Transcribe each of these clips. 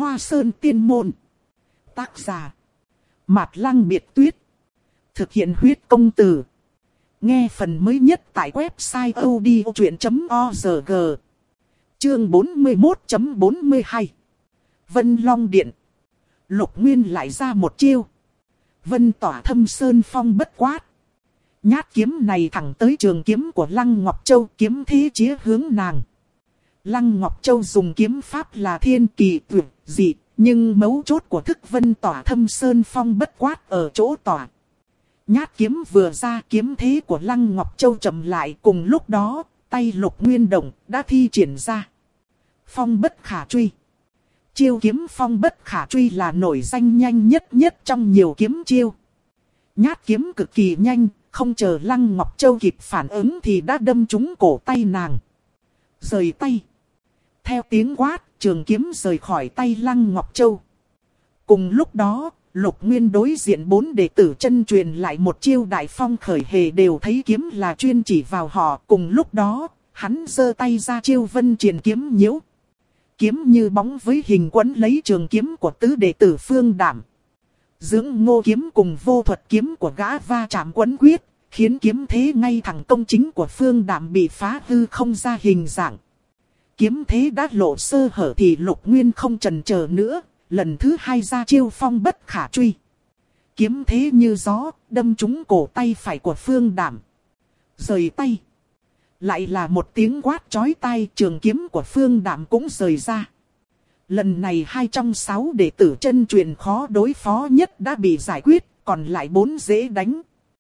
Hoa Sơn Tiên Môn. Tác giả Mạt Lăng Biệt Tuyết. Thực hiện huyết công từ. Nghe phần mới nhất tại website odchuyện.org. Chương 41.42 Vân Long Điện. Lục Nguyên lại ra một chiêu. Vân tỏa thâm sơn phong bất quát. Nhát kiếm này thẳng tới trường kiếm của Lăng Ngọc Châu, kiếm thế chĩa hướng nàng. Lăng Ngọc Châu dùng kiếm pháp là thiên kỳ tuyệt dị, nhưng mấu chốt của thức vân tỏa thâm sơn phong bất quát ở chỗ tỏa. Nhát kiếm vừa ra, kiếm thế của Lăng Ngọc Châu chậm lại, cùng lúc đó, tay Lục Nguyên động đã thi triển ra. Phong bất khả truy. Chiêu kiếm phong bất khả truy là nổi danh nhanh nhất trong nhiều kiếm chiêu. Nhát kiếm cực kỳ nhanh, không chờ Lăng Ngọc Châu kịp phản ứng thì đã đâm trúng cổ tay nàng. Rời tay. Theo tiếng quát, trường kiếm rời khỏi tay Lăng Ngọc Châu. Cùng lúc đó, Lục Nguyên đối diện 4 đệ tử chân truyền lại một chiêu đại phong khởi hề, đều thấy kiếm là chuyên chỉ vào họ. Cùng lúc đó, hắn giơ tay ra chiêu vân triền kiếm nhiễu. Kiếm như bóng với hình quấn lấy trường kiếm của tứ đệ tử Phương Đảm. Dưỡng Ngô kiếm cùng vô thuật kiếm của gã va chạm quấn quyết, khiến kiếm thế ngay thẳng công chính của Phương Đảm bị phá hư không ra hình dạng. Kiếm thế đã lộ sơ hở thì Lục Nguyên không chần chờ nữa, lần thứ hai ra chiêu phong bất khả truy. Kiếm thế như gió, đâm trúng cổ tay phải của Phương Đảm. Rời tay. Lại là một tiếng quát chói tai, trường kiếm của Phương Đảm cũng rời ra. Lần này 2 trong 6 đệ tử chân truyền khó đối phó nhất đã bị giải quyết, còn lại 4 dễ đánh.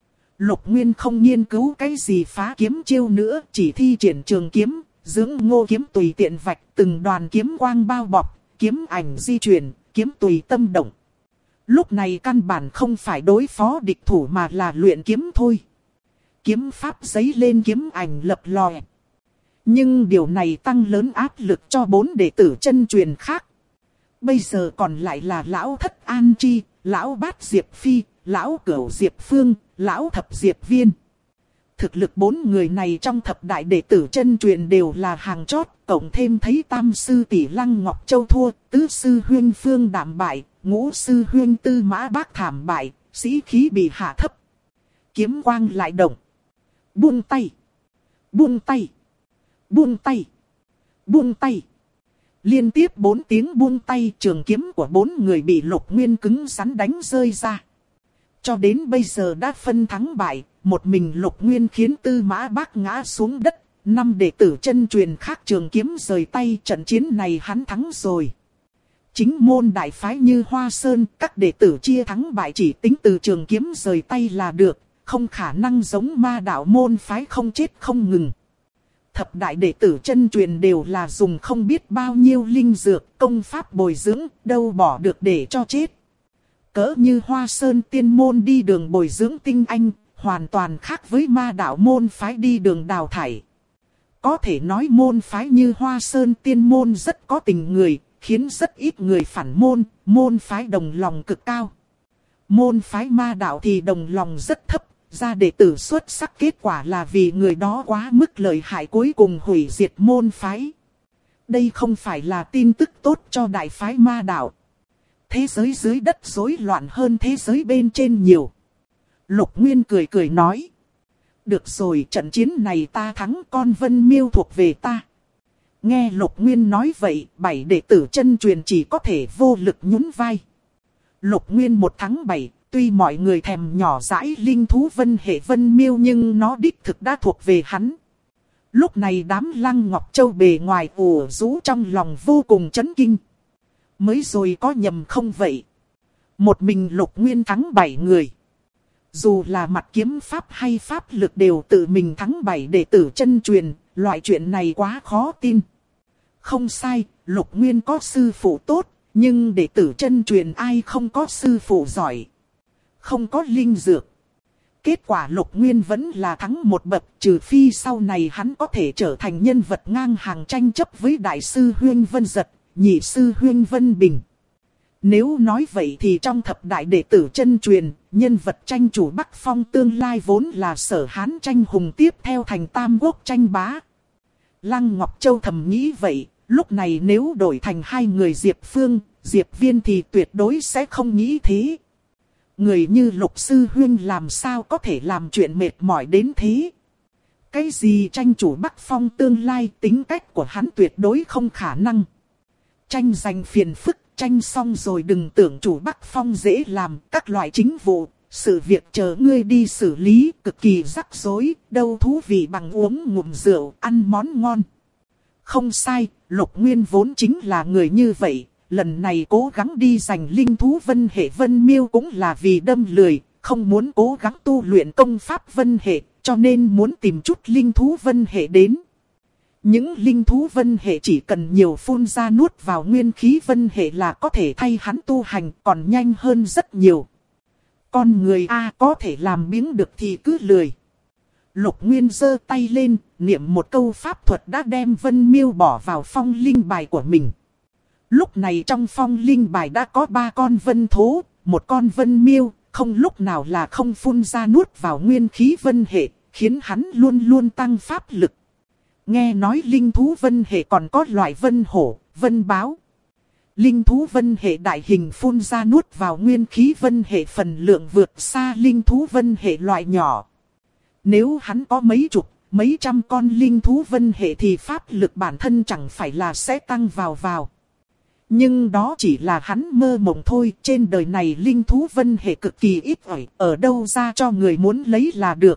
Lục Nguyên không nghiên cứu cái gì phá kiếm chiêu nữa, chỉ thi triển trường kiếm, dưỡng Ngô kiếm tùy tiện vạch, từng đoàn kiếm quang bao bọc, kiếm ảnh di chuyển, kiếm tùy tâm động. Lúc này căn bản không phải đối phó địch thủ mà là luyện kiếm thôi. Kiếm pháp giấy lên kiếm ảnh lập lòe. Nhưng điều này tăng lớn áp lực cho 4 đệ tử chân truyền khác. Bây giờ còn lại là lão thất An Chi, lão bát Diệp Phi, lão cửu Diệp Phương, lão thập Diệp Viên. Thực lực 4 người này trong thập đại đệ tử chân truyền đều là hàng chót, cộng thêm thấy tam sư tỷ Lăng Ngọc Châu thua, tứ sư huyên Phương Đảm bại, ngũ sư huyên Tư Mã Bác thảm bại, sĩ khí bị hạ thấp. Kiếm quang lại động. Buông tay, buông tay, buông tay, buông tay. Liên tiếp 4 tiếng buông tay, trường kiếm của 4 người bị Lục Nguyên cứng rắn đánh rơi ra. Cho đến bây giờ đã phân thắng bại, một mình Lục Nguyên khiến Tư Mã Bác ngã xuống đất. 5 đệ tử chân truyền khác trường kiếm rời tay, trận chiến này hắn thắng rồi. Chính môn đại phái như Hoa Sơn, các đệ tử chia thắng bại chỉ tính từ trường kiếm rời tay là được, không khả năng giống Ma Đạo môn phái không chết không ngừng. Thập đại đệ tử chân truyền đều là dùng không biết bao nhiêu linh dược, công pháp bồi dưỡng, đâu bỏ được để cho chết. Cỡ như Hoa Sơn Tiên môn đi đường bồi dưỡng tinh anh, hoàn toàn khác với Ma Đạo môn phái đi đường đào thải. Có thể nói môn phái như Hoa Sơn Tiên môn rất có tình người, khiến rất ít người phản môn, môn phái đồng lòng cực cao. Môn phái Ma Đạo thì đồng lòng rất thấp, ra đệ tử xuất sắc, kết quả là vì người đó quá mức lợi hại cuối cùng hủy diệt môn phái. Đây không phải là tin tức tốt cho đại phái Ma Đạo. Thế giới dưới đất rối loạn hơn thế giới bên trên nhiều. Lục Nguyên cười cười nói. Được rồi, trận chiến này ta thắng, con Vân Miêu thuộc về ta. Nghe Lục Nguyên nói vậy, 7 đệ tử chân truyền chỉ có thể vô lực nhún vai. Lục Nguyên 1 thắng 7, tuy mọi người thèm nhỏ dãi linh thú vân hệ Vân Miêu nhưng nó đích thực đã thuộc về hắn. Lúc này đám Lăng Ngọc Châu bề ngoài ủ rũ, trong lòng vô cùng chấn kinh. Mới rồi có nhầm không vậy? Một mình Lục Nguyên thắng 7 người. Dù là mặt kiếm pháp hay pháp lực đều tự mình thắng 7 đệ tử chân truyền, loại chuyện này quá khó tin. Không sai, Lục Nguyên có sư phụ tốt, nhưng đệ tử chân truyền ai không có sư phụ giỏi. Không có linh dược. Kết quả Lục Nguyên vẫn là thắng một bậc, trừ phi sau này hắn có thể trở thành nhân vật ngang hàng tranh chấp với đại sư Huyên Vân Giật, nhị sư Huyên Vân Bình. Nếu nói vậy thì trong thập đại đệ tử chân truyền, nhân vật tranh chủ Bắc Phong tương lai vốn là Sở Hán tranh hùng tiếp theo thành Tam Quốc tranh bá. Lăng Ngọc Châu thầm nghĩ vậy, Lúc này nếu đổi thành hai người Diệp Phương, Diệp Viên thì tuyệt đối sẽ không nghĩ thế. Người như Lục Sư Huynh làm sao có thể làm chuyện mệt mỏi đến thế. Cái gì tranh chủ Bắc Phong tương lai, tính cách của hắn tuyệt đối không khả năng. Tranh giành phiền phức, tranh xong rồi đừng tưởng chủ Bắc Phong dễ làm, các loại chính vụ, sự việc chờ ngươi đi xử lý cực kỳ rắc rối, đâu thú vị bằng uống ngụm rượu, ăn món ngon. Không sai, Lục Nguyên vốn chính là người như vậy, lần này cố gắng đi giành linh thú vân hệ vân miêu cũng là vì đâm lười, không muốn cố gắng tu luyện công pháp vân hệ, cho nên muốn tìm chút linh thú vân hệ đến. Những linh thú vân hệ chỉ cần nhiều phun ra nuốt vào nguyên khí vân hệ là có thể thay hắn tu hành, còn nhanh hơn rất nhiều. Con người có thể làm biếng được thì cứ lười. Lục Nguyên giơ tay lên, niệm một câu pháp thuật đã đem vân miêu bỏ vào phong linh bài của mình. Lúc này trong phong linh bài đã có 3 con vân thố, 1 con vân miêu, không lúc nào là không phun ra nuốt vào nguyên khí vân hệ, khiến hắn luôn luôn tăng pháp lực. Nghe nói linh thú vân hệ còn có loại vân hổ, vân báo. Linh thú vân hệ đại hình phun ra nuốt vào nguyên khí vân hệ phần lượng vượt xa linh thú vân hệ loại nhỏ. Nếu hắn có mấy chục, mấy trăm con linh thú vân hệ thì pháp lực bản thân chẳng phải là sẽ tăng vào. Nhưng đó chỉ là hắn mơ mộng thôi, trên đời này linh thú vân hệ cực kỳ ít ỏi, ở đâu ra cho người muốn lấy là được.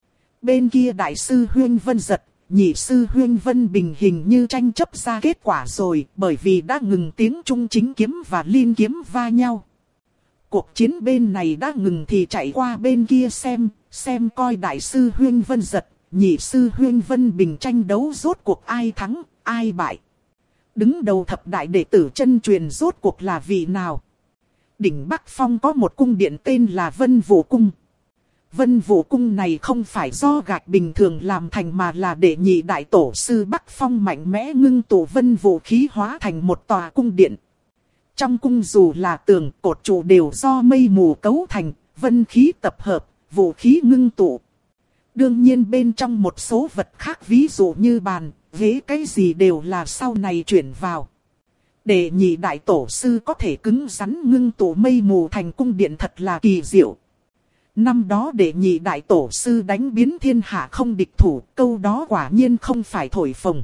Bên kia đại sư Huyên Vân Giật, nhị sư Huyên Vân Bình hình như tranh chấp ra kết quả rồi, bởi vì đã ngừng tiếng trung chính kiếm và liên kiếm va nhau. Cuộc chiến bên này đã ngừng thì chạy qua bên kia xem coi đại sư Huyên Vân Giật, nhị sư Huyên Vân Bình tranh đấu rốt cuộc ai thắng, ai bại. Đứng đầu thập đại đệ tử chân truyền rốt cuộc là vị nào? Đỉnh Bắc Phong có một cung điện tên là Vân Vũ Cung. Vân Vũ Cung này không phải do gạch bình thường làm thành mà là đệ nhị đại tổ sư Bắc Phong mạnh mẽ ngưng tụ vân vũ khí hóa thành một tòa cung điện. Trong cung dù là tường, cột trụ đều do mây mù cấu thành, vân khí tập hợp, vũ khí ngưng tụ. Đương nhiên bên trong một số vật khác ví dụ như bàn, ghế cái gì đều là sau này chuyển vào. Đệ nhị đại tổ sư có thể cứng rắn ngưng tụ mây mù thành cung điện thật là kỳ diệu. Năm đó đệ nhị đại tổ sư đánh biến thiên hạ không địch thủ, câu đó quả nhiên không phải thổi phồng.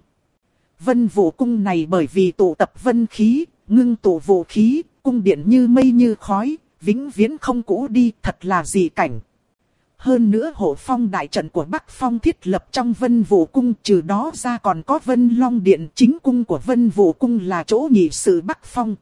Vân Vũ Cung này bởi vì tụ tập vân khí, ngưng tụ vũ khí, cung điện như mây như khói, vĩnh viễn không cũ đi, thật là dị cảnh. Hơn nữa hộ phong đại trận của Bắc Phong thiết lập trong Vân Vũ Cung, trừ đó ra còn có Vân Long Điện, chính cung của Vân Vũ Cung là chỗ nhị sự Bắc Phong.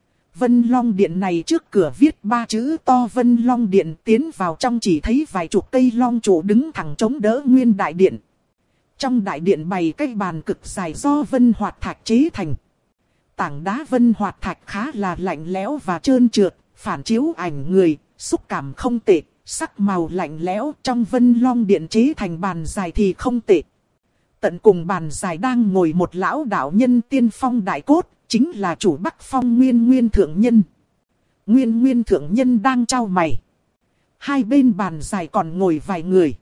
Vân Long Điện này trước cửa viết 3 chữ to Vân Long Điện, tiến vào trong chỉ thấy vài chục cây long trụ đứng thẳng chống đỡ nguyên đại điện. Trong đại điện bày cây bàn cực dài do vân hoạt thạch chế thành. Tảng đá vân hoạt thạch khá là lạnh lẽo và trơn trượt, phản chiếu ảnh người, xúc cảm không tệ, sắc màu lạnh lẽo. Trong Vân Long Điện chế thành bàn dài thì không tệ. Tận cùng bàn dài đang ngồi một lão đạo nhân tiên phong đại cốt, chính là chủ Bắc Phong Nguyên Thượng Nhân. Nguyên Thượng Nhân đang chau mày. Hai bên bàn dài còn ngồi vài người.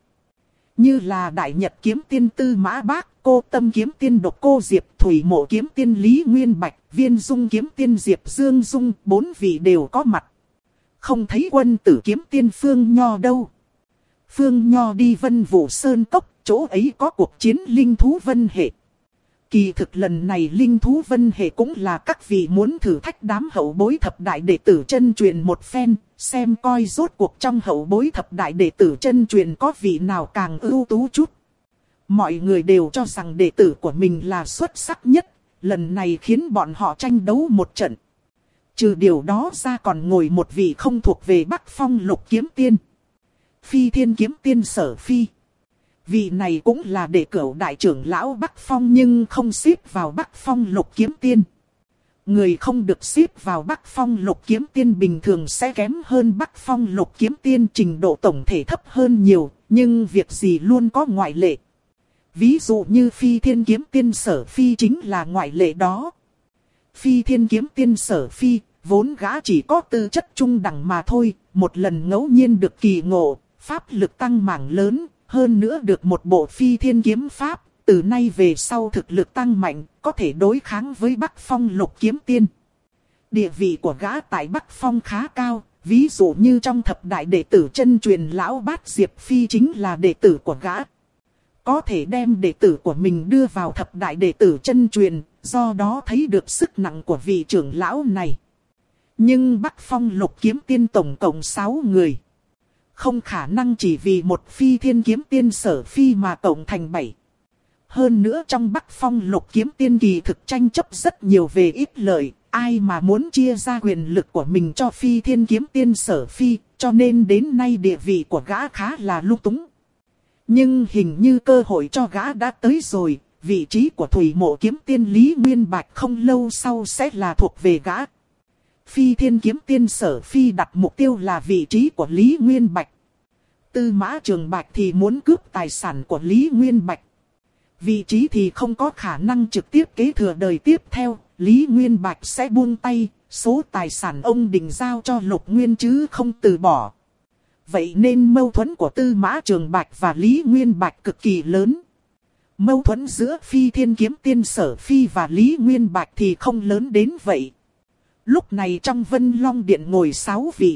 Như là Đại Nhật Kiếm Tiên Tư Mã Bác, Cô Tâm Kiếm Tiên Độc Cô Diệp, Thủy Mộ Kiếm Tiên Lý Nguyên Bạch, Viên Dung Kiếm Tiên Diệp Dương Dung, 4 vị đều có mặt. Không thấy Quân Tử Kiếm Tiên Phương Nho đâu. Phương Nho đi Vân Vũ Sơn Cốc, chỗ ấy có cuộc chiến linh thú vân hệ. Kỳ thực lần này linh thú vân hệ cũng là các vị muốn thử thách đám hậu bối thập đại đệ tử chân truyền một phen, xem coi rốt cuộc trong hậu bối thập đại đệ tử chân truyền có vị nào càng ưu tú chút. Mọi người đều cho rằng đệ tử của mình là xuất sắc nhất, lần này khiến bọn họ tranh đấu một trận. Trừ điều đó ra còn ngồi một vị không thuộc về Bắc Phong Lục Kiếm Tiên. Phi Thiên Kiếm Tiên Sở Phi. Vị này cũng là đệ cửu đại trưởng lão Bắc Phong nhưng không xếp vào Bắc Phong Lục Kiếm Tiên. Người không được xếp vào Bắc Phong Lục Kiếm Tiên bình thường sẽ kém hơn Bắc Phong Lục Kiếm Tiên, trình độ tổng thể thấp hơn nhiều, nhưng việc gì luôn có ngoại lệ. Ví dụ như Phi Thiên Kiếm Tiên Sở Phi chính là ngoại lệ đó. Phi Thiên Kiếm Tiên Sở Phi, vốn gã chỉ có tư chất trung đẳng mà thôi, một lần ngẫu nhiên được kỳ ngộ, pháp lực tăng mảng lớn. Hơn nữa được một bộ Phi Thiên Kiếm Pháp, từ nay về sau thực lực tăng mạnh, có thể đối kháng với Bắc Phong Lục Kiếm Tiên. Địa vị của gã tại Bắc Phong khá cao, ví dụ như trong thập đại đệ tử chân truyền lão Bát Diệp Phi chính là đệ tử của gã. Có thể đem đệ tử của mình đưa vào thập đại đệ tử chân truyền, do đó thấy được sức nặng của vị trưởng lão này. Nhưng Bắc Phong Lục Kiếm Tiên tổng cộng 6 người. Không khả năng chỉ vì một Phi Thiên Kiếm Tiên Sở Phi mà cộng thành 7. Hơn nữa trong Bắc Phong Lục Kiếm Tiên kỳ thực tranh chấp rất nhiều về ích lợi. Ai mà muốn chia ra quyền lực của mình cho Phi Thiên Kiếm Tiên Sở Phi, cho nên đến nay địa vị của gã khá là lung túng. Nhưng hình như cơ hội cho gã đã tới rồi, vị trí của Thủy Mộ Kiếm Tiên Lý Nguyên Bạch không lâu sau sẽ là thuộc về gã. Phi Thiên Kiếm Tiên Sở Phi đặt mục tiêu là vị trí của Lý Nguyên Bạch. Tư Mã Trường Bạch thì muốn cướp tài sản của Lý Nguyên Bạch. Vị trí thì không có khả năng trực tiếp kế thừa đời tiếp theo, Lý Nguyên Bạch sẽ buông tay, số tài sản ông định giao cho Lục Nguyên chứ không từ bỏ. Vậy nên mâu thuẫn của Tư Mã Trường Bạch và Lý Nguyên Bạch cực kỳ lớn. Mâu thuẫn giữa Phi Thiên Kiếm Tiên Sở Phi và Lý Nguyên Bạch thì không lớn đến vậy. Lúc này trong Vân Long Điện ngồi 6 vị.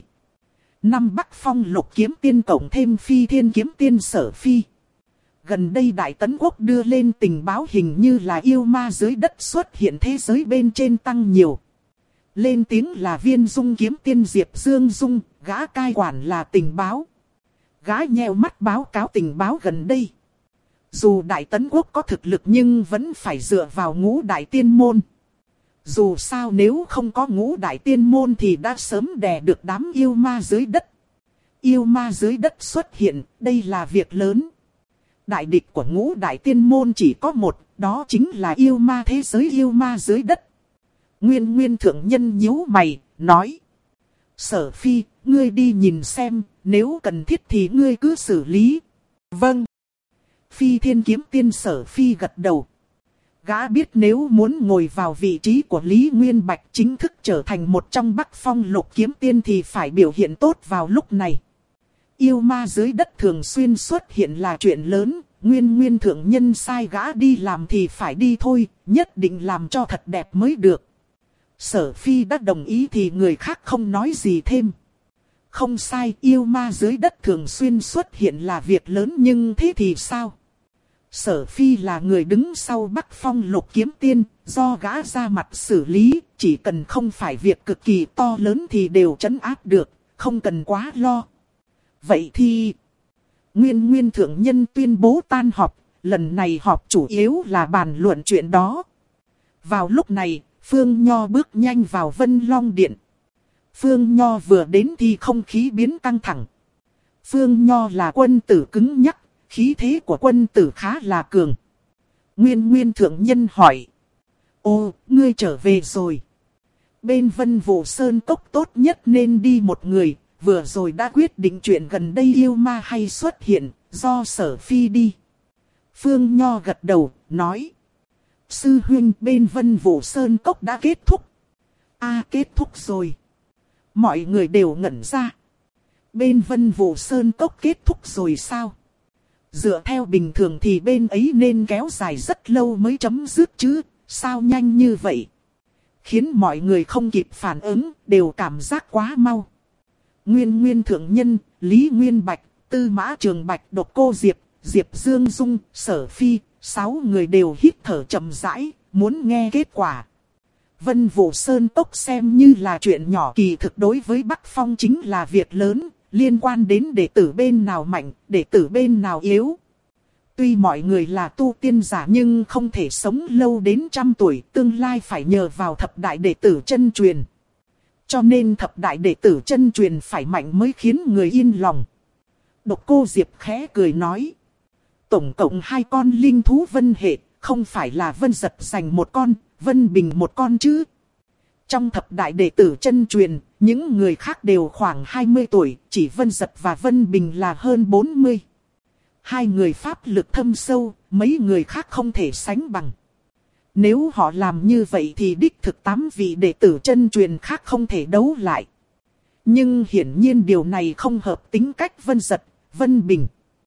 5 Bắc Phong Lục Kiếm Tiên cộng thêm Phi Thiên Kiếm Tiên Sở Phi. Gần đây Đại Tấn Quốc đưa lên tình báo hình như là yêu ma dưới đất xuất hiện thế giới bên trên tăng nhiều. Lên tiếng là Viên Dung Kiếm Tiên Diệp Dương Dung, gã cai quản là tình báo. Gã nheo mắt báo cáo tình báo gần đây. Dù Đại Tấn Quốc có thực lực nhưng vẫn phải dựa vào Ngũ Đại Tiên Môn. Dù sao nếu không có Ngũ Đại Tiên Môn thì đã sớm đè được đám yêu ma dưới đất. Yêu ma dưới đất xuất hiện, đây là việc lớn. Đại địch của Ngũ Đại Tiên Môn chỉ có một, đó chính là yêu ma thế giới yêu ma dưới đất. Nguyên thượng nhân nhíu mày, nói. Sở Phi, ngươi đi nhìn xem, nếu cần thiết thì ngươi cứ xử lý. Vâng. Phi Thiên Kiếm Tiên Sở Phi gật đầu. Gã biết nếu muốn ngồi vào vị trí của Lý Nguyên Bạch chính thức trở thành một trong Bắc Phong Lục Kiếm Tiên thì phải biểu hiện tốt vào lúc này. Yêu ma dưới đất thường xuyên xuất hiện là chuyện lớn, Nguyên thượng nhân sai gã đi làm thì phải đi thôi, nhất định làm cho thật đẹp mới được. Sở Phi đã đồng ý thì người khác không nói gì thêm. Không sai, yêu ma dưới đất thường xuyên xuất hiện là việc lớn nhưng thế thì sao? Sở Phi là người đứng sau Bắc Phong Lục Kiếm Tiên, do gã ra mặt xử lý, chỉ cần không phải việc cực kỳ to lớn thì đều trấn áp được, không cần quá lo. Vậy thì, Nguyên thượng nhân tuyên bố tan họp, lần này họp chủ yếu là bàn luận chuyện đó. Vào lúc này, Phương Nho bước nhanh vào Vân Long Điện. Phương Nho vừa đến thì không khí biến căng thẳng. Phương Nho là quân tử cứng nhắc, khí thế của quân tử khá là cường. Nguyên thượng nhân hỏi. Ô, ngươi trở về rồi. Bên Vân Vũ Sơn Cốc tốt nhất nên đi một người, vừa rồi đã quyết định chuyện gần đây yêu ma hay xuất hiện, do Sở Phi đi. Phương Nho gật đầu, nói. Sư huynh bên Vân Vũ Sơn Cốc đã kết thúc. Kết thúc rồi. Mọi người đều ngẩn ra. Bên Vân Vũ Sơn Cốc kết thúc rồi sao? Dựa theo bình thường thì bên ấy nên kéo dài rất lâu mới chấm dứt chứ, sao nhanh như vậy? Khiến mọi người không kịp phản ứng, đều cảm giác quá mau. Nguyên thượng nhân, Lý Nguyên Bạch, Tư Mã Trường Bạch, Độc Cô Diệp, Diệp Dương Dung, Sở Phi, 6 người đều hít thở chậm rãi, muốn nghe kết quả. Vân Vũ Sơn Cốc xem như là chuyện nhỏ, kỳ thực đối với Bắc Phong chính là việc lớn, liên quan đến đệ tử bên nào mạnh, đệ tử bên nào yếu. Tuy mọi người là tu tiên giả nhưng không thể sống lâu đến 100 tuổi, tương lai phải nhờ vào thập đại đệ tử chân truyền. Cho nên thập đại đệ tử chân truyền phải mạnh mới khiến người yên lòng. Độc Cô Diệp khẽ cười nói. Tổng cộng 2 con linh thú vân hệ, không phải là Vân Giật giành 1 con, Vân Bình 1 con chứ. Trong thập đại đệ tử chân truyền, những người khác đều khoảng 20 tuổi, chỉ Vân Giật và Vân Bình là hơn 40. 2 người pháp lực thâm sâu, mấy người khác không thể sánh bằng. Nếu họ làm như vậy thì đích thực 8 vị đệ tử chân truyền khác không thể đấu lại. Nhưng hiển nhiên điều này không hợp tính cách Vân Giật, Vân Bình.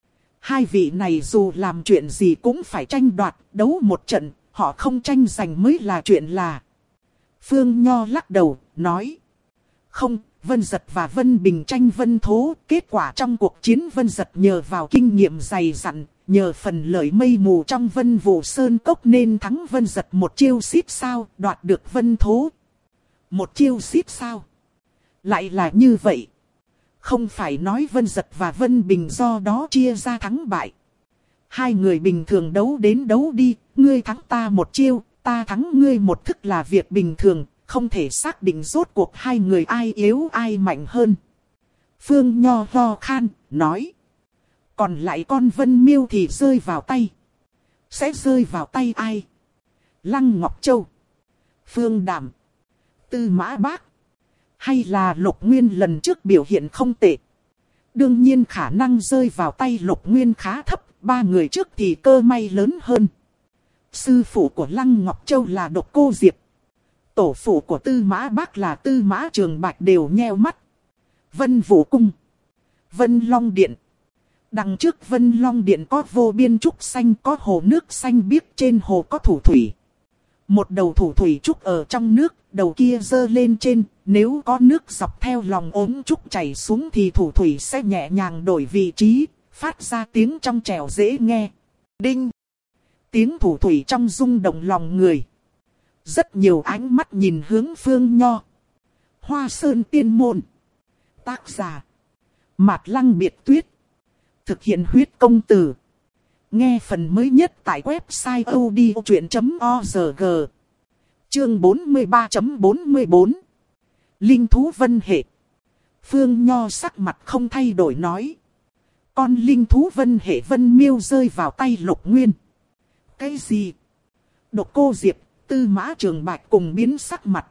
Hai vị này dù làm chuyện gì cũng phải tranh đoạt, đấu một trận, họ không tranh giành mới là chuyện là. Phương Nho lắc đầu, nói. Không, Vân Dật và Vân Bình tranh Vân Thố, kết quả trong cuộc chiến Vân Dật nhờ vào kinh nghiệm dày dặn, nhờ phần lợi mây mù trong Vân Vũ Sơn Cốc nên thắng Vân Dật một chiêu xíp sao, đoạt được Vân Thố. Một chiêu xíp sao? Lại là như vậy. Không phải nói Vân Dật và Vân Bình do đó chia ra thắng bại. Hai người bình thường đấu đến đấu đi, ngươi thắng ta một chiêu, ta thắng ngươi một thức là việc bình thường, không thể xác định rốt cuộc hai người ai yếu ai mạnh hơn. Phương Nho ho khan, nói. Còn lại con Vân Miêu thì rơi vào tay. Sẽ rơi vào tay ai? Lăng Ngọc Châu, Phương Đàm, Tư Mã Bác. Hay là Lục Nguyên lần trước biểu hiện không tệ. Đương nhiên khả năng rơi vào tay Lục Nguyên khá thấp, ba người trước thì cơ may lớn hơn. Sư phụ của Lăng Ngọc Châu là Độc Cô Diệp. Tổ phụ của Tư Mã Bác là Tư Mã Trường Bạch đều nheo mắt. Vân Vũ Cung, Vân Long Điện. Đằng trước Vân Long Điện có vô biên trúc xanh, có hồ nước xanh biếc, trên hồ có thủ thủy. Một đầu thủ thủy trúc ở trong nước, đầu kia dơ lên trên, nếu có nước dọc theo lòng ống trúc chảy xuống thì thủ thủy sẽ nhẹ nhàng đổi vị trí, phát ra tiếng trong trẻo dễ nghe. Đinh! Tiếng thủ thủy trong rung động lòng người. Rất nhiều ánh mắt nhìn hướng Phương Nho. Hoa Sơn Tiên Môn. Tác giả: Mạt Lăng Biệt Tuyết. Thực hiện huyết công từ. Nghe phần mới nhất tại website odchuyện.org. Chương 43.44. Linh thú vân hệ. Phương Nho sắc mặt không thay đổi nói. Con linh thú vân hệ Vân Miêu rơi vào tay Lục Nguyên. Cái gì? Độc Cô Diệp, Tư Mã Trường Bạch cùng biến sắc mặt.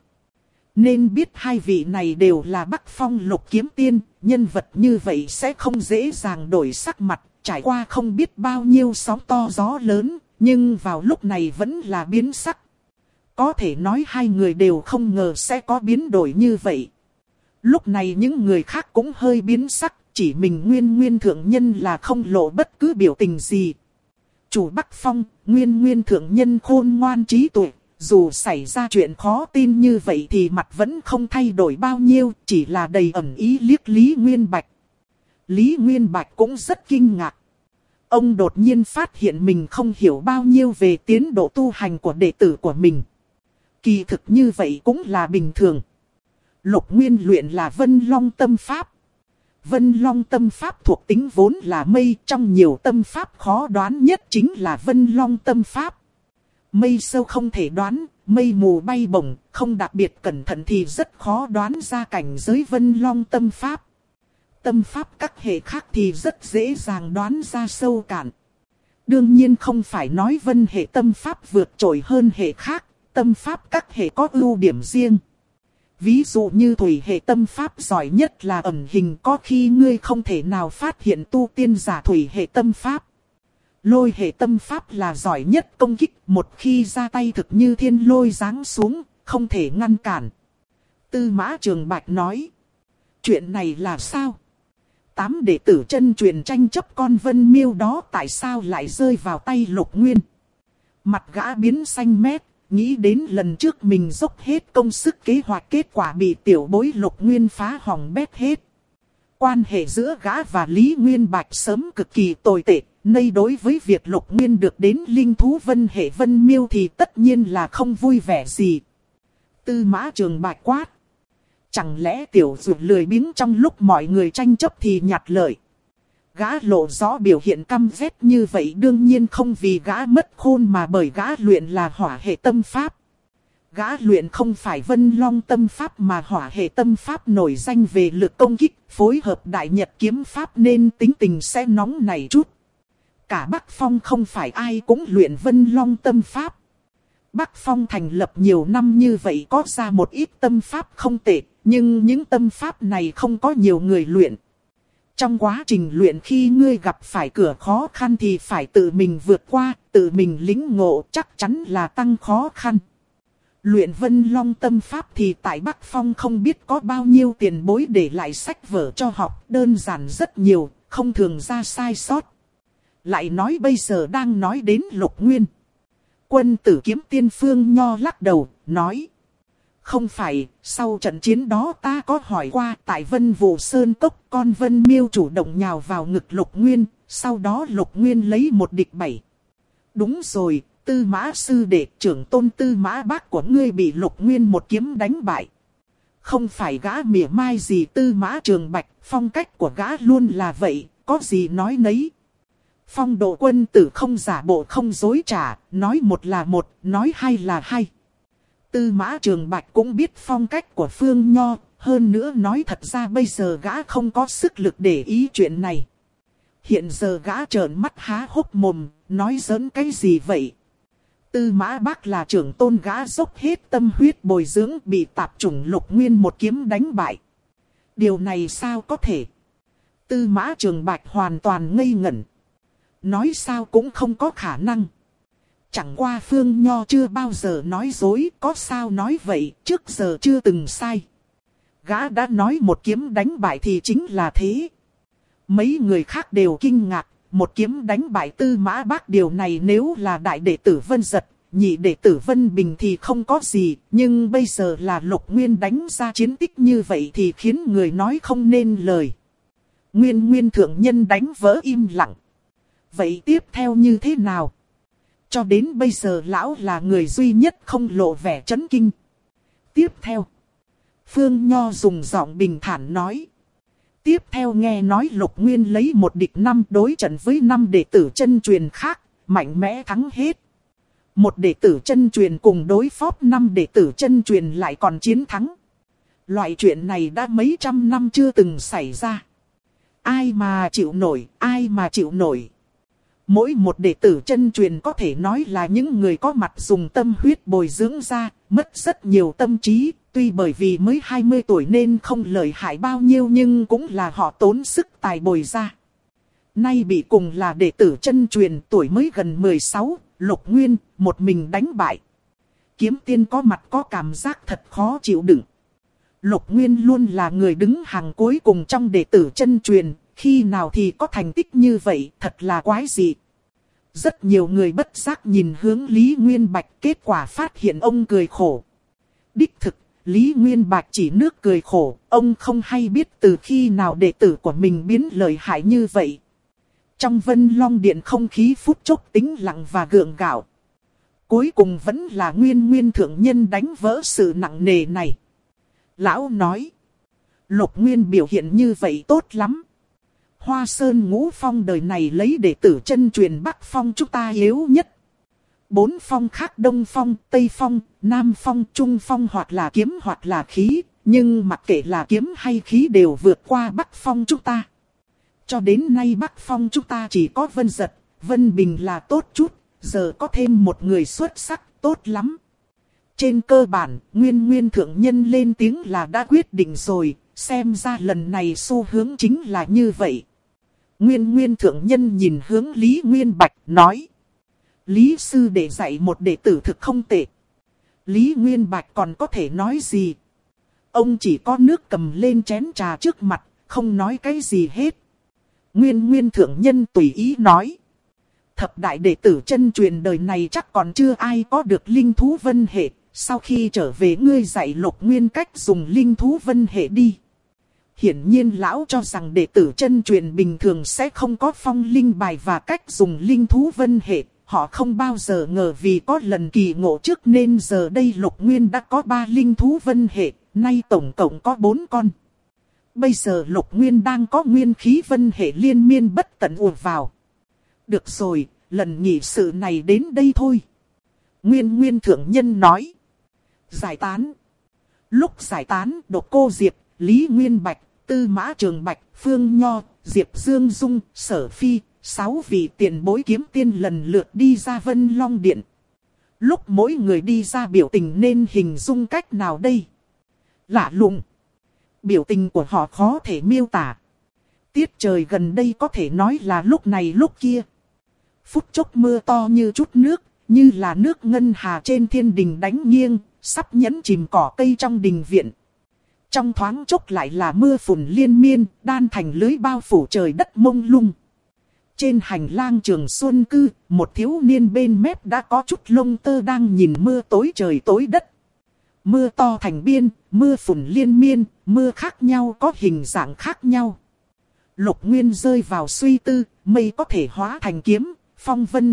Nên biết hai vị này đều là Bắc Phong Lục Kiếm Tiên, nhân vật như vậy sẽ không dễ dàng đổi sắc mặt, trải qua không biết bao nhiêu sóng to gió lớn, nhưng vào lúc này vẫn là biến sắc. Có thể nói hai người đều không ngờ sẽ có biến đổi như vậy. Lúc này những người khác cũng hơi biến sắc, chỉ mình Nguyên Thượng Nhân là không lộ bất cứ biểu tình gì. Chủ Bắc Phong, Nguyên Thượng Nhân khôn ngoan trí tuệ. Dù xảy ra chuyện khó tin như vậy thì mặt vẫn không thay đổi bao nhiêu, chỉ là đầy ẩn ý liếc Lý Nguyên Bạch. Lý Nguyên Bạch cũng rất kinh ngạc. Ông đột nhiên phát hiện mình không hiểu bao nhiêu về tiến độ tu hành của đệ tử của mình. Kỳ thực như vậy cũng là bình thường. Lục Nguyên luyện là Vân Long Tâm Pháp. Vân Long Tâm Pháp thuộc tính vốn là mây, trong nhiều tâm pháp khó đoán nhất chính là Vân Long Tâm Pháp. Mây sâu không thể đoán, mây mù bay bổng, không đặc biệt cẩn thận thì rất khó đoán ra cảnh giới Vân Long Tâm Pháp. Tâm pháp các hệ khác thì rất dễ dàng đoán ra sâu cạn. Đương nhiên không phải nói vân hệ tâm pháp vượt trội hơn hệ khác, tâm pháp các hệ có ưu điểm riêng. Ví dụ như thủy hệ tâm pháp giỏi nhất là ẩn hình, có khi ngươi không thể nào phát hiện tu tiên giả thủy hệ tâm pháp. Lôi hệ tâm pháp là giỏi nhất công kích, một khi ra tay thực như thiên lôi giáng xuống, không thể ngăn cản. Tư Mã Trường Bạch nói. Chuyện này là sao? 8 đệ tử chân truyền tranh chấp con Vân Miêu đó tại sao lại rơi vào tay Lục Nguyên? Mặt gã biến xanh mét, nghĩ đến lần trước mình dốc hết công sức kế hoạch, kết quả bị tiểu bối Lục Nguyên phá hỏng bét hết. Quan hệ giữa gã và Lý Nguyên Bạch sớm cực kỳ tồi tệ. Nay đối với việc Lục Nguyên được đến linh thú vân hệ Vân Miêu thì tất nhiên là không vui vẻ gì. Tư Mã Trường Bạch quát. Chẳng lẽ tiểu dụ lười biếng trong lúc mọi người tranh chấp thì nhặt lợi? Gã lộ rõ biểu hiện căm ghét như vậy đương nhiên không vì gã mất khôn mà bởi gã luyện là hỏa hệ tâm pháp. Gã luyện không phải Vân Long Tâm Pháp mà hỏa hệ tâm pháp nổi danh về lực công kích, phối hợp Đại Nhật kiếm pháp nên tính tình sẽ nóng nảy chút. Cả Bắc Phong không phải ai cũng luyện Vân Long Tâm Pháp. Bắc Phong thành lập nhiều năm như vậy có ra một ít tâm pháp không tệ, nhưng những tâm pháp này không có nhiều người luyện. Trong quá trình luyện khi ngươi gặp phải cửa khó khăn thì phải tự mình vượt qua, tự mình lĩnh ngộ chắc chắn là tăng khó khăn. Luyện Vân Long Tâm Pháp thì tại Bắc Phong không biết có bao nhiêu tiền bối để lại sách vở cho học, đơn giản rất nhiều, không thường ra sai sót. Lại nói bây giờ đang nói đến Lục Nguyên. Quân tử Kiếm Tiên Phương Nho lắc đầu, nói. Không phải, sau trận chiến đó ta có hỏi qua tại Vân Vũ Sơn Cốc, con Vân Miêu chủ động nhào vào ngực Lục Nguyên, sau đó Lục Nguyên lấy 1-7. Đúng rồi, Tư Mã sư đệ trưởng tôn Tư Mã bác của ngươi bị Lục Nguyên một kiếm đánh bại. Không phải gã mỉa mai gì Tư Mã Trường Bạch, phong cách của gã luôn là vậy, có gì nói nấy. Phong độ quân tử không giả bộ không dối trá, nói một là một, nói hai là hai. Tư Mã Trường Bạch cũng biết phong cách của Phương Nho, hơn nữa nói thật ra bây giờ gã không có sức lực để ý chuyện này. Hiện giờ gã trợn mắt há hốc mồm, nói giỡn cái gì vậy? Tư Mã Bác là trưởng tôn, gã dốc hết tâm huyết bồi dưỡng, bị tạp chủng Lục Nguyên một kiếm đánh bại. Điều này sao có thể? Tư Mã Trường Bạch hoàn toàn ngây ngẩn. Nói sao cũng không có khả năng. Chẳng qua Phương Nho chưa bao giờ nói dối, có sao nói vậy, trước giờ chưa từng sai. Gã đã nói một kiếm đánh bại thì chính là thế. Mấy người khác đều kinh ngạc, một kiếm đánh bại Tư Mã Bác, điều này nếu là đại đệ tử Vân Giật, nhị đệ tử Vân Bình thì không có gì, nhưng bây giờ là Lục Nguyên đánh ra chiến tích như vậy thì khiến người nói không nên lời. Nguyên thượng nhân đánh vỡ im lặng. Vậy tiếp theo như thế nào? Cho đến bây giờ lão là người duy nhất không lộ vẻ chấn kinh. Tiếp theo, Phương Nho dùng giọng bình thản nói. Tiếp theo nghe nói Lục Nguyên lấy 1-5 đối trận với 5 đệ tử chân truyền khác, mạnh mẽ thắng hết. Một đệ tử chân truyền cùng đối phó 5 đệ tử chân truyền lại còn chiến thắng. Loại chuyện này đã mấy trăm năm chưa từng xảy ra. Ai mà chịu nổi, ai mà chịu nổi. Mỗi một đệ tử chân truyền có thể nói là những người có mặt dùng tâm huyết bồi dưỡng ra, mất rất nhiều tâm trí, tuy bởi vì mới 20 tuổi nên không lợi hại bao nhiêu nhưng cũng là họ tốn sức tài bồi ra. Nay bị cùng là đệ tử chân truyền, tuổi mới gần 16, Lục Nguyên một mình đánh bại. Kiếm Tiên có mặt có cảm giác thật khó chịu đựng. Lục Nguyên luôn là người đứng hàng cuối cùng trong đệ tử chân truyền, khi nào thì có thành tích như vậy, thật là quái dị. Rất nhiều người bất giác nhìn hướng Lý Nguyên Bạch, kết quả phát hiện ông cười khổ. Đích thực, Lý Nguyên Bạch chỉ nước cười khổ, ông không hay biết từ khi nào đệ tử của mình biến lợi hại như vậy. Trong Vân Long Điện không khí phút chốc tĩnh lặng và gượng gạo. Cuối cùng vẫn là Nguyên thượng nhân đánh vỡ sự nặng nề này. Lão nói, Lục Nguyên biểu hiện như vậy tốt lắm. Hoa Sơn Ngũ Phong đời này lấy đệ tử chân truyền Bắc Phong chúng ta yếu nhất. 4 phong khác Đông Phong, Tây Phong, Nam Phong, Trung Phong hoặc là kiếm hoặc là khí. Nhưng mặc kệ là kiếm hay khí đều vượt qua Bắc Phong chúng ta. Cho đến nay Bắc Phong chúng ta chỉ có Vân Giật, Vân Bình là tốt chút. Giờ có thêm một người xuất sắc, tốt lắm. Trên cơ bản, Nguyên thượng nhân lên tiếng là đã quyết định rồi. Xem ra lần này xu hướng chính là như vậy. Nguyên thượng nhân nhìn hướng Lý Nguyên Bạch nói. Lý sư để dạy một đệ tử thực không tệ. Lý Nguyên Bạch còn có thể nói gì? Ông chỉ có nước cầm lên chén trà trước mặt, không nói cái gì hết. Nguyên thượng nhân tùy ý nói. Thập đại đệ tử chân truyền đời này chắc còn chưa ai có được linh thú vân hệ. Sau khi trở về ngươi dạy Lục Nguyên cách dùng linh thú vân hệ đi. Hiển nhiên lão cho rằng đệ tử chân truyền bình thường sẽ không có phong linh bài và cách dùng linh thú vân hệ. Họ không bao giờ ngờ vì có lần kỳ ngộ trước nên giờ đây Lục Nguyên đã có 3 linh thú vân hệ, nay tổng cộng có 4 con. Bây giờ Lục Nguyên đang có nguyên khí vân hệ liên miên bất tận ùa vào. Được rồi, lần nghị sự này đến đây thôi. Nguyên thượng nhân nói. Giải tán. Lúc giải tán, Độc Cô Diệp, Lý Nguyên Bạch, Tư Mã Trường Bạch, Phương Nho, Diệp Dương Dung, Sở Phi, 6 vị tiền bối kiếm tiên lần lượt đi ra Vân Long Điện. Lúc mỗi người đi ra biểu tình nên hình dung cách nào đây? Lạ lùng. Biểu tình của họ khó thể miêu tả. Tiết trời gần đây có thể nói là lúc này lúc kia. Phút chốc mưa to như chút nước, như là nước ngân hà trên thiên đình đánh nghiêng, sắp nhấn chìm cỏ cây trong đình viện. Trong thoáng chốc lại là mưa phùn liên miên, đan thành lưới bao phủ trời đất mông lung. Trên hành lang Trường Xuân Cư, một thiếu niên bên mép đã có chút lông tơ đang nhìn mưa tối trời tối đất. Mưa to thành biên, mưa phùn liên miên, mưa khác nhau có hình dạng khác nhau. Lục Nguyên rơi vào suy tư, mây có thể hóa thành kiếm, phong vân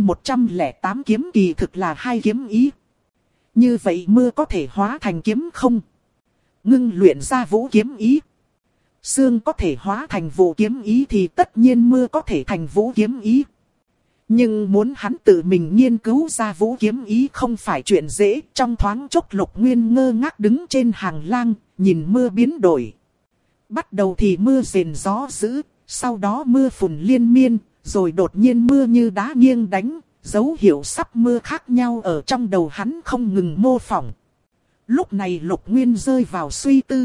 108 kiếm kỳ thực là 2 kiếm ý. Như vậy mưa có thể hóa thành kiếm không? Ngưng luyện ra vũ kiếm ý. Sương có thể hóa thành vũ kiếm ý thì tất nhiên mưa có thể thành vũ kiếm ý. Nhưng muốn hắn tự mình nghiên cứu ra vũ kiếm ý không phải chuyện dễ. Trong thoáng chốc Lục Nguyên ngơ ngác đứng trên hàng lang, nhìn mưa biến đổi. Bắt đầu thì mưa rền gió dữ, sau đó mưa phùn liên miên, rồi đột nhiên mưa như đá nghiêng đánh, dấu hiệu sắp mưa khác nhau ở trong đầu hắn không ngừng mô phỏng. Lúc này Lục Nguyên rơi vào suy tư.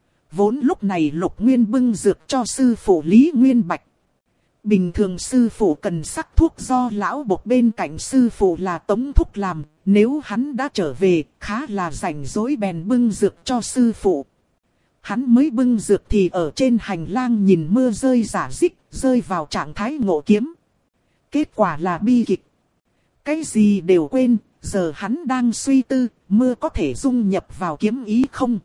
Vốn lúc này Lục Nguyên bưng dược cho sư phụ Lý Nguyên Bạch. Bình thường sư phụ cần sắc thuốc do lão bộc bên cạnh sư phụ là Tống Thúc làm. Nếu hắn đã trở về, khá là rảnh rỗi bèn bưng dược cho sư phụ. Hắn mới bưng dược thì ở trên hành lang nhìn mưa rơi rả rích, rơi vào trạng thái ngộ kiếm. Kết quả là bi kịch. Cái gì đều quên, giờ hắn đang suy tư, mưa có thể dung nhập vào kiếm ý không?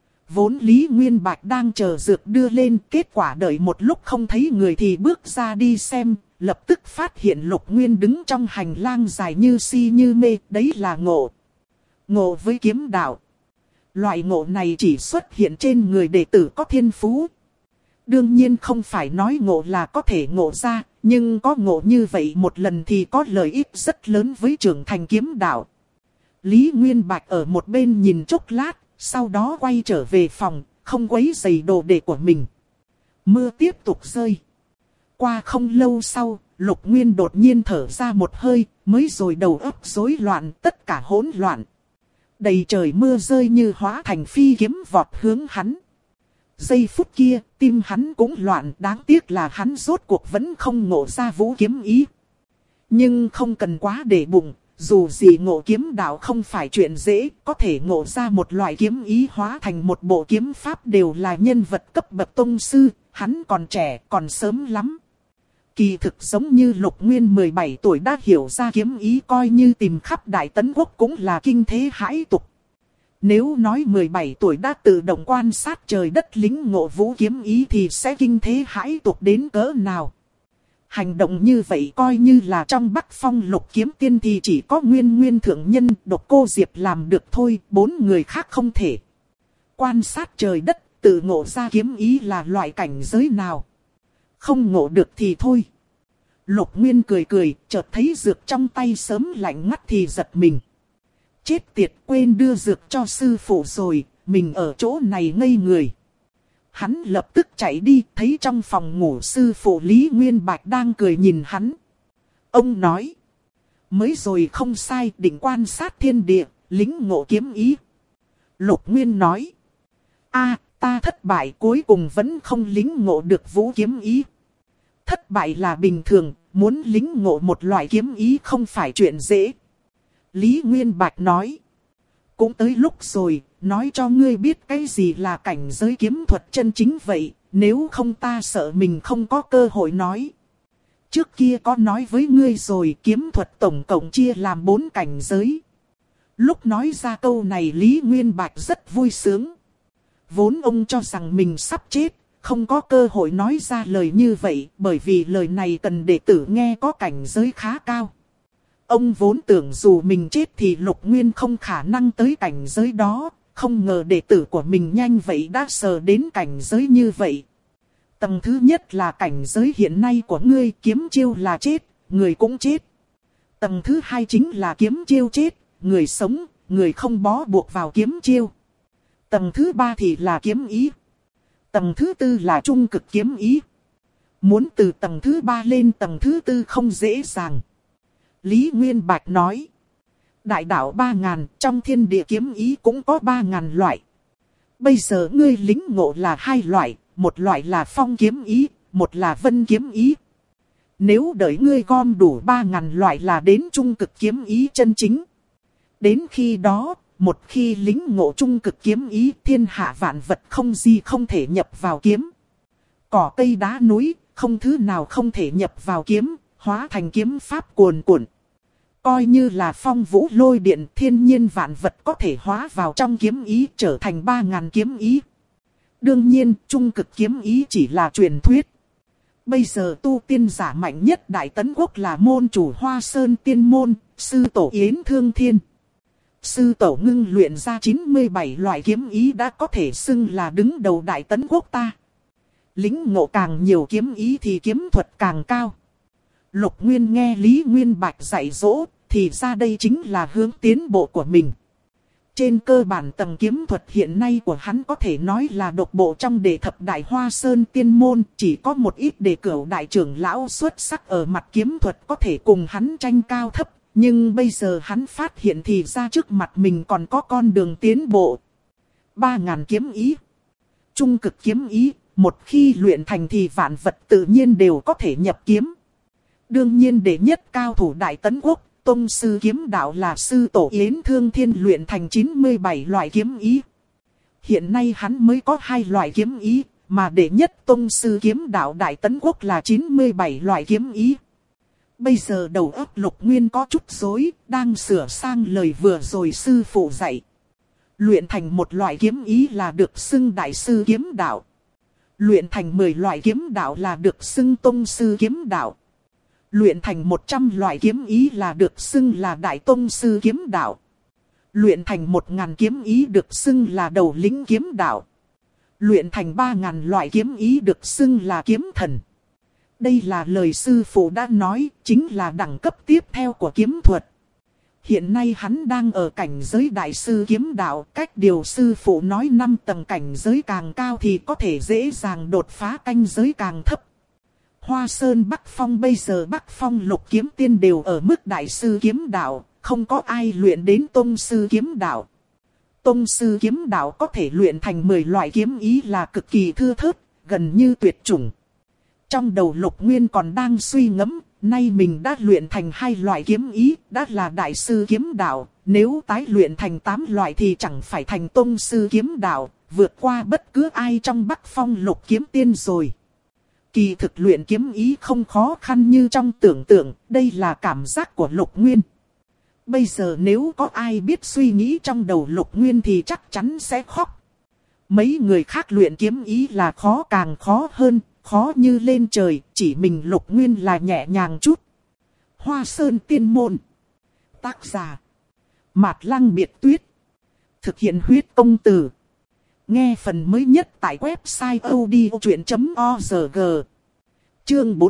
Vốn Lý Nguyên Bạch đang chờ dược đưa lên, kết quả đợi một lúc không thấy người thì bước ra đi xem, lập tức phát hiện Lục Nguyên đứng trong hành lang dài như si như mê, đấy là ngộ. Ngộ với kiếm đạo. Loại ngộ này chỉ xuất hiện trên người đệ tử có thiên phú. Đương nhiên không phải nói ngộ là có thể ngộ ra, nhưng có ngộ như vậy một lần thì có lợi ích rất lớn với trưởng thành kiếm đạo. Lý Nguyên Bạch ở một bên nhìn chốc lát, sau đó quay trở về phòng, không quấy rầy đồ đệ của mình. Mưa tiếp tục rơi. Qua không lâu sau, Lục Nguyên đột nhiên thở ra một hơi, mới rồi đầu óc rối loạn, tất cả hỗn loạn. Đầy trời mưa rơi như hóa thành phi kiếm vọt hướng hắn. Giây phút kia, tim hắn cũng loạn, đáng tiếc là hắn rốt cuộc vẫn không ngộ ra vũ kiếm ý. Nhưng không cần quá để bụng, dù gì ngộ kiếm đạo không phải chuyện dễ, có thể ngộ ra một loại kiếm ý hóa thành một bộ kiếm pháp đều là nhân vật cấp bậc tông sư, hắn còn trẻ, còn sớm lắm. Kỳ thực giống như Lục Nguyên 17 tuổi đã hiểu ra kiếm ý coi như tìm khắp Đại Tấn Quốc cũng là kinh thế hãi tục. Nếu nói 17 tuổi đã tự động quan sát trời đất lính ngộ vũ kiếm ý thì sẽ kinh thế hãi tục đến cỡ nào. Hành động như vậy coi như là trong Bắc Phong Lục Kiếm Tiên thì chỉ có Nguyên Thượng Nhân, Độc Cô Diệp làm được thôi, 4 người khác không thể. Quan sát trời đất, tự ngộ ra kiếm ý là loại cảnh giới nào? Không ngộ được thì thôi. Lục Nguyên cười cười, chợt thấy dược trong tay sớm lạnh ngắt thì giật mình. Chết tiệt, quên đưa dược cho sư phụ rồi, mình ở chỗ này ngây người. Hắn lập tức chạy đi, thấy trong phòng ngủ sư phụ Lý Nguyên Bạch đang cười nhìn hắn. Ông nói, mới rồi không sai, định quan sát thiên địa, lính ngộ kiếm ý. Lục Nguyên nói, ta thất bại, cuối cùng vẫn không lính ngộ được vũ kiếm ý. Thất bại là bình thường, muốn lính ngộ một loại kiếm ý không phải chuyện dễ. Lý Nguyên Bạch nói, cũng tới lúc rồi, nói cho ngươi biết cái gì là cảnh giới kiếm thuật chân chính vậy, nếu không ta sợ mình không có cơ hội nói. Trước kia có nói với ngươi rồi, kiếm thuật tổng cộng chia làm 4 cảnh giới. Lúc nói ra câu này Lý Nguyên Bạch rất vui sướng. Vốn ông cho rằng mình sắp chết, không có cơ hội nói ra lời như vậy, bởi vì lời này cần đệ tử nghe có cảnh giới khá cao. Ông vốn tưởng dù mình chết thì Lục Nguyên không khả năng tới cảnh giới đó, không ngờ đệ tử của mình nhanh vậy đã sờ đến cảnh giới như vậy. Tầng thứ nhất là cảnh giới hiện nay của ngươi, kiếm chiêu là chết, người cũng chết. Tầng thứ hai chính là kiếm chiêu chết, người sống, người không bó buộc vào kiếm chiêu. Tầng thứ ba thì là kiếm ý. Tầng thứ tư là trung cực kiếm ý. Muốn từ tầng thứ ba lên tầng thứ tư không dễ dàng. Lý Nguyên Bạch nói, đại đạo 3.000, trong thiên địa kiếm ý cũng có 3.000 loại. Bây giờ ngươi lính ngộ là 2 loại, một loại là phong kiếm ý, một là vân kiếm ý. Nếu đợi ngươi gom đủ 3.000 loại là đến trung cực kiếm ý chân chính. Đến khi đó, một khi lính ngộ trung cực kiếm ý, thiên hạ vạn vật không gì không thể nhập vào kiếm. Cỏ cây đá núi, không thứ nào không thể nhập vào kiếm, hóa thành kiếm pháp cuồn cuộn. Coi như là phong vũ lôi điện, thiên nhiên vạn vật có thể hóa vào trong kiếm ý, trở thành 3.000 kiếm ý. Đương nhiên, trung cực kiếm ý chỉ là truyền thuyết. Bây giờ tu tiên giả mạnh nhất Đại Tấn Quốc là môn chủ Hoa Sơn Tiên Môn, sư tổ Yến Thương Thiên. Sư tổ ngưng luyện ra 97 loại kiếm ý đã có thể xưng là đứng đầu Đại Tấn Quốc ta. Lĩnh ngộ càng nhiều kiếm ý thì kiếm thuật càng cao. Lục Nguyên nghe Lý Nguyên Bạch dạy dỗ, thì ra đây chính là hướng tiến bộ của mình. Trên cơ bản tầng kiếm thuật hiện nay của hắn có thể nói là độc bộ trong đệ thập đại Hoa Sơn Tiên Môn. Chỉ có một ít đệ cửu đại trưởng lão xuất sắc ở mặt kiếm thuật có thể cùng hắn tranh cao thấp. Nhưng bây giờ hắn phát hiện thì ra trước mặt mình còn có con đường tiến bộ. 3.000 kiếm ý. Trung cực kiếm ý, một khi luyện thành thì vạn vật tự nhiên đều có thể nhập kiếm. Đương nhiên đệ nhất cao thủ Đại Tấn Quốc, tông sư kiếm đạo là sư tổ Yến Thương Thiên luyện thành 97 loại kiếm ý. Hiện nay hắn mới có 2 loại kiếm ý, mà đệ nhất tông sư kiếm đạo Đại Tấn Quốc là 97 loại kiếm ý. Bây giờ đầu óc Lục Nguyên có chút rối, đang sửa sang lời vừa rồi sư phụ dạy. Luyện thành một loại kiếm ý là được xưng đại sư kiếm đạo. Luyện thành 10 loại kiếm đạo là được xưng tông sư kiếm đạo. Luyện thành 100 loại kiếm ý là được xưng là đại tông sư kiếm đạo. Luyện thành 1.000 kiếm ý được xưng là đầu lĩnh kiếm đạo. Luyện thành 3.000 loại kiếm ý được xưng là kiếm thần. Đây là lời sư phụ đã nói, chính là đẳng cấp tiếp theo của kiếm thuật. Hiện nay hắn đang ở cảnh giới đại sư kiếm đạo, cách điều sư phụ nói 5 tầng cảnh giới càng cao thì có thể dễ dàng đột phá cảnh giới càng thấp. Hoa Sơn Bắc Phong bây giờ Bắc Phong Lục Kiếm Tiên đều ở mức đại sư kiếm đạo, không có ai luyện đến tông sư kiếm đạo. Tông sư kiếm đạo có thể luyện thành 10 loại kiếm ý là cực kỳ thưa thớt, gần như tuyệt chủng. Trong đầu Lục Nguyên còn đang suy ngẫm, nay mình đã luyện thành 2 loại kiếm ý, đã là đại sư kiếm đạo, nếu tái luyện thành 8 loại thì chẳng phải thành tông sư kiếm đạo, vượt qua bất cứ ai trong Bắc Phong Lục Kiếm Tiên rồi. Kỳ thực luyện kiếm ý không khó khăn như trong tưởng tượng, đây là cảm giác của Lục Nguyên. Bây giờ nếu có ai biết suy nghĩ trong đầu Lục Nguyên thì chắc chắn sẽ khóc. Mấy người khác luyện kiếm ý là khó càng khó hơn, khó như lên trời, chỉ mình Lục Nguyên là nhẹ nhàng chút. Hoa Sơn Tiên Môn. Tác giả Mạt Lăng Biệt Tuyết. Thực hiện huyết công từ. Nghe phần mới nhất tại website odchuyện.org. Chương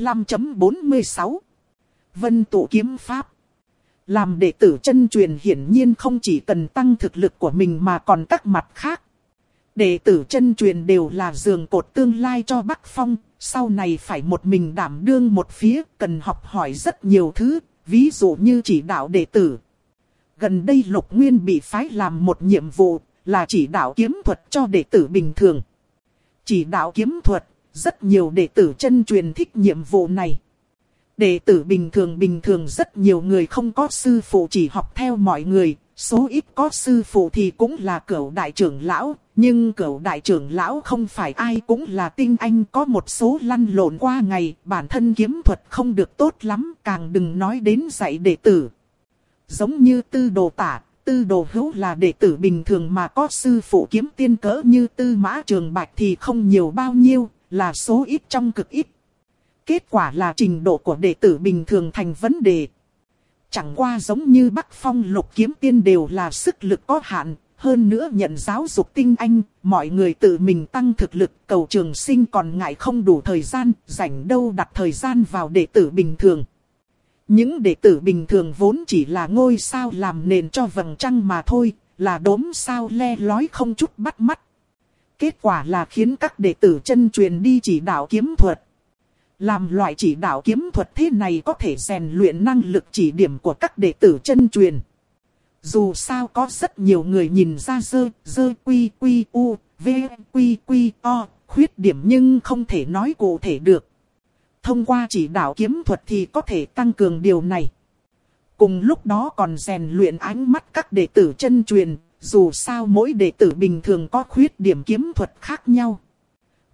45.46 Vân tụ kiếm pháp. Làm đệ tử chân truyền hiển nhiên không chỉ cần tăng thực lực của mình mà còn các mặt khác. Đệ tử chân truyền đều là giường cột tương lai cho Bắc Phong, sau này phải một mình đảm đương một phía, cần học hỏi rất nhiều thứ, ví dụ như chỉ đạo đệ tử. Gần đây Lục Nguyên bị phái làm một nhiệm vụ, là chỉ đạo kiếm thuật cho đệ tử bình thường. Chỉ đạo kiếm thuật, rất nhiều đệ tử chân truyền thích nhiệm vụ này. Đệ tử bình thường rất nhiều người không có sư phụ chỉ học theo mọi người, số ít có sư phụ thì cũng là cửu đại trưởng lão, nhưng cửu đại trưởng lão không phải ai cũng là tinh anh, có một số lăn lộn qua ngày, bản thân kiếm thuật không được tốt lắm, càng đừng nói đến dạy đệ tử. Giống như Tư Đồ Tả, Tư Đồ Hữu là đệ tử bình thường mà có sư phụ kiếm tiên cỡ như Tư Mã Trường Bạch thì không nhiều bao nhiêu, là số ít trong cực ít. Kết quả là trình độ của đệ tử bình thường thành vấn đề. Chẳng qua giống như Bắc Phong Lục Kiếm Tiên đều là sức lực có hạn, hơn nữa nhận giáo dục tinh anh, mọi người tự mình tăng thực lực, cầu trường sinh còn ngại không đủ thời gian, rảnh đâu đặt thời gian vào đệ tử bình thường. Những đệ tử bình thường vốn chỉ là ngôi sao làm nền cho vầng trăng mà thôi, là đốm sao le lói không chút bắt mắt. Kết quả là khiến các đệ tử chân truyền đi chỉ đạo kiếm thuật. Làm loại chỉ đạo kiếm thuật thế này có thể rèn luyện năng lực chỉ điểm của các đệ tử chân truyền. Dù sao có rất nhiều người nhìn ra dơ quy quy u, v quy quy o, khuyết điểm nhưng không thể nói cụ thể được. Thông qua chỉ đạo kiếm thuật thì có thể tăng cường điều này. Cùng lúc đó còn rèn luyện ánh mắt các đệ tử chân truyền, dù sao mỗi đệ tử bình thường có khuyết điểm kiếm thuật khác nhau.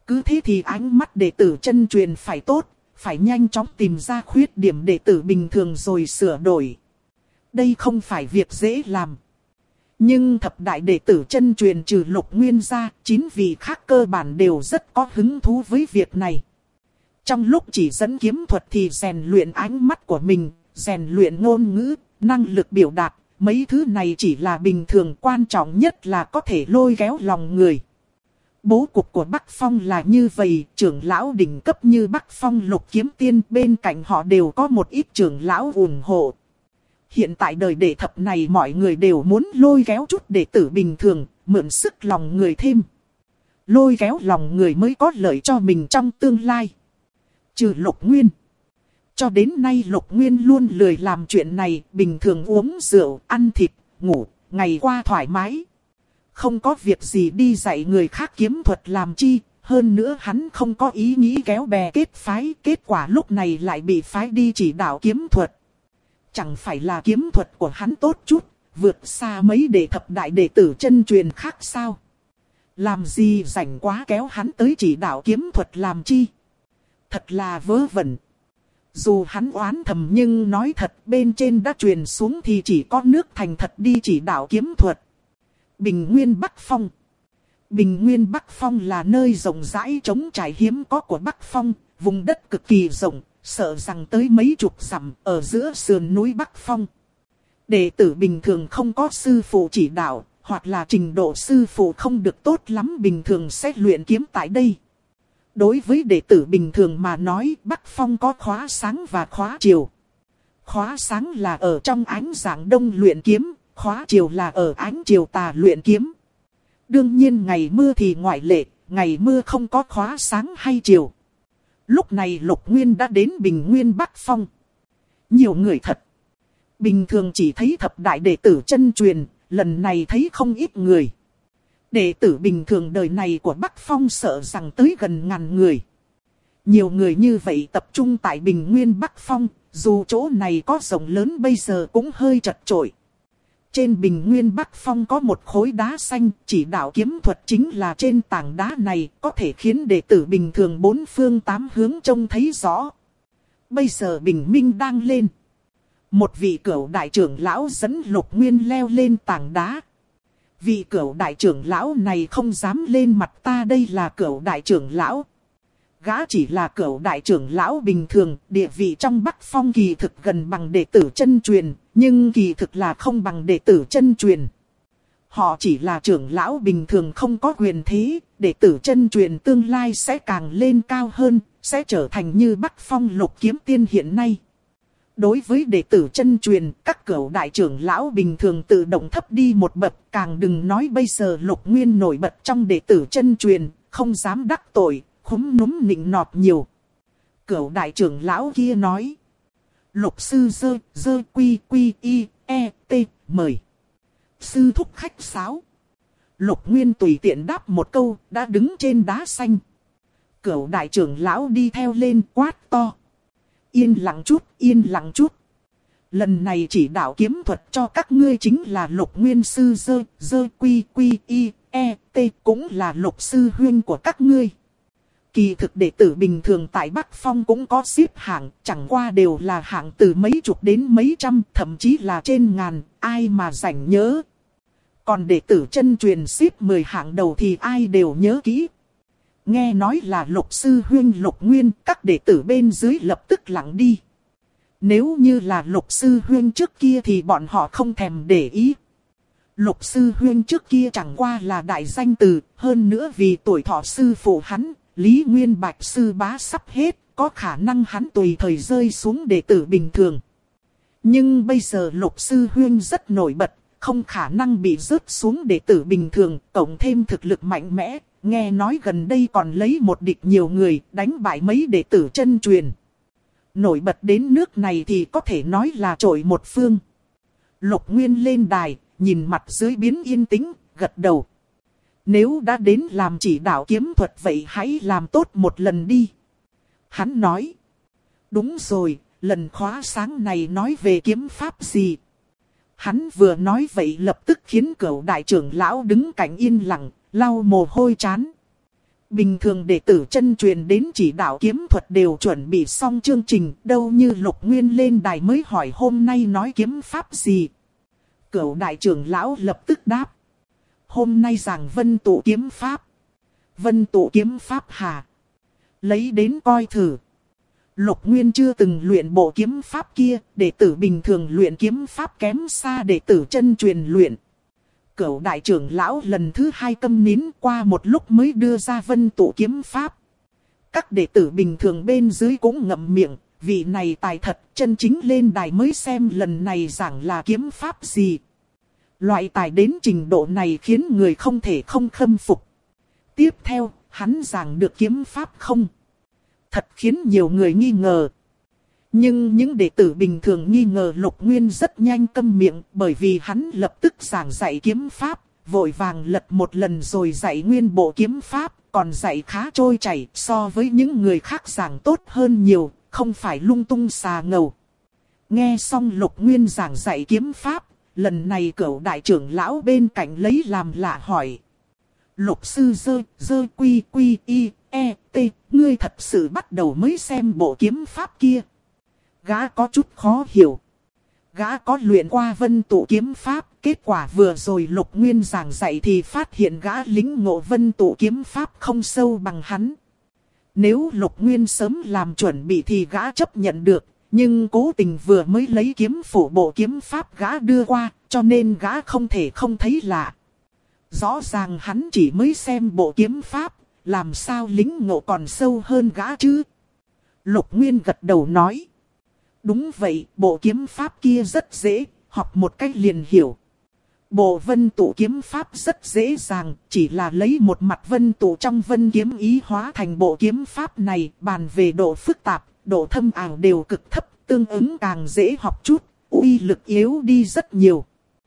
Cứ thế thì ánh mắt đệ tử chân truyền phải tốt, phải nhanh chóng tìm ra khuyết điểm đệ tử bình thường rồi sửa đổi. Đây không phải việc dễ làm. Nhưng thập đại đệ tử chân truyền trừ Lục Nguyên ra, 9 vị khác cơ bản đều rất có hứng thú với việc này. Trong lúc chỉ dẫn kiếm thuật thì rèn luyện ánh mắt của mình, rèn luyện ngôn ngữ, năng lực biểu đạt, mấy thứ này chỉ là bình thường, quan trọng nhất là có thể lôi kéo lòng người. Bố cục của Bắc Phong là như vậy, trưởng lão đỉnh cấp như Bắc Phong Lục Kiếm Tiên bên cạnh họ đều có một ít trưởng lão ủng hộ. Hiện tại đời đệ thập này mọi người đều muốn lôi kéo chút đệ tử bình thường, mượn sức lòng người thêm. Lôi kéo lòng người mới có lợi cho mình trong tương lai. Trừ Lục Nguyên. Cho đến nay Lục Nguyên luôn lười làm chuyện này, bình thường uống rượu, ăn thịt, ngủ, ngày qua thoải mái. Không có việc gì đi dạy người khác kiếm thuật làm chi, hơn nữa hắn không có ý nghĩ kéo bè kết phái, kết quả lúc này lại bị phái đi chỉ đạo kiếm thuật. Chẳng phải là kiếm thuật của hắn tốt chút, vượt xa mấy đệ thập đại đệ tử chân truyền khác sao? Làm gì rảnh quá kéo hắn tới chỉ đạo kiếm thuật làm chi? Thật là vớ vẩn. Dù hắn oán thầm nhưng nói thật, bên trên đã truyền xuống thì chỉ có nước thành thật đi chỉ đạo kiếm thuật. Bình Nguyên Bắc Phong. Bình Nguyên Bắc Phong là nơi rộng rãi trống trải hiếm có của Bắc Phong, vùng đất cực kỳ rộng, sợ rằng tới mấy chục dặm ở giữa sườn núi Bắc Phong. Đệ tử bình thường không có sư phụ chỉ đạo, hoặc là trình độ sư phụ không được tốt lắm, bình thường sẽ luyện kiếm tại đây. Đối với đệ tử bình thường mà nói, Bắc Phong có khóa sáng và khóa chiều. Khóa sáng là ở trong ánh dạng đông luyện kiếm, khóa chiều là ở ánh chiều tà luyện kiếm. Đương nhiên ngày mưa thì ngoại lệ, ngày mưa không có khóa sáng hay chiều. Lúc này Lục Nguyên đã đến Bình Nguyên Bắc Phong. Nhiều người thật. Bình thường chỉ thấy thập đại đệ tử chân truyền, lần này thấy không ít người. Đệ tử bình thường đời này của Bắc Phong sợ rằng tới gần 1000 người. Nhiều người như vậy tập trung tại Bình Nguyên Bắc Phong, dù chỗ này có rộng lớn bây giờ cũng hơi chật chội. Trên Bình Nguyên Bắc Phong có một khối đá xanh, chỉ đạo kiếm thuật chính là trên tảng đá này, có thể khiến đệ tử bình thường 4 phương 8 hướng trông thấy rõ. Bây giờ bình minh đang lên. Một vị cửu đại trưởng lão dẫn Lục Nguyên leo lên tảng đá. Vị cửu đại trưởng lão này không dám lên mặt ta, đây là cửu đại trưởng lão. Gã chỉ là cửu đại trưởng lão bình thường, địa vị trong Bắc Phong kỳ thực gần bằng đệ tử chân truyền, nhưng kỳ thực là không bằng đệ tử chân truyền. Họ chỉ là trưởng lão bình thường không có quyền thế, đệ tử chân truyền tương lai sẽ càng lên cao hơn, sẽ trở thành như Bắc Phong Lục Kiếm Tiên hiện nay. Đối với đệ tử chân truyền, các cửu đại trưởng lão bình thường tự động thấp đi một bậc, càng đừng nói bây giờ Lục Nguyên nổi bật trong đệ tử chân truyền, không dám đắc tội, khúm núm nịnh nọt nhiều. Cửu đại trưởng lão kia nói: Lục sư dơ quy quy y e t mời. Sư thúc khách sáo. Lục Nguyên tùy tiện đáp một câu, đã đứng trên đá xanh. Cửu đại trưởng lão đi theo lên quát to: Yên lặng chút, yên lặng chút. Lần này chỉ đạo kiếm thuật cho các ngươi chính là Lục Nguyên sư dơ quy quy y e t, cũng là Lục sư huynh của các ngươi. Kỳ thực đệ tử bình thường tại Bắc Phong cũng có xếp hạng, chẳng qua đều là hạng từ mấy chục đến mấy trăm, thậm chí là trên ngàn, ai mà rảnh nhớ. Còn đệ tử chân truyền xếp 10 hạng đầu thì ai đều nhớ kỹ. Nghe nói là Lục sư huynh Lục Nguyên, các đệ tử bên dưới lập tức lặng đi. Nếu như là Lục sư huynh trước kia thì bọn họ không thèm để ý. Lục sư huynh trước kia chẳng qua là đại danh từ, hơn nữa vì tuổi thọ sư phụ hắn, Lý Nguyên Bạch sư bá sắp hết, có khả năng hắn tùy thời rơi xuống đệ tử bình thường. Nhưng bây giờ Lục sư huynh rất nổi bật, không khả năng bị rớt xuống đệ tử bình thường, cộng thêm thực lực mạnh mẽ, nghe nói gần đây còn lấy một địch nhiều người, đánh bại mấy đệ tử chân truyền. Nổi bật đến nước này thì có thể nói là trội một phương. Lục Nguyên lên đài, nhìn mặt dưới biến yên tĩnh, gật đầu. Nếu đã đến làm chỉ đạo kiếm thuật vậy hãy làm tốt một lần đi. Hắn nói. Đúng rồi, lần khóa sáng này nói về kiếm pháp gì? Hắn vừa nói vậy lập tức khiến cửu đại trưởng lão đứng cạnh yên lặng, lau mồ hôi trán. Bình thường đệ tử chân truyền đến chỉ đạo kiếm thuật đều chuẩn bị xong chương trình, đâu như Lục Nguyên lên đài mới hỏi hôm nay nói kiếm pháp gì. Cửu đại trưởng lão lập tức đáp. Hôm nay giảng vân tụ kiếm pháp. Vân tụ kiếm pháp hà. Lấy đến coi thử. Lục Nguyên chưa từng luyện bộ kiếm pháp kia, đệ tử bình thường luyện kiếm pháp kém xa đệ tử chân truyền luyện. Cửu đại trưởng lão lần thứ 2 câm nín, qua một lúc mới đưa ra vân tụ kiếm pháp. Các đệ tử bình thường bên dưới cũng ngậm miệng, vị này tài thật, chân chính lên đài mới xem lần này giảng là kiếm pháp gì. Loại tài đến trình độ này khiến người không thể không khâm phục. Tiếp theo, hắn giảng được kiếm pháp không? Thật khiến nhiều người nghi ngờ. Nhưng những đệ tử bình thường nghi ngờ Lục Nguyên rất nhanh câm miệng, bởi vì hắn lập tức giảng dạy kiếm pháp, vội vàng lật một lần rồi dạy nguyên bộ kiếm pháp, còn dạy khá trôi chảy, so với những người khác giảng tốt hơn nhiều, không phải lung tung xà ngầu. Nghe xong Lục Nguyên giảng dạy kiếm pháp, lần này Cửu đại trưởng lão bên cạnh lấy làm lạ hỏi. Lục sư dơ quy quy y e t, ngươi thật sự bắt đầu mới xem bộ kiếm pháp kia. Gã có chút khó hiểu. Gã có luyện qua vân tụ kiếm pháp, kết quả vừa rồi Lục Nguyên giảng dạy thì phát hiện gã lĩnh ngộ vân tụ kiếm pháp không sâu bằng hắn. Nếu Lục Nguyên sớm làm chuẩn bị thì gã chấp nhận được, nhưng cố tình vừa mới lấy kiếm phủ bộ kiếm pháp gã đưa qua, cho nên gã không thể không thấy lạ. Rõ ràng hắn chỉ mới xem bộ kiếm pháp, làm sao lĩnh ngộ còn sâu hơn gã chứ? Lục Nguyên gật đầu nói. Đúng vậy, bộ kiếm pháp kia rất dễ, học một cách liền hiểu. Bộ vân tụ kiếm pháp rất dễ dàng, chỉ là lấy một mặt vân tụ trong vân kiếm ý hóa thành bộ kiếm pháp này, bàn về độ phức tạp, độ thâm ảo đều cực thấp, tương ứng càng dễ học chút, uy lực yếu đi rất nhiều.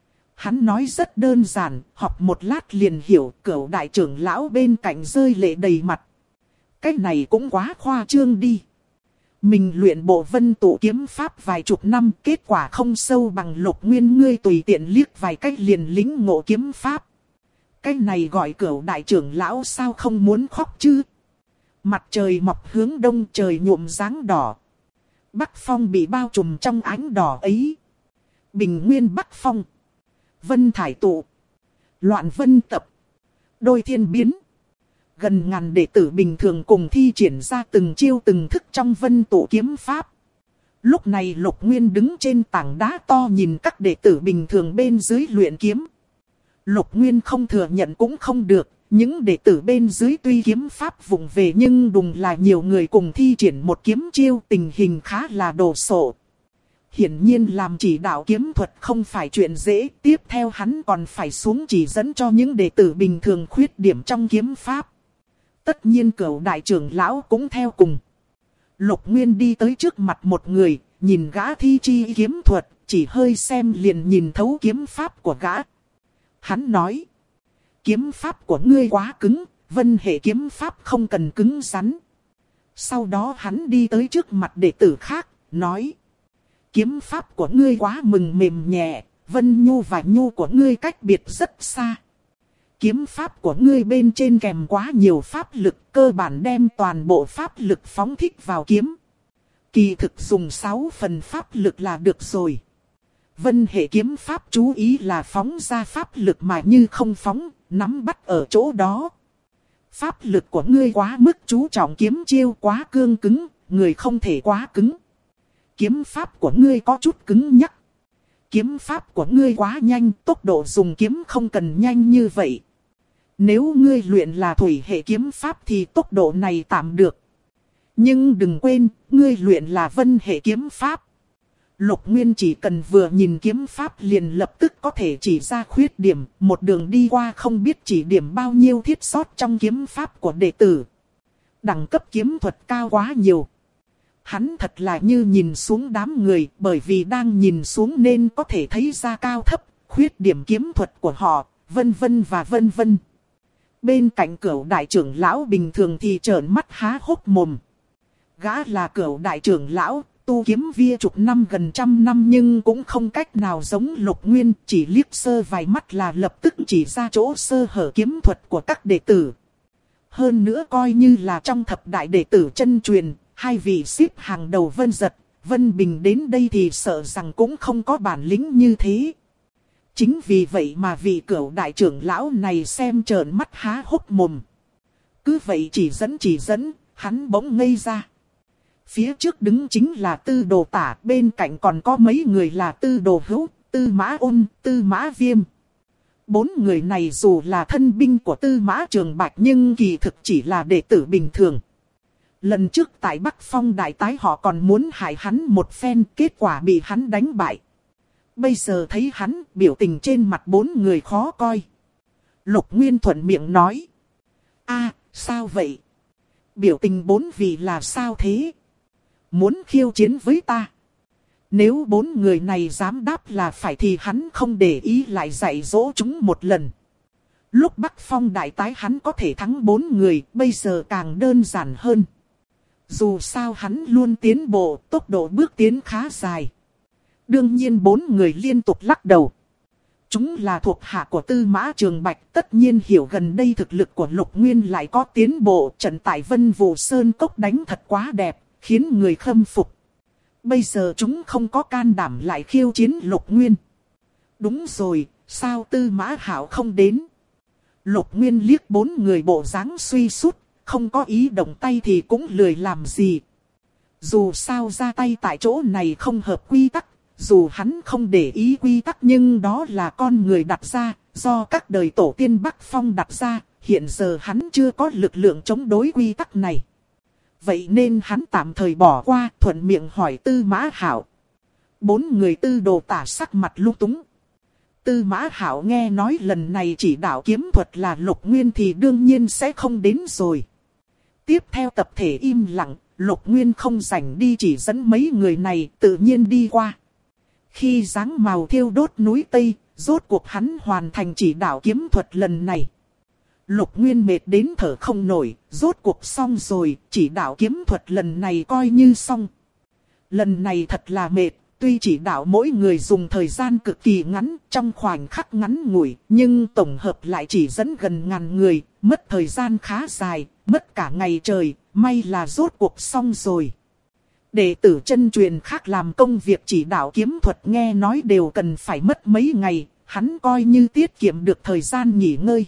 Hắn nói rất đơn giản, học một lát liền hiểu. Cửu đại trưởng lão bên cạnh rơi lệ đầy mặt. Cái này cũng quá khoa trương đi. Mình luyện bộ vân tụ kiếm pháp vài chục năm, kết quả không sâu bằng Lục Nguyên, ngươi tùy tiện liếc vài cách liền lĩnh ngộ kiếm pháp. Cái này gọi Cửu đại trưởng lão sao không muốn khóc chứ? Mặt trời mọc hướng đông, trời nhuộm dáng đỏ. Bắc phong bị bao trùm trong ánh đỏ ấy. Bình nguyên Bắc phong. Vân thải tụ. Loạn vân tập. Đôi thiên biến. Gần ngàn đệ tử bình thường cùng thi triển ra từng chiêu từng thức trong vân tụ kiếm pháp. Lúc này Lục Nguyên đứng trên tảng đá to nhìn các đệ tử bình thường bên dưới luyện kiếm. Lục Nguyên không thừa nhận cũng không được. Những đệ tử bên dưới tuy kiếm pháp vụng về nhưng đùng là nhiều người cùng thi triển một kiếm chiêu, tình hình khá là đồ sộ. Hiển nhiên làm chỉ đạo kiếm thuật không phải chuyện dễ, tiếp theo hắn còn phải xuống chỉ dẫn cho những đệ tử bình thường khuyết điểm trong kiếm pháp. Tất nhiên Cửu đại trưởng lão cũng theo cùng. Lục Nguyên đi tới trước mặt một người, nhìn gã thi chi kiếm thuật, chỉ hơi xem liền nhìn thấu kiếm pháp của gã. Hắn nói, kiếm pháp của ngươi quá cứng, vân hệ kiếm pháp không cần cứng rắn. Sau đó hắn đi tới trước mặt đệ tử khác, nói, kiếm pháp của ngươi quá mềm nhẹ, vân nhu và nhu của ngươi cách biệt rất xa. Kiếm pháp của ngươi bên trên kèm quá nhiều pháp lực, cơ bản đem toàn bộ pháp lực phóng thích vào kiếm. Kỳ thực dùng 6 phần pháp lực là được rồi. Vân hệ kiếm pháp chú ý là phóng ra pháp lực mà như không phóng, nắm bắt ở chỗ đó. Pháp lực của ngươi quá mức chú trọng kiếm chiêu, quá cương cứng, người không thể quá cứng. Kiếm pháp của ngươi có chút cứng nhắc. Kiếm pháp của ngươi quá nhanh, tốc độ dùng kiếm không cần nhanh như vậy. Nếu ngươi luyện là thủy hệ kiếm pháp thì tốc độ này tạm được. Nhưng đừng quên, ngươi luyện là vân hệ kiếm pháp. Lục Nguyên chỉ cần vừa nhìn kiếm pháp liền lập tức có thể chỉ ra khuyết điểm, một đường đi qua không biết chỉ điểm bao nhiêu thiết sót trong kiếm pháp của đệ tử. Đẳng cấp kiếm thuật cao quá nhiều. Hắn thật là như nhìn xuống đám người, bởi vì đang nhìn xuống nên có thể thấy ra cao thấp, khuyết điểm kiếm thuật của họ, vân vân và vân vân. Bên cạnh Cửu đại trưởng lão bình thường thì trợn mắt há hốc mồm. Gã là Cửu đại trưởng lão, tu kiếm vía chục năm gần trăm năm nhưng cũng không cách nào giống Lục Nguyên, chỉ liếc sơ vài mắt là lập tức chỉ ra chỗ sơ hở kiếm thuật của các đệ tử. hơn nữa coi như là trong thập đại đệ tử chân truyền, hai vị xếp hàng đầu Vân Giật, Vân Bình đến đây thì sợ rằng cũng không có bản lĩnh như thế. Chính vì vậy mà vị cửu đại trưởng lão này xem trợn mắt há hốc mồm. Cứ vậy chỉ dẫn, hắn bỗng ngây ra. Phía trước đứng chính là Tư Đồ Tả, bên cạnh còn có mấy người là Tư Đồ Hữu, Tư Mã Ôn, Tư Mã Viêm. Bốn người này dù là thân binh của Tư Mã Trường Bạch nhưng kỳ thực chỉ là đệ tử bình thường. Lần trước tại Bắc Phong Đại Tái họ còn muốn hại hắn một phen, kết quả bị hắn đánh bại. Bây giờ thấy hắn, biểu tình trên mặt bốn người khó coi. Lục Nguyên thuận miệng nói. Sao vậy? Biểu tình bốn vị là sao thế? Muốn khiêu chiến với ta? Nếu bốn người này dám đáp là phải thì hắn không để ý lại dạy dỗ chúng một lần. Lúc Bắc Phong Đại Tái hắn có thể thắng bốn người, bây giờ càng đơn giản hơn. Dù sao hắn luôn tiến bộ, tốc độ bước tiến khá dài. Đương nhiên bốn người liên tục lắc đầu. Chúng là thuộc hạ của Tư Mã Trường Bạch, tất nhiên hiểu gần đây thực lực của Lục Nguyên lại có tiến bộ. Trận tại Vân Vũ Sơn Cốc đánh thật quá đẹp, khiến người khâm phục. Bây giờ chúng không có can đảm lại khiêu chiến Lục Nguyên. Đúng rồi, sao Tư Mã Hạo không đến? Lục Nguyên liếc bốn người bộ dáng suy sút, không có ý động tay thì cũng lười làm gì. Dù sao ra tay tại chỗ này không hợp quy tắc, dù hắn không để ý quy tắc nhưng đó là con người đặt ra, do các đời tổ tiên Bắc Phong đặt ra, hiện giờ hắn chưa có lực lượng chống đối quy tắc này. Vậy nên hắn tạm thời bỏ qua, thuận miệng hỏi Tư Mã Hạo. Bốn người Tư Đồ Tả sắc mặt lung túng. Tư Mã Hạo nghe nói lần này chỉ đạo kiếm thuật là Lục Nguyên thì đương nhiên sẽ không đến rồi. Tiếp theo tập thể im lặng, Lục Nguyên không rảnh đi chỉ dẫn mấy người này tự nhiên đi qua. Khi dáng màu thiêu đốt núi Tây, rốt cuộc hắn hoàn thành chỉ đạo kiếm thuật lần này. Lục Nguyên mệt đến thở không nổi, rốt cuộc xong rồi, chỉ đạo kiếm thuật lần này coi như xong. Lần này thật là mệt, tuy chỉ đạo mỗi người dùng thời gian cực kỳ ngắn, trong khoảnh khắc ngắn ngủi, nhưng tổng hợp lại chỉ dẫn gần ngàn người, mất thời gian khá dài, mất cả ngày trời, may là rốt cuộc xong rồi. Đệ tử chân truyền khác làm công việc chỉ đạo kiếm thuật nghe nói đều cần phải mất mấy ngày, hắn coi như tiết kiệm được thời gian nghỉ ngơi.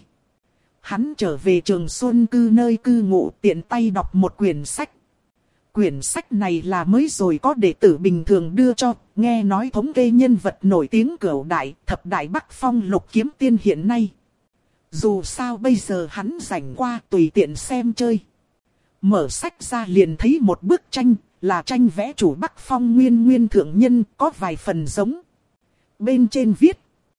Hắn trở về Trường Xuân Cư nơi cư ngụ tiện tay đọc một quyển sách. Quyển sách này là mới rồi có đệ tử bình thường đưa cho, nghe nói thống kê nhân vật nổi tiếng cửu đại, thập đại Bắc Phong Lục Kiếm Tiên hiện nay. Dù sao bây giờ hắn rảnh qua tùy tiện xem chơi. Mở sách ra liền thấy một bức tranh, là tranh vẽ chủ Bắc Phong Nguyên Thượng Nhân, có vài phần giống. Bên trên viết: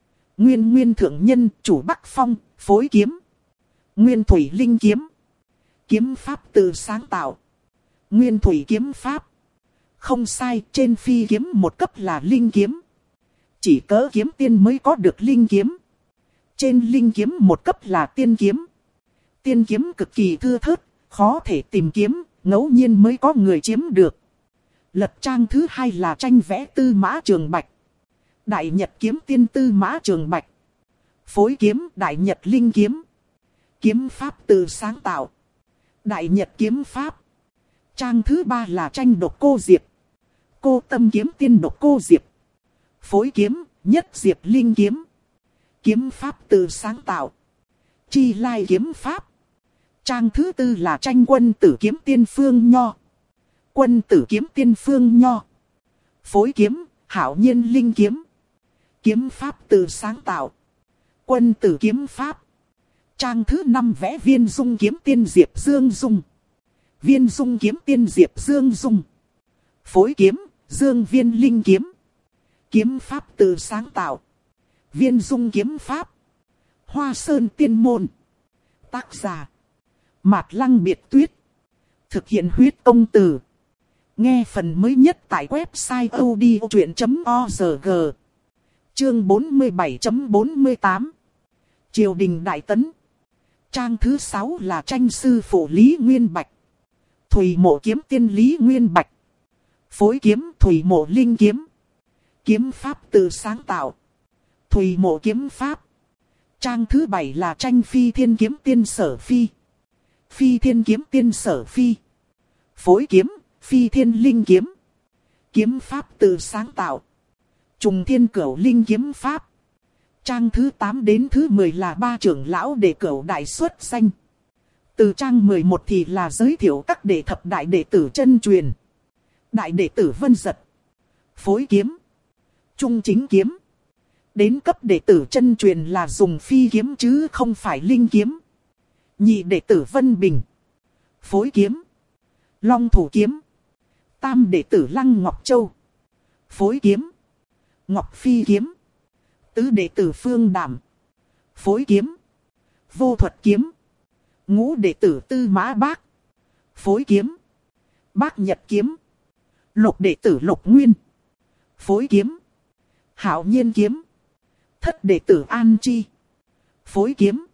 Nguyên Thượng Nhân, chủ Bắc Phong, phối kiếm. Nguyên Thủy Linh Kiếm. Kiếm pháp tự sáng tạo. Nguyên Thủy Kiếm Pháp. Không sai, trên phi kiếm một cấp là Linh Kiếm. Chỉ cỡ kiếm tiên mới có được Linh Kiếm. Trên Linh Kiếm một cấp là Tiên Kiếm. Tiên Kiếm cực kỳ thưa thớt, khó thể tìm kiếm, ngẫu nhiên mới có người chiếm được. Lật trang thứ hai là tranh vẽ Tư Mã Trường Bạch. Đại Nhật Kiếm Tiên Tư Mã Trường Bạch. Phối kiếm Đại Nhật Linh Kiếm. Kiếm pháp tự sáng tạo. Đại Nhật Kiếm Pháp. Trang thứ ba là tranh Độc Cô Diệp. Cô Tâm Kiếm Tiên Độc Cô Diệp. Phối kiếm Nhất Diệp Linh Kiếm. Kiếm pháp tự sáng tạo. Chi Lai Kiếm Pháp. Trang thứ tư là tranh Quân Tử Kiếm Tiên Phương Nho. Quân Tử Kiếm Tiên Phương Nho. Phối kiếm Hạo Nhiên Linh Kiếm. Kiếm pháp tự sáng tạo. Quân Tử Kiếm Pháp. Trang thứ 5 vẽ Viên Dung Kiếm Tiên Diệp Dương Dung. Viên Dung Kiếm Tiên Diệp Dương Dung. Phối kiếm Dương Viên Linh Kiếm. Kiếm pháp tự sáng tạo. Viên Dung Kiếm Pháp. Hoa Sơn Tiên Môn. Tác giả Mạt Lăng Biệt Tuyết. Thực hiện huyết công từ. Nghe phần mới nhất tại website odchuyện.org. Chương 47.48. Triều đình Đại Tấn. Trang thứ 6 là tranh sư phụ Lý Nguyên Bạch. Thủy Mộ Kiếm Tiên Lý Nguyên Bạch. Phối kiếm Thủy Mộ Linh Kiếm. Kiếm pháp tự sáng tạo. Thủy Mộ Kiếm Pháp. Trang thứ 7 là tranh Phi Thiên Kiếm Tiên Sở Phi. Phi thiên kiếm tiên sở phi. Phối kiếm, phi thiên linh kiếm. Kiếm pháp tự sáng tạo. Trùng thiên cửu linh kiếm pháp. Trang thứ 8 đến thứ 10 là 3 trưởng lão đệ cửu đại xuất danh. Từ trang 11 thì là giới thiệu các đệ thập đại đệ tử chân truyền. Đại đệ tử Vân Giật. Phối kiếm. Trung chính kiếm. Đến cấp đệ tử chân truyền là dùng phi kiếm chứ không phải linh kiếm. Nhị đệ tử Vân Bình. Phối kiếm. Long thủ kiếm. Tam đệ tử Lăng Ngọc Châu. Phối kiếm. Ngọc Phi kiếm. Tứ đệ tử Phương Đảm. Phối kiếm. Vô thuật kiếm. Ngũ đệ tử Tư Mã Bác. Phối kiếm. Bác Nhật kiếm. Lục đệ tử Lục Nguyên. Phối kiếm. Hạo Nhiên kiếm. Thất đệ tử An Chi. Phối kiếm.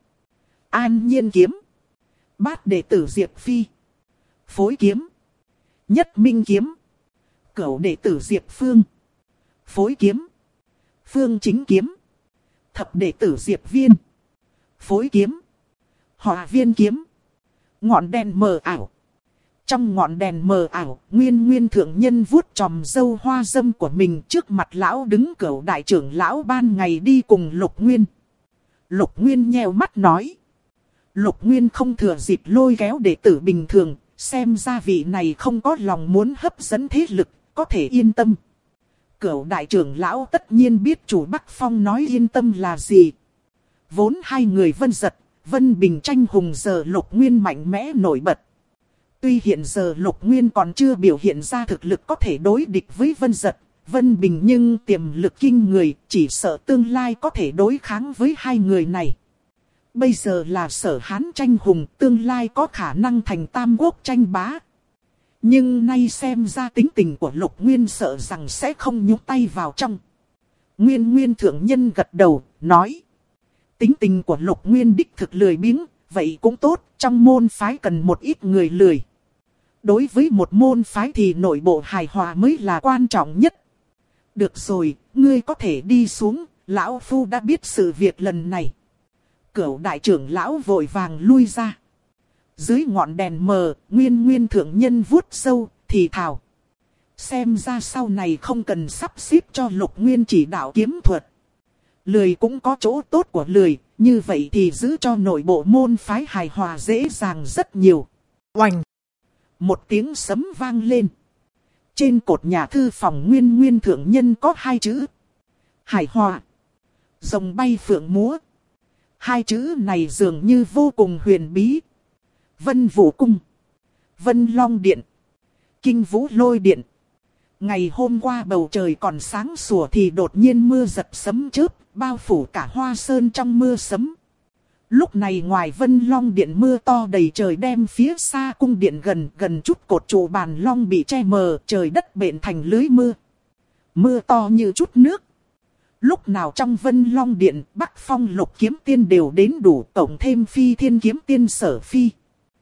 An Nhiên kiếm. Bát đệ tử Diệp Phi. Phối kiếm. Nhất Minh kiếm. Cửu đệ tử Diệp Phương. Phối kiếm. Phương Chính kiếm. Thập đệ tử Diệp Viên. Phối kiếm. Hỏa Viên kiếm. Ngọn đèn mờ ảo. Trong ngọn đèn mờ ảo, Nguyên thượng nhân vuốt chòm râu hoa dâm của mình, trước mặt lão đứng cửu đại trưởng lão ban ngày đi cùng Lục Nguyên. Lục Nguyên nheo mắt nói. Lục Nguyên không thừa dịp lôi kéo đệ tử bình thường, xem ra vị này không có lòng muốn hấp dẫn thế lực, có thể yên tâm. Cửu đại trưởng lão tất nhiên biết chủ Bắc Phong nói yên tâm là gì. Vốn hai người Vân Giật, Vân Bình tranh hùng, giờ Lục Nguyên mạnh mẽ nổi bật. Tuy hiện giờ Lục Nguyên còn chưa biểu hiện ra thực lực có thể đối địch với Vân Giật, Vân Bình, nhưng tiềm lực kinh người, chỉ sợ tương lai có thể đối kháng với hai người này. Bây giờ là Sở Hán tranh hùng, tương lai có khả năng thành Tam Quốc tranh bá. Nhưng nay xem ra tính tình của Lục Nguyên sợ rằng sẽ không nhúng tay vào trong. Nguyên thượng nhân gật đầu, nói. Tính tình của Lục Nguyên đích thực lười biếng, vậy cũng tốt, trong môn phái cần một ít người lười. Đối với một môn phái thì nội bộ hài hòa mới là quan trọng nhất. Được rồi, ngươi có thể đi xuống, lão phu đã biết sự việc lần này. Cửu đại trưởng lão vội vàng lui ra. Dưới ngọn đèn mờ, Nguyên thượng nhân vuốt sâu, thì thào. Xem ra sau này không cần sắp xếp cho Lục Nguyên chỉ đạo kiếm thuật. Lười cũng có chỗ tốt của lười, như vậy thì giữ cho nội bộ môn phái hài hòa dễ dàng rất nhiều. Oành! Một tiếng sấm vang lên. Trên cột nhà thư phòng Nguyên thượng nhân có hai chữ. Hài hòa. Rồng bay phượng múa. Hai chữ này dường như vô cùng huyền bí. Vân Vũ Cung. Vân Long Điện. Kinh Vũ Lôi Điện. Ngày hôm qua bầu trời còn sáng sủa thì đột nhiên mưa giật sấm chớp, bao phủ cả Hoa Sơn trong mưa sấm. Lúc này ngoài Vân Long Điện mưa to đầy trời, đem phía xa cung điện gần chút cột trụ bàn long bị che mờ, trời đất bện thành lưới mưa. Mưa to như chút nước. Lúc nào trong Vân Long Điện, Bắc Phong Lục kiếm tiên đều đến đủ, tổng thêm Phi Thiên kiếm tiên Sở Phi.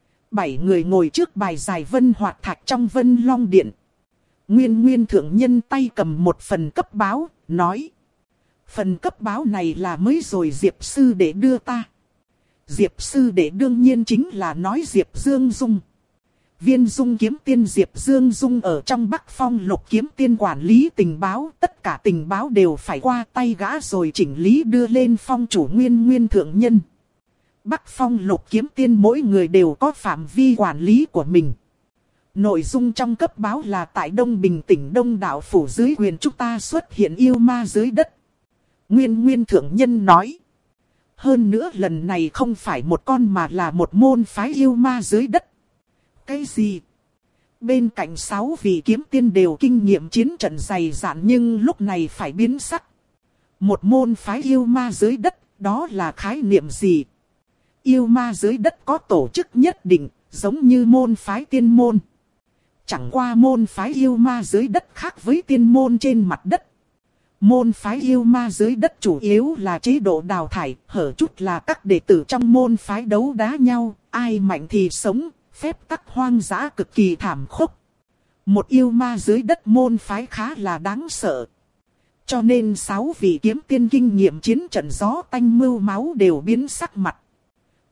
7 người ngồi trước bài giải vân hoạt thạch trong Vân Long Điện. Nguyên thượng nhân tay cầm một phần cấp báo, nói. Phần cấp báo này là mới rồi Diệp sư đệ đưa ta. Diệp sư đệ đương nhiên chính là nói Diệp Dương Dung. Viên Dung kiếm tiên Diệp Dương Dung ở trong Bắc Phong Lục kiếm tiên quản lý tình báo. Tất cả tình báo đều phải qua tay gã rồi chỉnh lý đưa lên phong chủ Nguyên thượng nhân. Bắc Phong Lục kiếm tiên mỗi người đều có phạm vi quản lý của mình. Nội dung trong cấp báo là tại Đông Bình tỉnh Đông Đạo Phủ dưới quyền chúng ta xuất hiện yêu ma dưới đất. Nguyên thượng nhân nói. Hơn nữa lần này không phải một con mà là một môn phái yêu ma dưới đất. Cái gì? Bên cạnh 6 vị kiếm tiên đều kinh nghiệm chiến trận dày dạn, nhưng lúc này phải biến sắc. Một môn phái yêu ma dưới đất, đó là khái niệm gì? Yêu ma dưới đất có tổ chức nhất định, giống như môn phái tiên môn. Chẳng qua môn phái yêu ma dưới đất khác với tiên môn trên mặt đất. Môn phái yêu ma dưới đất chủ yếu là chế độ đào thải, hở chút là các đệ tử trong môn phái đấu đá nhau, ai mạnh thì sống, phép tắc hoang dã cực kỳ thảm khốc. Một yêu ma dưới đất môn phái khá là đáng sợ. Cho nên 6 vị kiếm tiên kinh nghiệm chiến trận gió tanh mưu máu đều biến sắc mặt.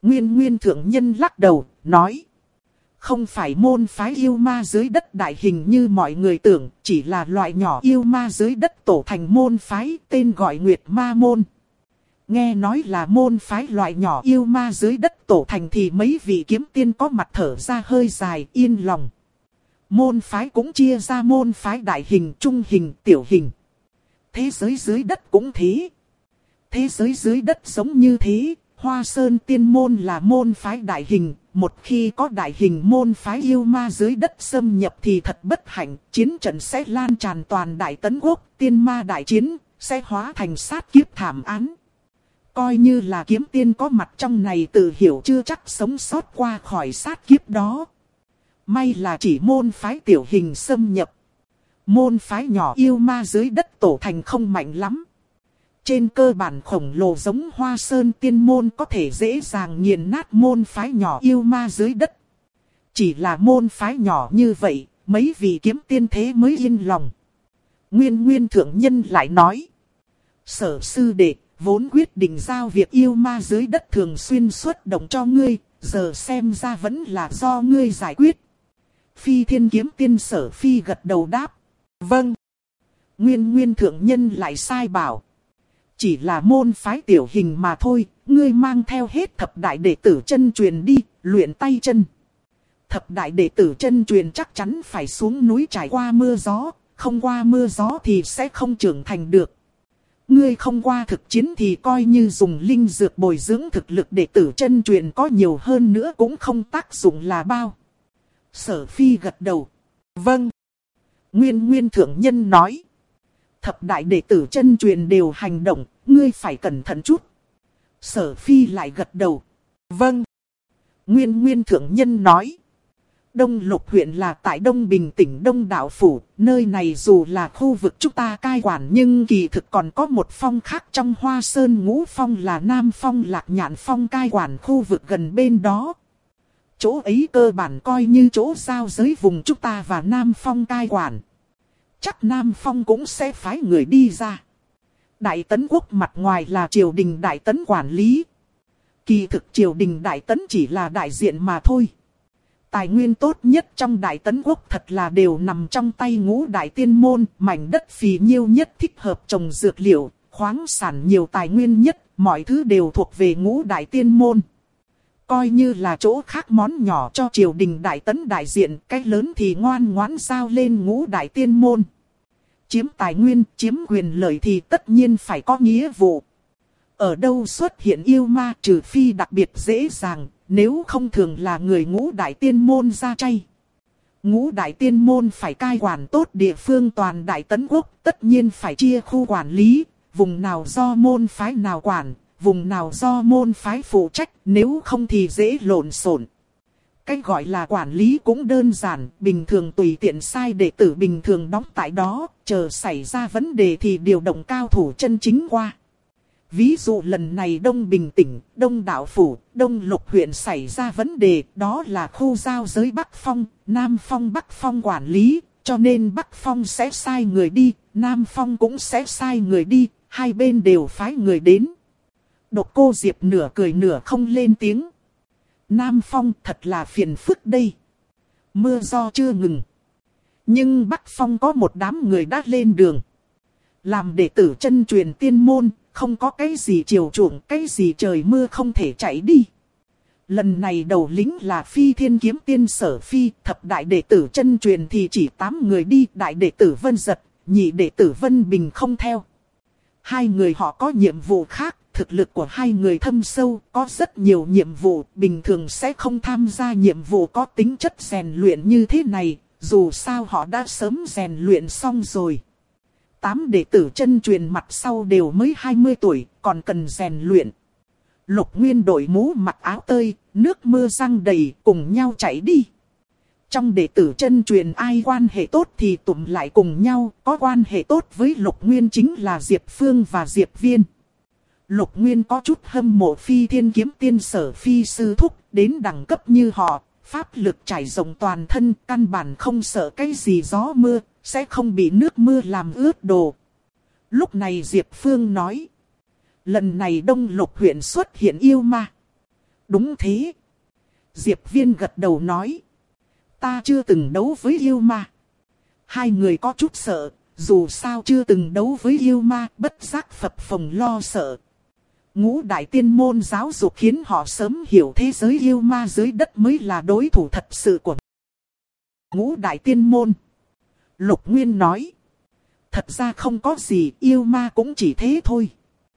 Nguyên Nguyên thượng nhân lắc đầu, nói. Không phải môn phái yêu ma dưới đất đại hình như mọi người tưởng, chỉ là loại nhỏ yêu ma dưới đất tổ thành môn phái, tên gọi Nguyệt Ma Môn. Nghe nói là môn phái loại nhỏ yêu ma dưới đất tổ thành thì mấy vị kiếm tiên có mặt thở ra hơi dài, yên lòng. Môn phái cũng chia ra môn phái đại hình, trung hình, tiểu hình. Thế giới dưới đất cũng thế. Thế giới dưới đất giống như thế, Hoa Sơn Tiên Môn là môn phái đại hình. Một khi có đại hình môn phái yêu ma dưới đất xâm nhập thì thật bất hạnh, chiến trận sẽ lan tràn toàn Đại Tấn Quốc, tiên ma đại chiến, sẽ hóa thành sát kiếp thảm án. Coi như là kiếm tiên có mặt trong này tự hiểu chưa chắc sống sót qua khỏi sát kiếp đó. May là chỉ môn phái tiểu hình xâm nhập. Môn phái nhỏ yêu ma dưới đất tổ thành không mạnh lắm. Trên cơ bản khổng lồ giống Hoa Sơn Tiên Môn có thể dễ dàng nghiền nát môn phái nhỏ yêu ma dưới đất. Chỉ là môn phái nhỏ như vậy, mấy vị kiếm tiên thế mới yên lòng. Nguyên Nguyên thượng nhân lại nói. Sở sư đệ, vốn quyết định giao việc yêu ma dưới đất thường xuyên xuất động cho ngươi, giờ xem ra vẫn là do ngươi giải quyết. Phi Thiên kiếm tiên Sở Phi gật đầu đáp. Vâng. Nguyên Nguyên thượng nhân lại sai bảo. Chỉ là môn phái tiểu hình mà thôi, ngươi mang theo hết thập đại đệ tử chân truyền đi, luyện tay chân. Thập đại đệ tử chân truyền chắc chắn phải xuống núi trải qua mưa gió, không qua mưa gió thì sẽ không trưởng thành được. Ngươi không qua thực chiến thì coi như dùng linh dược bồi dưỡng thực lực đệ tử chân truyền có nhiều hơn nữa cũng không tác dụng là bao. Sở Phi gật đầu. Vâng. Nguyên Nguyên thượng nhân nói. Thập đại đệ tử chân truyền đều hành động, ngươi phải cẩn thận chút. Sở Phi lại gật đầu. Vâng. Nguyên Nguyên thượng nhân nói. Đông Lục huyện là tại Đông Bình tỉnh Đông Đạo Phủ, nơi này dù là khu vực chúng ta cai quản nhưng kỳ thực còn có một phong khác trong Hoa Sơn Ngũ Phong là Nam Phong Lạc Nhạn Phong cai quản khu vực gần bên đó. Chỗ ấy cơ bản coi như chỗ giao giới vùng chúng ta và Nam Phong cai quản. Chắc Nam Phong cũng sẽ phái người đi ra. Đại Tấn Quốc mặt ngoài là triều đình Đại Tấn quản lý. Kỳ thực triều đình Đại Tấn chỉ là đại diện mà thôi. Tài nguyên tốt nhất trong Đại Tấn Quốc thật là đều nằm trong tay Ngũ Đại Tiên Môn. Mảnh đất phì nhiêu nhất thích hợp trồng dược liệu, khoáng sản nhiều tài nguyên nhất. Mọi thứ đều thuộc về Ngũ Đại Tiên Môn. Coi như là chỗ khác món nhỏ cho triều đình Đại Tấn đại diện, cái lớn thì ngoan ngoãn giao lên Ngũ Đại Tiên Môn. Chiếm tài nguyên, chiếm quyền lợi thì tất nhiên phải có nghĩa vụ. Ở đâu xuất hiện yêu ma trừ phi đặc biệt dễ dàng, nếu không thường là người Ngũ Đại Tiên Môn ra chay. Ngũ Đại Tiên Môn phải cai quản tốt địa phương toàn Đại Tấn Quốc, tất nhiên phải chia khu quản lý, vùng nào do môn phái nào quản, vùng nào do môn phái phụ trách, nếu không thì dễ lộn xộn. Cách gọi là quản lý cũng đơn giản, bình thường tùy tiện sai đệ tử bình thường đóng tại đó, chờ xảy ra vấn đề thì điều động cao thủ chân chính qua. Ví dụ lần này Đông Bình tỉnh, Đông Đạo Phủ, Đông Lục huyện xảy ra vấn đề, đó là khu giao giới Bắc Phong, Nam Phong Bắc Phong quản lý, cho nên Bắc Phong sẽ sai người đi, Nam Phong cũng sẽ sai người đi, hai bên đều phái người đến. Độc Cô Diệp nửa cười nửa không lên tiếng. Nam Phong thật là phiền phức đây. Mưa do chưa ngừng. Nhưng Bắc Phong có một đám người đã lên đường. Làm đệ tử chân truyền tiên môn, không có cái gì chiều chuộng, cái gì trời mưa không thể chạy đi. Lần này đầu lính là Phi Thiên kiếm tiên Sở Phi, thập đại đệ tử chân truyền thì chỉ 8 người đi, đại đệ tử Vân Giật, nhị đệ tử Vân Bình không theo. Hai người họ có nhiệm vụ khác. Thực lực của hai người thâm sâu, có rất nhiều nhiệm vụ, bình thường sẽ không tham gia nhiệm vụ có tính chất rèn luyện như thế này, dù sao họ đã sớm rèn luyện xong rồi. 8 đệ tử chân truyền mặt sau đều mới 20 tuổi, còn cần rèn luyện. Lục Nguyên đội mũ mặc áo tơi, nước mưa răng đầy, cùng nhau chạy đi. Trong đệ tử chân truyền ai quan hệ tốt thì tụm lại cùng nhau, có quan hệ tốt với Lục Nguyên chính là Diệp Phương và Diệp Viên. Lục Nguyên có chút hâm mộ Phi Thiên kiếm tiên Sở Phi sư thúc, đến đẳng cấp như họ, pháp lực trải rộng toàn thân, căn bản không sợ cái gì gió mưa, sẽ không bị nước mưa làm ướt đồ. Lúc này Diệp Phương nói, lần này Đông Lục huyện xuất hiện yêu ma. Đúng thế. Diệp Viên gật đầu nói. Ta chưa từng đấu với yêu ma. Hai người có chút sợ, dù sao chưa từng đấu với yêu ma, bất giác phập phồng lo sợ. Ngũ đại tiên môn giáo dục khiến họ sớm hiểu thế giới yêu ma dưới đất mới là đối thủ thật sự của Ngũ đại tiên môn. Lục Nguyên nói. Thật ra không có gì, yêu ma cũng chỉ thế thôi.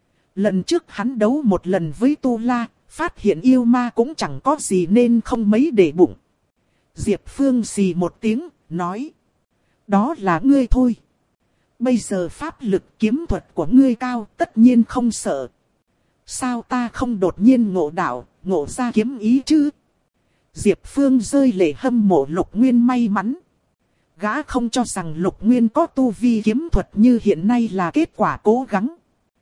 Lần trước hắn đấu một lần với Tu La, phát hiện yêu ma cũng chẳng có gì nên không mấy để bụng. Diệp Phương xì một tiếng, nói. Đó là ngươi thôi. Bây giờ pháp lực kiếm thuật của ngươi cao, tất nhiên không sợ. Sao ta không đột nhiên ngộ đạo, ngộ ra kiếm ý chứ? Diệp Phương rơi lệ hâm mộ Lục Nguyên may mắn. Gã không cho rằng Lục Nguyên có tu vi kiếm thuật như hiện nay là kết quả cố gắng.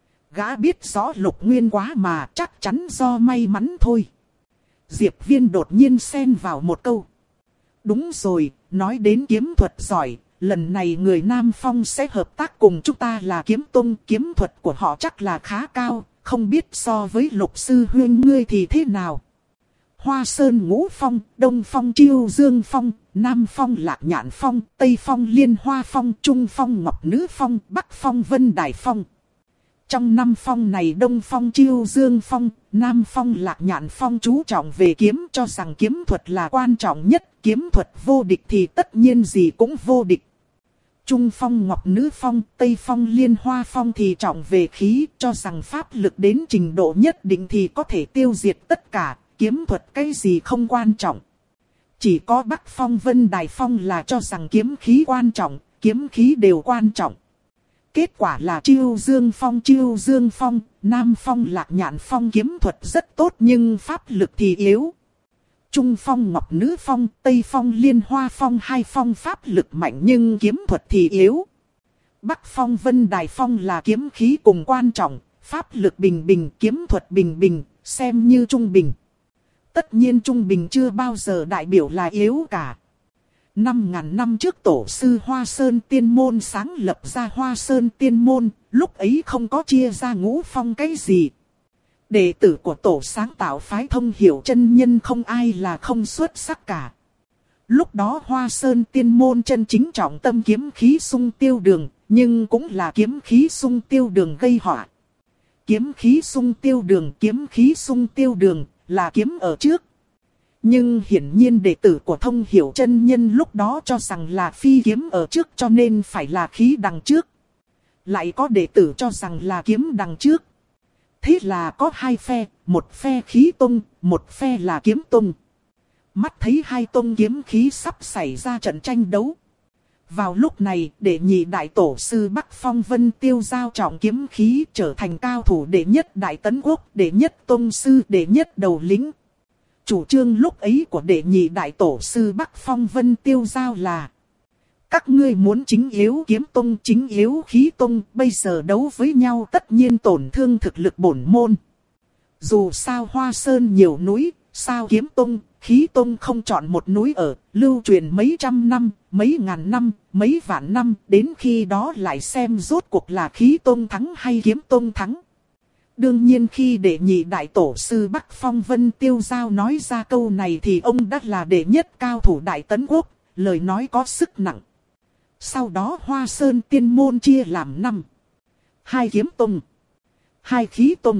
Gã biết rõ Lục Nguyên quá mà chắc chắn do may mắn thôi. Diệp Viên đột nhiên xen vào một câu. Đúng rồi, nói đến kiếm thuật giỏi, lần này người Nam Phong sẽ hợp tác cùng chúng ta là kiếm tông. Kiếm thuật của họ chắc là khá cao, không biết so với Lục sư huynh ngươi thì thế nào. Hoa Sơn Ngũ Phong, Đông Phong Chiêu Dương Phong, Nam Phong Lạc Nhạn Phong, Tây Phong Liên Hoa Phong, Trung Phong Ngọc Nữ Phong, Bắc Phong Vân Đài Phong. Trong 5 phong này Đông Phong Chiêu Dương Phong, Nam Phong Lạc Nhạn Phong chú trọng về kiếm, cho rằng kiếm thuật là quan trọng nhất. Kiếm thuật vô địch thì tất nhiên gì cũng vô địch. Trung Phong Ngọc Nữ Phong, Tây Phong Liên Hoa Phong thì trọng về khí, cho rằng pháp lực đến trình độ nhất định thì có thể tiêu diệt tất cả. Kiếm thuật cái gì không quan trọng. Chỉ có Bắc Phong Vân Đài Phong là cho rằng kiếm khí quan trọng, kiếm khí đều quan trọng. Kết quả là Chiêu Dương Phong, Nam Phong Lạc Nhạn Phong kiếm thuật rất tốt nhưng pháp lực thì yếu. Trung Phong Ngọc Nữ Phong, Tây Phong Liên Hoa Phong hai phong pháp lực mạnh nhưng kiếm thuật thì yếu. Bắc Phong Vân Đài Phong là kiếm khí cùng quan trọng, pháp lực bình bình, kiếm thuật bình bình, xem như trung bình. Tất nhiên trung bình chưa bao giờ đại biểu là yếu cả. 5.000 năm trước tổ sư Hoa Sơn Tiên Môn sáng lập ra Hoa Sơn Tiên Môn, lúc ấy không có chia ra ngũ phong cái gì. Đệ tử của tổ sáng tạo phái Thông Hiểu chân nhân không ai là không xuất sắc cả. Lúc đó Hoa Sơn Tiên Môn chân chính trọng tâm kiếm khí xung tiêu đường, nhưng cũng là kiếm khí xung tiêu đường gây họa. Kiếm khí xung tiêu đường là kiếm ở trước. Nhưng hiển nhiên đệ tử của Thông Hiểu chân nhân lúc đó cho rằng là phi kiếm ở trước cho nên phải là khí đằng trước. Lại có đệ tử cho rằng là kiếm đằng trước. Thế là có hai phe, một phe khí tông, một phe là kiếm tông. Mắt thấy hai tông kiếm khí sắp xảy ra trận tranh đấu. Vào lúc này, đệ nhị đại tổ sư Bắc Phong Vân Tiêu giao trọng kiếm khí trở thành cao thủ đệ nhất đại tấn quốc, đệ nhất tông sư, đệ nhất đầu lĩnh. Chủ trương lúc ấy của đệ nhị đại tổ sư Bắc Phong Vân Tiêu giao là: các ngươi muốn chính yếu kiếm tông, chính yếu khí tông, bây giờ đấu với nhau tất nhiên tổn thương thực lực bổn môn. Dù sao Hoa Sơn nhiều núi, sao kiếm tông, khí tông không chọn một núi ở, lưu truyền mấy trăm năm, mấy ngàn năm, mấy vạn năm, đến khi đó lại xem rốt cuộc là khí tông thắng hay kiếm tông thắng. Đương nhiên khi đệ nhị đại tổ sư Bắc Phong Vân Tiêu giao nói ra câu này thì ông đã là đệ nhất cao thủ đại tấn quốc, lời nói có sức nặng. Sau đó Hoa Sơn Tiên Môn chia làm 5. 2 kiếm tông, 2 khí tông,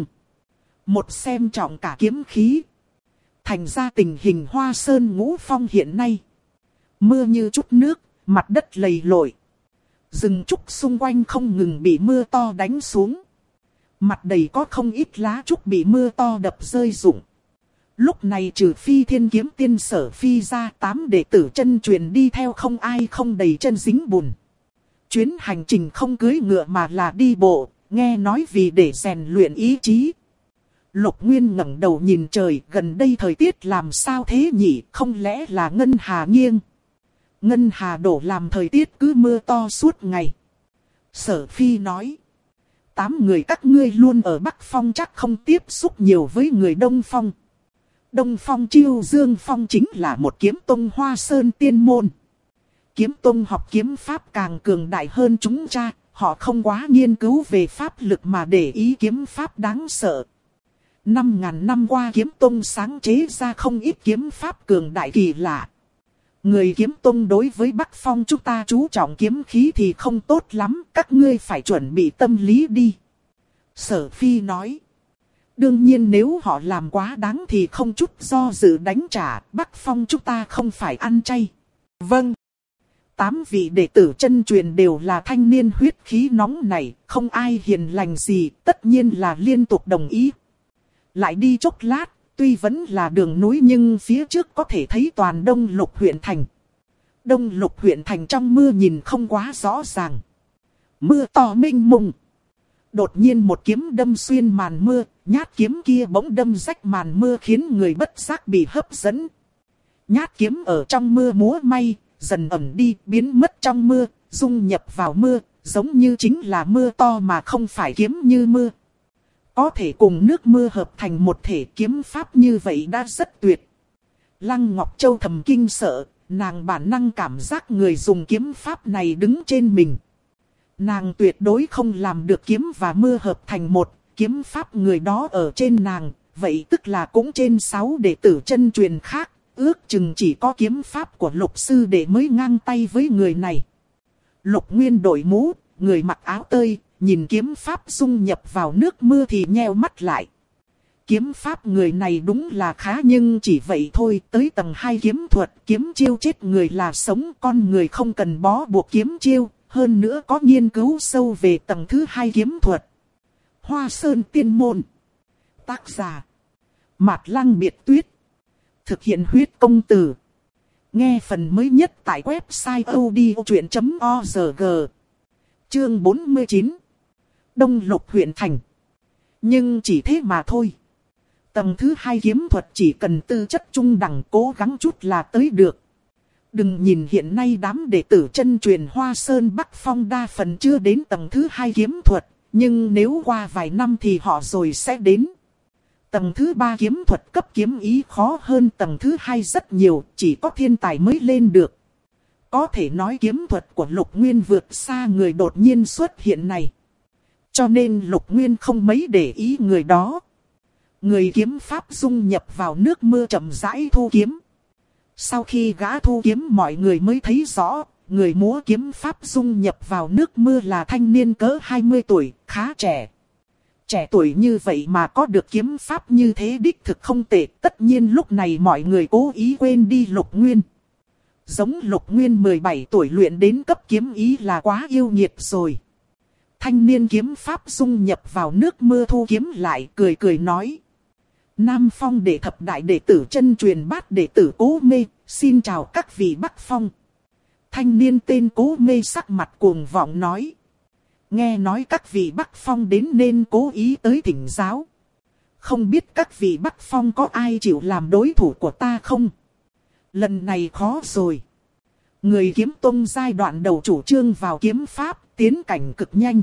1 xem trọng cả kiếm khí. Thành ra tình hình Hoa Sơn Ngũ Phong hiện nay. Mưa như chút nước, mặt đất lầy lội. Rừng trúc xung quanh không ngừng bị mưa to đánh xuống. Mặt đầy có không ít lá trúc bị mưa to đập rơi rụng. Lúc này trừ Phi Thiên Kiếm Tiên Sở Phi ra, 8 đệ tử chân truyền đi theo không ai không đầy chân dính bùn. Chuyến hành trình không cưỡi ngựa mà là đi bộ, nghe nói vì để rèn luyện ý chí. Lục Nguyên ngẩng đầu nhìn trời, gần đây thời tiết làm sao thế nhỉ, không lẽ là ngân hà nghiêng. Ngân hà đổ làm thời tiết cứ mưa to suốt ngày. Sở Phi nói: 8 người các ngươi luôn ở Bắc Phong chắc không tiếp xúc nhiều với người Đông Phong. Đông Phong Chiêu Dương Phong chính là một kiếm tông Hoa Sơn Tiên Môn. Kiếm tông học kiếm pháp càng cường đại hơn chúng ta, họ không quá nghiên cứu về pháp lực mà để ý kiếm pháp đáng sợ. 5.000 năm qua kiếm tông sáng chế ra không ít kiếm pháp cường đại kỳ lạ. Người kiếm tông đối với Bắc Phong chúng ta chú trọng kiếm khí thì không tốt lắm, các ngươi phải chuẩn bị tâm lý đi. Sở Phi nói. Đương nhiên nếu họ làm quá đáng thì không chút do dự đánh trả, Bắc Phong chúng ta không phải ăn chay. Vâng. 8 vị đệ tử chân truyền đều là thanh niên huyết khí nóng này, không ai hiền lành gì, tất nhiên là liên tục đồng ý. Lại đi chốc lát, tuy vẫn là đường núi nhưng phía trước có thể thấy toàn Đông Lục huyện thành. Đông Lục huyện thành trong mưa nhìn không quá rõ ràng. Mưa to mênh mông. Đột nhiên một kiếm đâm xuyên màn mưa, nhát kiếm kia bỗng đâm rách màn mưa khiến người bất giác bị hấp dẫn. Nhát kiếm ở trong mưa múa may, dần ẩn đi, biến mất trong mưa, dung nhập vào mưa, giống như chính là mưa to mà không phải kiếm như mưa. Có thể cùng nước mưa hợp thành một thể, kiếm pháp như vậy đã rất tuyệt. Lăng Ngọc Châu thầm kinh sợ, nàng bản năng cảm giác người dùng kiếm pháp này đứng trên mình. Nàng tuyệt đối không làm được kiếm và mưa hợp thành một, kiếm pháp người đó ở trên nàng, vậy tức là cũng trên 6 đệ tử chân truyền khác, ước chừng chỉ có kiếm pháp của Lục sư đệ mới ngang tay với người này. Lục Nguyên đội mũ, người mặc áo tơi, nhìn kiếm pháp dung nhập vào nước mưa thì nheo mắt lại. Kiếm pháp người này đúng là khá nhưng chỉ vậy thôi, tới tầng 2 kiếm thuật, kiếm chiêu chết người là sống, con người không cần bó buộc kiếm chiêu, hơn nữa có nghiên cứu sâu về tầng thứ 2 kiếm thuật. Hoa Sơn Tiên Môn. Tác giả Mạt Lăng Biệt Tuyết. Thực hiện huyết công từ. Nghe phần mới nhất tại website odchuyện.org. Chương 49. Đông Lục huyện thành. Nhưng chỉ thế mà thôi. Tầng thứ 2 kiếm thuật chỉ cần tư chất trung đẳng, cố gắng chút là tới được. Đừng nhìn hiện nay đám đệ tử chân truyền Hoa Sơn Bắc Phong đa phần chưa đến tầng thứ 2 kiếm thuật, nhưng nếu qua vài năm thì họ rồi sẽ đến. Tầng thứ 3 kiếm thuật cấp kiếm ý khó hơn tầng thứ 2 rất nhiều, chỉ có thiên tài mới lên được. Có thể nói kiếm thuật của Lục Nguyên vượt xa người đột nhiên xuất hiện này. Cho nên Lục Nguyên không mấy để ý người đó. Người kiếm pháp dung nhập vào nước mưa chậm rãi thu kiếm. Sau khi gã thu kiếm mọi người mới thấy rõ, người múa kiếm pháp dung nhập vào nước mưa là thanh niên cỡ 20 tuổi, khá trẻ. Trẻ tuổi như vậy mà có được kiếm pháp như thế đích thực không tệ, tất nhiên lúc này mọi người cố ý quên đi Lục Nguyên. Giống Lục Nguyên 17 tuổi luyện đến cấp kiếm ý là quá yêu nghiệt rồi. Thanh niên kiếm pháp dung nhập vào nước mưa thu kiếm lại, cười cười nói. Nam Phong đệ thập đại đệ tử chân truyền Bát đệ tử Cố Mê, xin chào các vị Bắc Phong. Thanh niên tên Cố Mê sắc mặt cuồng vọng nói. Nghe nói các vị Bắc Phong đến nên cố ý tới thỉnh giáo. Không biết các vị Bắc Phong có ai chịu làm đối thủ của ta không? Lần này khó rồi. Người kiếm tông giai đoạn đầu chủ trương vào kiếm pháp, tiến cảnh cực nhanh.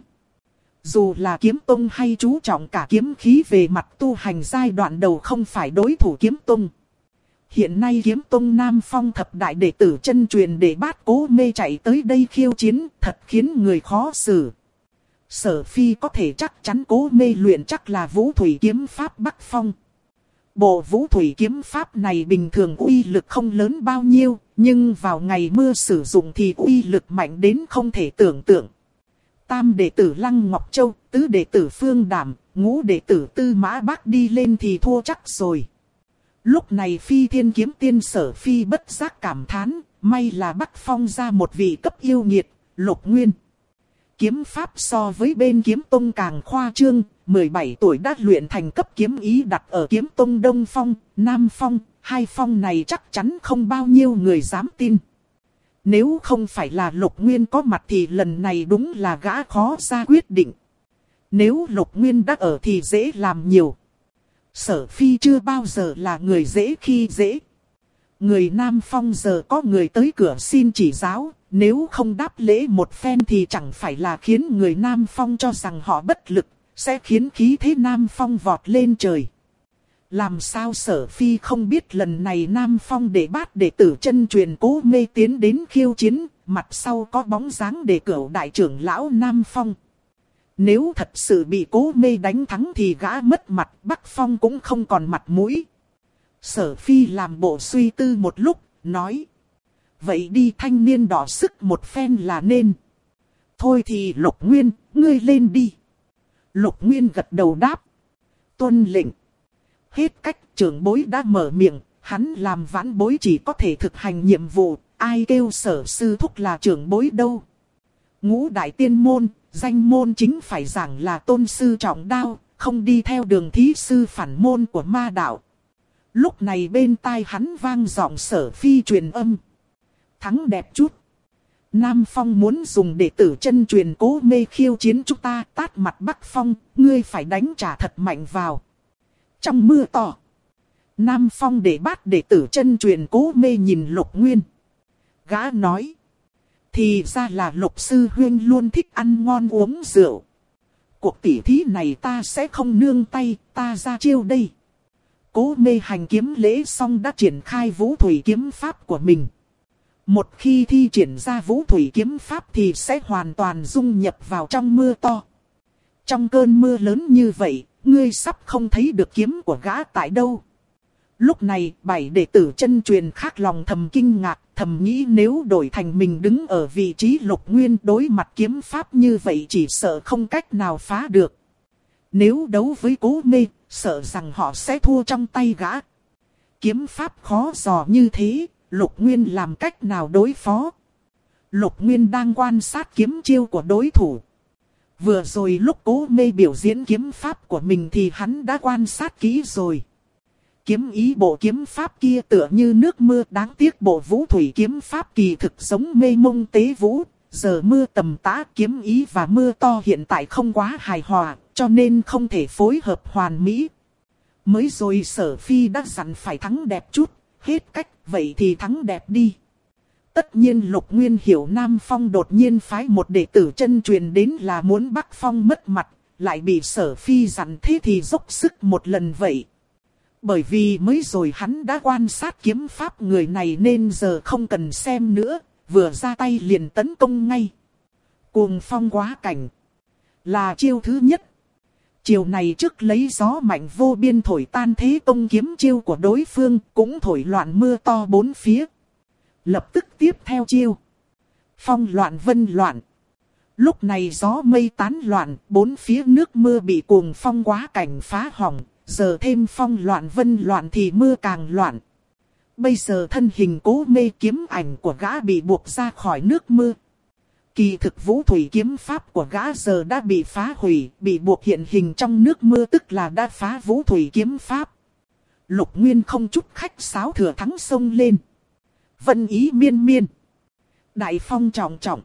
Dù là kiếm tông hay chú trọng cả kiếm khí về mặt tu hành giai đoạn đầu không phải đối thủ kiếm tông. Hiện nay kiếm tông Nam Phong thập đại đệ tử chân truyền để Bát Cố Mê chạy tới đây khiêu chiến, thật khiến người khó xử. Sở Phi có thể chắc chắn Cố Mê luyện chắc là Vũ Thủy kiếm pháp Bắc Phong. Bộ Vũ Thủy kiếm pháp này bình thường uy lực không lớn bao nhiêu, nhưng vào ngày mưa sử dụng thì uy lực mạnh đến không thể tưởng tượng. Tam đệ tử Lăng Ngọc Châu, tứ đệ tử Phương Đảm, ngũ đệ tử Tư Mã Bác đi lên thì thua chắc rồi. Lúc này Phi Thiên kiếm tiên Sở Phi bất giác cảm thán, may là Bắc Phong ra một vị cấp yêu nghiệt, Lục Nguyên. Kiếm pháp so với bên kiếm tông càng khoa trương, 17 tuổi đã luyện thành cấp kiếm ý đặt ở kiếm tông Đông Phong, Nam Phong, hai phong này chắc chắn không bao nhiêu người dám tin. Nếu không phải là Lục Nguyên có mặt thì lần này đúng là gã khó ra quyết định. Nếu Lục Nguyên đã ở thì dễ làm nhiều. Sở Phi chưa bao giờ là người dễ khi dễ. Người Nam Phong giờ có người tới cửa xin chỉ giáo, nếu không đáp lễ một phen thì chẳng phải là khiến người Nam Phong cho rằng họ bất lực, sẽ khiến khí thế Nam Phong vọt lên trời. Làm sao Sở Phi không biết lần này Nam Phong để Bát đệ tử chân truyền Cố Mê tiến đến khiêu chiến, mặt sau có bóng dáng đệ cửu đại trưởng lão Nam Phong. Nếu thật sự bị Cố Mê đánh thắng thì gã mất mặt, Bắc Phong cũng không còn mặt mũi. Sở Phi làm bộ suy tư một lúc, nói. Vậy đi thanh niên đỏ sức một phen là nên. Thôi thì Lục Nguyên, ngươi lên đi. Lục Nguyên gật đầu đáp. Tuân lệnh. Hết cách, trưởng bối đã mở miệng, hắn làm vãn bối chỉ có thể thực hành nhiệm vụ, ai kêu Sở sư thúc là trưởng bối đâu. Ngũ đại tiên môn, danh môn chính phải giảng là tôn sư trọng đạo, không đi theo đường thí sư phản môn của ma đạo. Lúc này bên tai hắn vang giọng Sở Phi truyền âm. Thắng đẹp chút. Nam Phong muốn dùng đệ tử chân truyền Cố Mê khiêu chiến chúng ta, tát mặt Bắc Phong, ngươi phải đánh trả thật mạnh vào. Trong mưa to, Nam Phong để bắt đệ tử chân truyền Cố Mê nhìn Lục Nguyên. Gã nói. Thì ra là Lục sư huynh luôn thích ăn ngon uống rượu. Cuộc tỉ thí này ta sẽ không nương tay, ta ra chiêu đây. Cố Mê hành kiếm lễ xong đã triển khai vũ thủy kiếm pháp của mình. Một khi thi triển ra vũ thủy kiếm pháp thì sẽ hoàn toàn dung nhập vào trong mưa to. Trong cơn mưa lớn như vậy, ngươi sắp không thấy được kiếm của gã tại đâu. Lúc này, 7 đệ tử chân truyền khác lòng thầm kinh ngạc, thầm nghĩ nếu đổi thành mình đứng ở vị trí Lục Nguyên đối mặt kiếm pháp như vậy chỉ sợ không cách nào phá được. Nếu đấu với Cố Mê, sợ rằng họ sẽ thua trong tay gã. Kiếm pháp khó dò như thế, Lục Nguyên làm cách nào đối phó? Lục Nguyên đang quan sát kiếm chiêu của đối thủ. Vừa rồi lúc Cố Mê biểu diễn kiếm pháp của mình thì hắn đã quan sát kỹ rồi. Kiếm ý bộ kiếm pháp kia tựa như nước mưa, đáng tiếc bộ vũ thủy kiếm pháp kỳ thực giống mê mông tế vũ. Giờ mưa tầm tã, kiếm ý và mưa to hiện tại không quá hài hòa, cho nên không thể phối hợp hoàn mỹ. Mới rồi Sở Phi đã dặn phải thắng đẹp chút, hết cách, vậy thì thắng đẹp đi. Tất nhiên Lục Nguyên hiểu Nam Phong đột nhiên phái một đệ tử chân truyền đến là muốn Bắc Phong mất mặt, lại bị Sở Phi dặn thế thì dốc sức một lần vậy. Bởi vì mới rồi hắn đã quan sát kiếm pháp người này nên giờ không cần xem nữa, vừa ra tay liền tấn công ngay. Cuồng phong quá cảnh là chiêu thứ nhất. Chiều này trước lấy gió mạnh vô biên thổi tan thế công kiếm chiêu của đối phương, cũng thổi loạn mưa to bốn phía. Lập tức tiếp theo chiêu. Phong loạn vân loạn. Lúc này gió mây tán loạn, bốn phía nước mưa bị cuồng phong quá cảnh phá hỏng. Giờ thêm phong loạn vân loạn thì mưa càng loạn. Bây giờ thân hình Cố Mê, kiếm ảnh của gã bị buộc ra khỏi nước mưa. Kỳ thực vũ thủy kiếm pháp của gã giờ đã bị phá hủy, bị buộc hiện hình trong nước mưa tức là đã phá vũ thủy kiếm pháp. Lục Nguyên không chút khách sáo thừa thắng xông lên. Vân ý miên miên. Đại phong trọng trọng.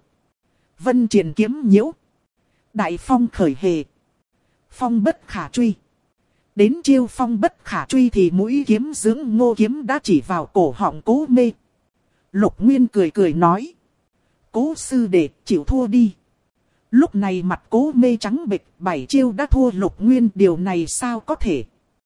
Vân triển kiếm nhiễu. Đại phong khởi hề. Phong bất khả truy. Đến chiêu phong bất khả truy thì mũi kiếm dưỡng ngô kiếm đã chỉ vào cổ họng Cố Mê. Lục Nguyên cười cười nói. Cố sư đệ chịu thua đi. Lúc này mặt Cố Mê trắng bệch, 7 chiêu đã thua Lục Nguyên, điều này sao có thể.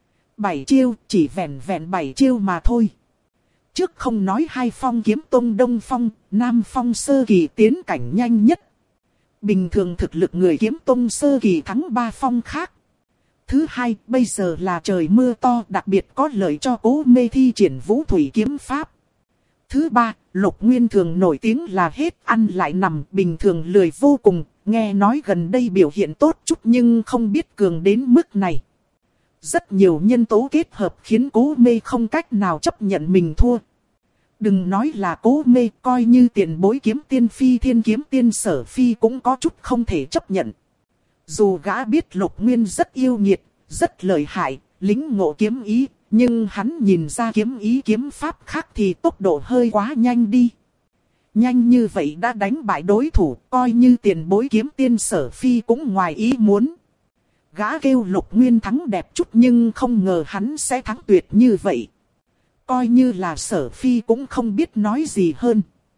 7 chiêu, chỉ vẹn 7 chiêu mà thôi. Trước không nói hai phong kiếm tông Đông Phong, Nam Phong sơ kỳ tiến cảnh nhanh nhất. Bình thường thực lực người kiếm tông sơ kỳ thắng 3 phong khác. Thứ hai, bây giờ là trời mưa to, đặc biệt có lợi cho Cố Mê thi triển vũ thủy kiếm pháp. Thứ ba, Lục Nguyên thường nổi tiếng là hết ăn lại nằm, bình thường lười vô cùng, nghe nói gần đây biểu hiện tốt chút nhưng không biết cường đến mức này. Rất nhiều nhân tố kết hợp khiến Cố Mê không cách nào chấp nhận mình thua. Đừng nói là Cố Mê, coi như tiền bối kiếm tiên Phi Thiên kiếm tiên Sở Phi cũng có chút không thể chấp nhận. Dù gã biết Lục Nguyên rất yêu nghiệt, rất lợi hại, lính ngộ kiếm ý, nhưng hắn nhìn ra kiếm ý kiếm pháp khác thì tốc độ hơi quá nhanh đi. Nhanh như vậy đã đánh bại đối thủ, coi như tiền bối kiếm tiên Sở Phi cũng ngoài ý muốn. Gã kêu Lục Nguyên thắng đẹp chút nhưng không ngờ hắn sẽ thắng tuyệt như vậy. Coi như là Sở Phi cũng không biết nói gì hơn.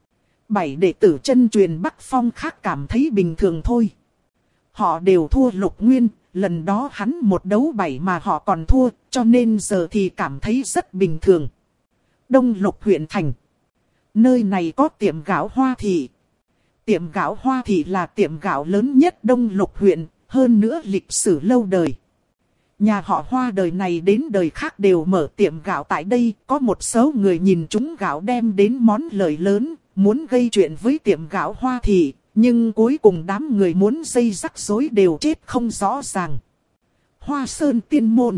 7 đệ tử chân truyền Bắc Phong khác cảm thấy bình thường thôi. Họ đều thua Lục Nguyên, lần đó hắn 1 đấu 7 mà họ còn thua, cho nên giờ thì cảm thấy rất bình thường. Đông Lục huyện thành. Nơi này có tiệm gạo Hoa Thị. Tiệm gạo Hoa Thị là tiệm gạo lớn nhất Đông Lục huyện, hơn nữa lịch sử lâu đời. Nhà họ Hoa đời này đến đời khác đều mở tiệm gạo tại đây, có một số người nhìn chúng gạo đem đến món lợi lớn, muốn gây chuyện với tiệm gạo Hoa Thị, nhưng cuối cùng đám người muốn dây rắc rối đều chết không rõ ràng. Hoa Sơn Tiên Môn.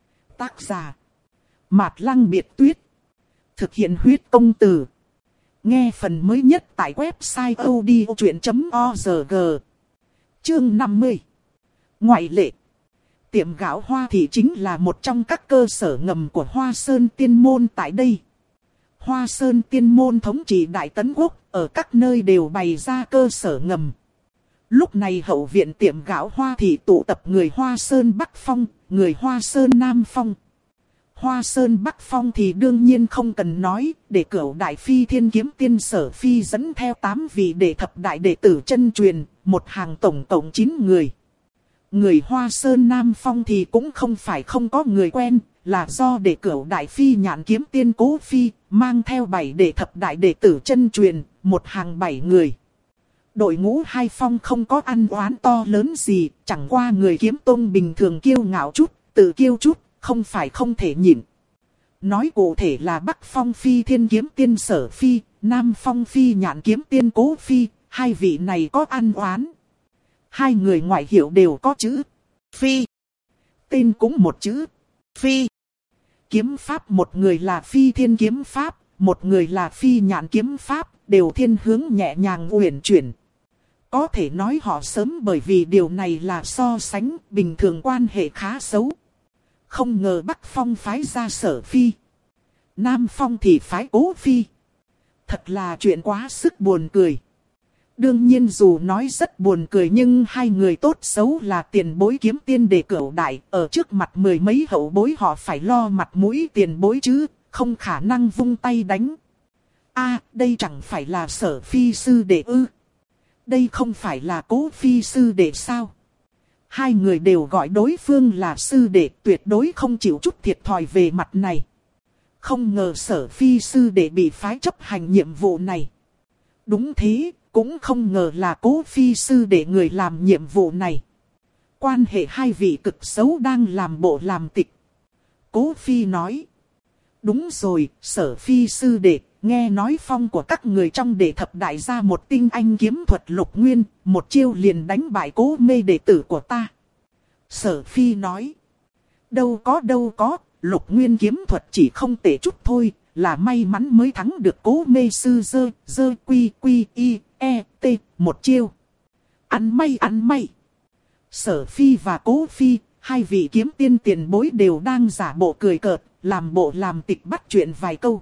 Tác giả Mạt Lăng Biệt Tuyết. Thực hiện huyết công từ. Nghe phần mới nhất tại website odchuyện.org. Chương 50. Ngoại lệ. Tiệm gạo Hoa Thị chính là một trong các cơ sở ngầm của Hoa Sơn Tiên Môn tại đây. Hoa Sơn Tiên Môn thống trị Đại Tấn Quốc, ở các nơi đều bày ra cơ sở ngầm. Lúc này hậu viện tiệm gạo Hoa Thị tụ tập người Hoa Sơn Bắc Phong, người Hoa Sơn Nam Phong. Hoa Sơn Bắc Phong thì đương nhiên không cần nói, để cửu đại phi thiên kiếm tiên Sở Phi dẫn theo 8 vị đệ thập đại đệ tử chân truyền, một hàng tổng cộng 9 người. Người Hoa Sơn Nam Phong thì cũng không phải không có người quen, là do đệ cửu đại phi nhạn kiếm tiên Cố Phi, mang theo 7 đệ thập đại đệ tử chân truyền, một hàng 7 người. Đội ngũ hai phong không có ăn oán to lớn gì, chẳng qua người kiếm tông bình thường kiêu ngạo chút, tự kiêu chút, không phải không thể nhịn. Nói cụ thể là Bắc Phong Phi thiên kiếm tiên Sở Phi, Nam Phong Phi nhạn kiếm tiên Cố Phi, hai vị này có ăn oán. Hai người ngoại hiệu đều có chữ Phi. Tên cũng một chữ Phi. Kiếm pháp một người là Phi thiên kiếm pháp, một người là Phi nhạn kiếm pháp, đều thiên hướng nhẹ nhàng uyển chuyển. Có thể nói họ sớm bởi vì điều này là so sánh bình thường quan hệ khá xấu. Không ngờ Bắc Phong phái ra Sở Phi, Nam Phong thì phái Cố Phi. Thật là chuyện quá sức buồn cười. Đương nhiên dù nói rất buồn cười nhưng hai người tốt xấu là tiền bối kiếm tiên đệ cửu đại, ở trước mặt mười mấy hậu bối họ phải lo mặt mũi tiền bối chứ, không khả năng vung tay đánh. Đây chẳng phải là Sở Phi sư đệ ư? Đây không phải là Cố Phi sư đệ sao? Hai người đều gọi đối phương là sư đệ, tuyệt đối không chịu chút thiệt thòi về mặt này. Không ngờ Sở Phi sư đệ bị phái chấp hành nhiệm vụ này. Đúng thế, cũng không ngờ là Cố Phi sư đệ người làm nhiệm vụ này. Quan hệ hai vị cực xấu đang làm bộ làm tịch. Cố Phi nói. Đúng rồi, Sở Phi sư đệ, nghe nói phong của các người trong đệ thập đại gia một tinh anh kiếm thuật Lục Nguyên, một chiêu liền đánh bại Cố Mê đệ tử của ta. Sở Phi nói. Đâu có, Lục Nguyên kiếm thuật chỉ không tệ chút thôi, là may mắn mới thắng được Cố Mê sư dơ quy y e t một chiêu. Ăn may. Sở Phi và Cố Phi, hai vị kiếm tiên tiền bối đều đang giả bộ cười cợt, làm bộ làm tịch bắt chuyện vài câu.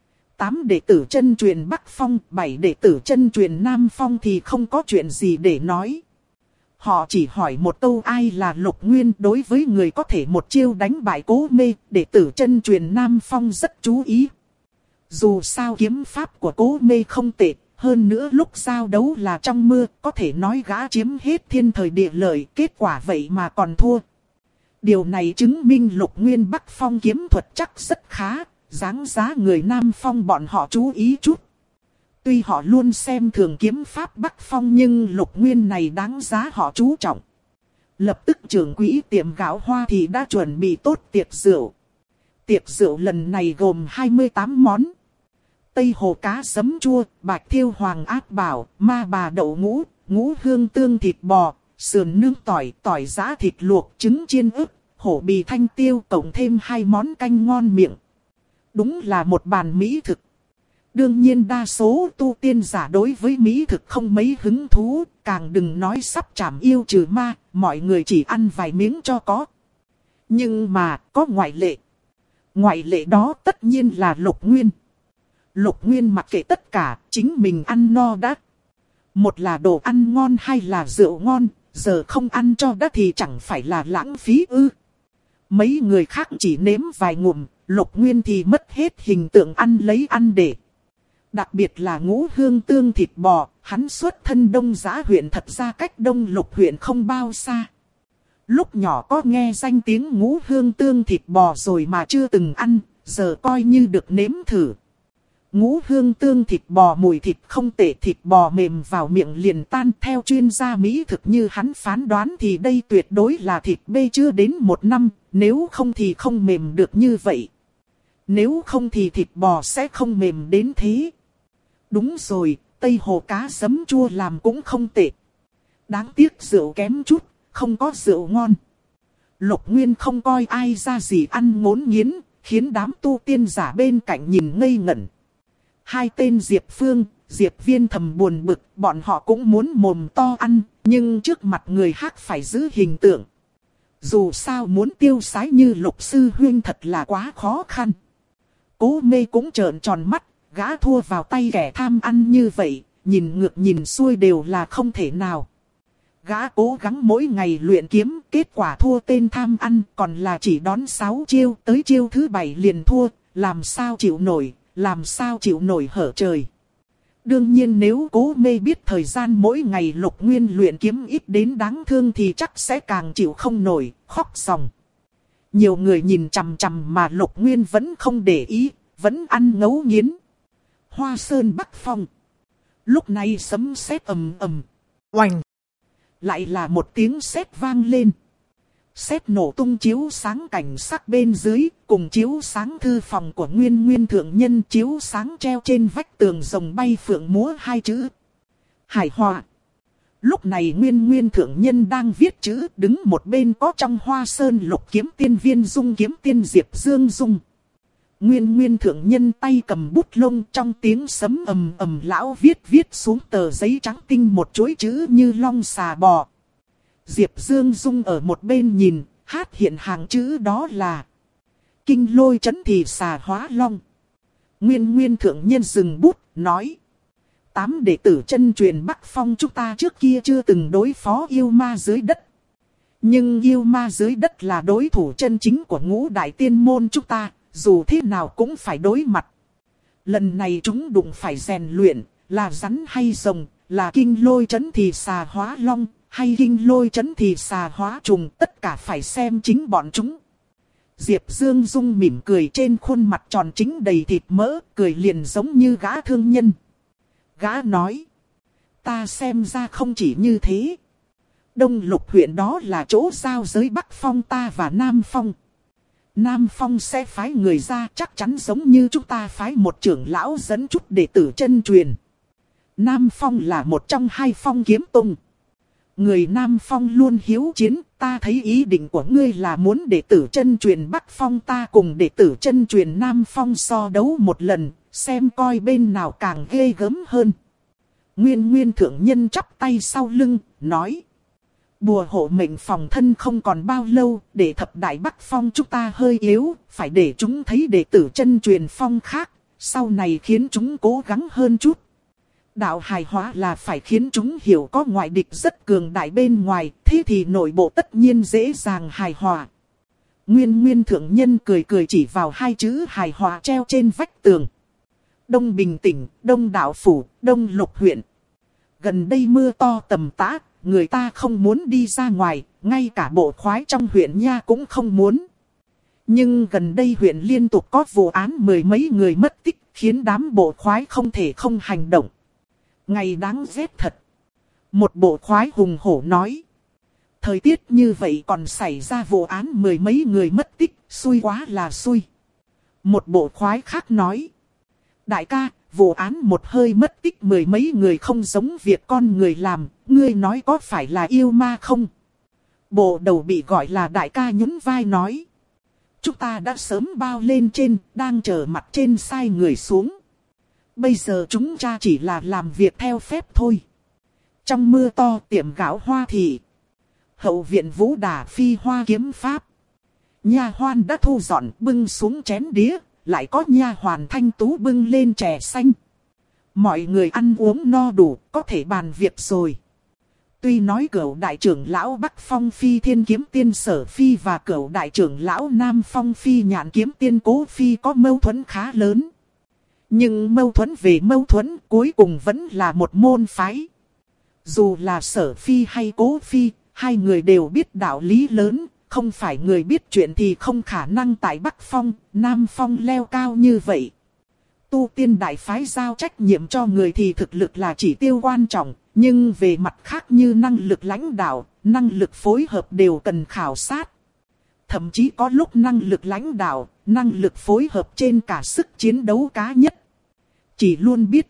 8 đệ tử chân truyền Bắc Phong, 7 đệ tử chân truyền Nam Phong thì không có chuyện gì để nói. Họ chỉ hỏi một câu ai là Lục Nguyên. Đối với người có thể một chiêu đánh bại Cố Mê, đệ tử chân truyền Nam Phong rất chú ý. Dù sao kiếm pháp của Cố Mê không tệ, hơn nữa lúc giao đấu là trong mưa, có thể nói gã chiếm hết thiên thời địa lợi, kết quả vậy mà còn thua. Điều này chứng minh Lục Nguyên Bắc Phong kiếm thuật chắc rất khá, đáng giá người Nam Phong bọn họ chú ý chút. Tuy họ luôn xem thường kiếm pháp Bắc Phong nhưng Lục Nguyên này đáng giá họ chú trọng. Lập tức trưởng quỹ tiệm gạo Hoa Thị đã chuẩn bị tốt tiệc rượu. Tiệc rượu lần này gồm 28 món. Tây hồ cá sấm chua, bạch thiêu hoàng ác bảo, ma bà đậu ngũ, ngũ hương tương thịt bò, sườn nướng tỏi giã thịt luộc, trứng chiên ức, hổ bì thanh tiêu, cộng thêm 2 món canh ngon miệng. Đúng là một bàn mỹ thực. Đương nhiên đa số tu tiên giả đối với mỹ thực không mấy hứng thú, càng đừng nói sắp trảm yêu trừ ma, mọi người chỉ ăn vài miếng cho có. Nhưng mà có ngoại lệ. Ngoại lệ đó tất nhiên là Lục Nguyên. Lục Nguyên mặc kệ tất cả, chính mình ăn no đã. Một là đồ ăn ngon hay là rượu ngon, giờ không ăn cho đã thì chẳng phải là lãng phí ư. Mấy người khác chỉ nếm vài ngụm, Lục Nguyên thì mất hết hình tượng ăn lấy ăn để. Đặc biệt là ngũ hương tương thịt bò, hắn xuất thân Đông Giã huyện, thật ra cách Đông Lục huyện không bao xa. Lúc nhỏ có nghe danh tiếng ngũ hương tương thịt bò rồi mà chưa từng ăn, giờ coi như được nếm thử. Ngũ hương tương thịt bò mùi thịt không tệ, thịt bò mềm vào miệng liền tan. Theo chuyên gia mỹ thực như hắn phán đoán thì đây tuyệt đối là thịt bê chưa đến 1 năm, nếu không thì không mềm được như vậy. Nếu không thì thịt bò sẽ không mềm đến thế. Đúng rồi, Tây Hồ cá giấm chua làm cũng không tệ. Đáng tiếc rượu kém chút, không có rượu ngon. Lục Nguyên không coi ai ra gì ăn ngốn nghiến, khiến đám tu tiên giả bên cạnh nhìn ngây ngẩn. Hai tên Diệp Phương, Diệp Viên thầm buồn bực, bọn họ cũng muốn mồm to ăn, nhưng trước mặt người khác phải giữ hình tượng. Dù sao muốn tiêu sái như Lục Sư Huynh thật là quá khó khăn. Cố Mê cũng trợn tròn mắt, gã thua vào tay kẻ tham ăn như vậy, nhìn ngược nhìn xuôi đều là không thể nào. Gã cố gắng mỗi ngày luyện kiếm, kết quả thua tên tham ăn, còn là chỉ đón 6 chiêu, tới chiêu thứ 7 liền thua, làm sao chịu nổi, làm sao chịu nổi hở trời. Đương nhiên nếu Cố Mê biết thời gian mỗi ngày Lục Nguyên luyện kiếm ít đến đáng thương thì chắc sẽ càng chịu không nổi, khóc ròng. Nhiều người nhìn chằm chằm mà Lục Nguyên vẫn không để ý, vẫn ăn ngấu nghiến. Hoa Sơn Bắc Phong. Lúc này sấm sét ầm ầm, oành. Lại là một tiếng sét vang lên. Sét nổ tung chiếu sáng cảnh sắc bên dưới, cùng chiếu sáng thư phòng của Nguyên Nguyên thượng nhân, chiếu sáng treo trên vách tường rồng bay phượng múa 2 chữ Hải Hòa. Lúc này Nguyên Nguyên thượng nhân đang viết chữ, đứng một bên có trong Hoa Sơn Lục kiếm tiên Viên Dung kiếm tiên Diệp Dương Dung. Nguyên Nguyên thượng nhân tay cầm bút lông, trong tiếng sấm ầm ầm lão viết xuống tờ giấy trắng tinh một chuỗi chữ như long xà bò. Diệp Dương Dung ở một bên nhìn, hát hiện hàng chữ đó là Kinh Lôi Chấn Thì Xà Hóa Long. Nguyên Nguyên thượng nhân dừng bút, nói: 8 đệ tử chân truyền Bắc Phong chúng ta trước kia chưa từng đối phó yêu ma dưới đất. Nhưng yêu ma dưới đất là đối thủ chân chính của ngũ đại tiên môn chúng ta, dù thế nào cũng phải đối mặt. Lần này chúng đụng phải rèn luyện, là rắn hay rồng, là kinh lôi chấn thì xà hóa long, hay kinh lôi chấn thì xà hóa trùng, tất cả phải xem chính bọn chúng. Diệp Dương Dung mỉm cười, trên khuôn mặt tròn chính đầy thịt mỡ, cười liền giống như gã thương nhân. Gã nói: ta xem ra không chỉ như thế. Đông Lục huyện đó là chỗ giao giới Bắc Phong ta và Nam Phong. Nam Phong sẽ phái người ra, chắc chắn giống như chúng ta phái một trưởng lão dẫn chút đệ tử chân truyền. Nam Phong là một trong 2 phong kiếm tông. Người Nam Phong luôn hiếu chiến, ta thấy ý định của ngươi là muốn đệ tử chân truyền Bắc Phong ta cùng đệ tử chân truyền Nam Phong so đấu một lần, xem coi bên nào càng ghê gớm hơn. Nguyên Nguyên thượng nhân chắp tay sau lưng, nói: bùa hộ mệnh phòng thân không còn bao lâu, để thập đại Bắc Phong chúng ta hơi yếu, phải để chúng thấy đệ tử chân truyền phong khác, sau này khiến chúng cố gắng hơn chút. Đạo hài hóa là phải khiến chúng hiểu có ngoại địch rất cường đại bên ngoài, thế thì nội bộ tất nhiên dễ dàng hài hòa. Nguyên Nguyên thượng nhân cười cười chỉ vào 2 chữ hài hòa treo trên vách tường. Đông Bình tỉnh, Đông Đạo Phủ, Đông Lục huyện. Gần đây mưa to tầm tã, người ta không muốn đi ra ngoài, ngay cả bộ khoái trong huyện nha cũng không muốn. Nhưng gần đây huyện liên tục có vụ án 10 mấy người mất tích, khiến đám bộ khoái không thể không hành động. Ngày đáng ghét thật. Một bộ khoái hùng hổ nói: thời tiết như vậy còn xảy ra vụ án 10 mấy người mất tích, xui quá là xui. Một bộ khoái khác nói: đại ca, vụ án một hơi mất tích 10 mấy người không giống việc con người làm, ngươi nói có phải là yêu ma không? Bộ đầu bị gọi là đại ca nhún vai nói: chúng ta đã sớm bao lên trên, đang chờ mặt trên sai người xuống. Bây giờ chúng ta chỉ là làm việc theo phép thôi. Trong mưa to tiệm gạo Hoa Thị, hậu viện Vũ Đà phi hoa kiếm pháp. Nha hoan đã thu dọn bưng xuống chén đĩa, lại có nha hoàn thanh tú bưng lên chè xanh. Mọi người ăn uống no đủ, có thể bàn việc rồi. Tuy nói cửu đại trưởng lão Bắc Phong phi Thiên kiếm tiên Sở Phi và cửu đại trưởng lão Nam Phong phi Nhạn kiếm tiên Cố Phi có mâu thuẫn khá lớn. Nhưng mâu thuẫn về mâu thuẫn, cuối cùng vẫn là một môn phái. Dù là Sở Phi hay Cố Phi, 2 người đều biết đạo lý lớn, không phải người biết chuyện thì không khả năng tại Bắc Phong, Nam Phong leo cao như vậy. tu tiên đại phái giao trách nhiệm cho người thì thực lực là chỉ tiêu quan trọng, nhưng về mặt khác như năng lực lãnh đạo, năng lực phối hợp đều cần khảo sát. Thậm chí có lúc năng lực lãnh đạo, năng lực phối hợp trên cả sức chiến đấu cá nhất. Chỉ luôn biết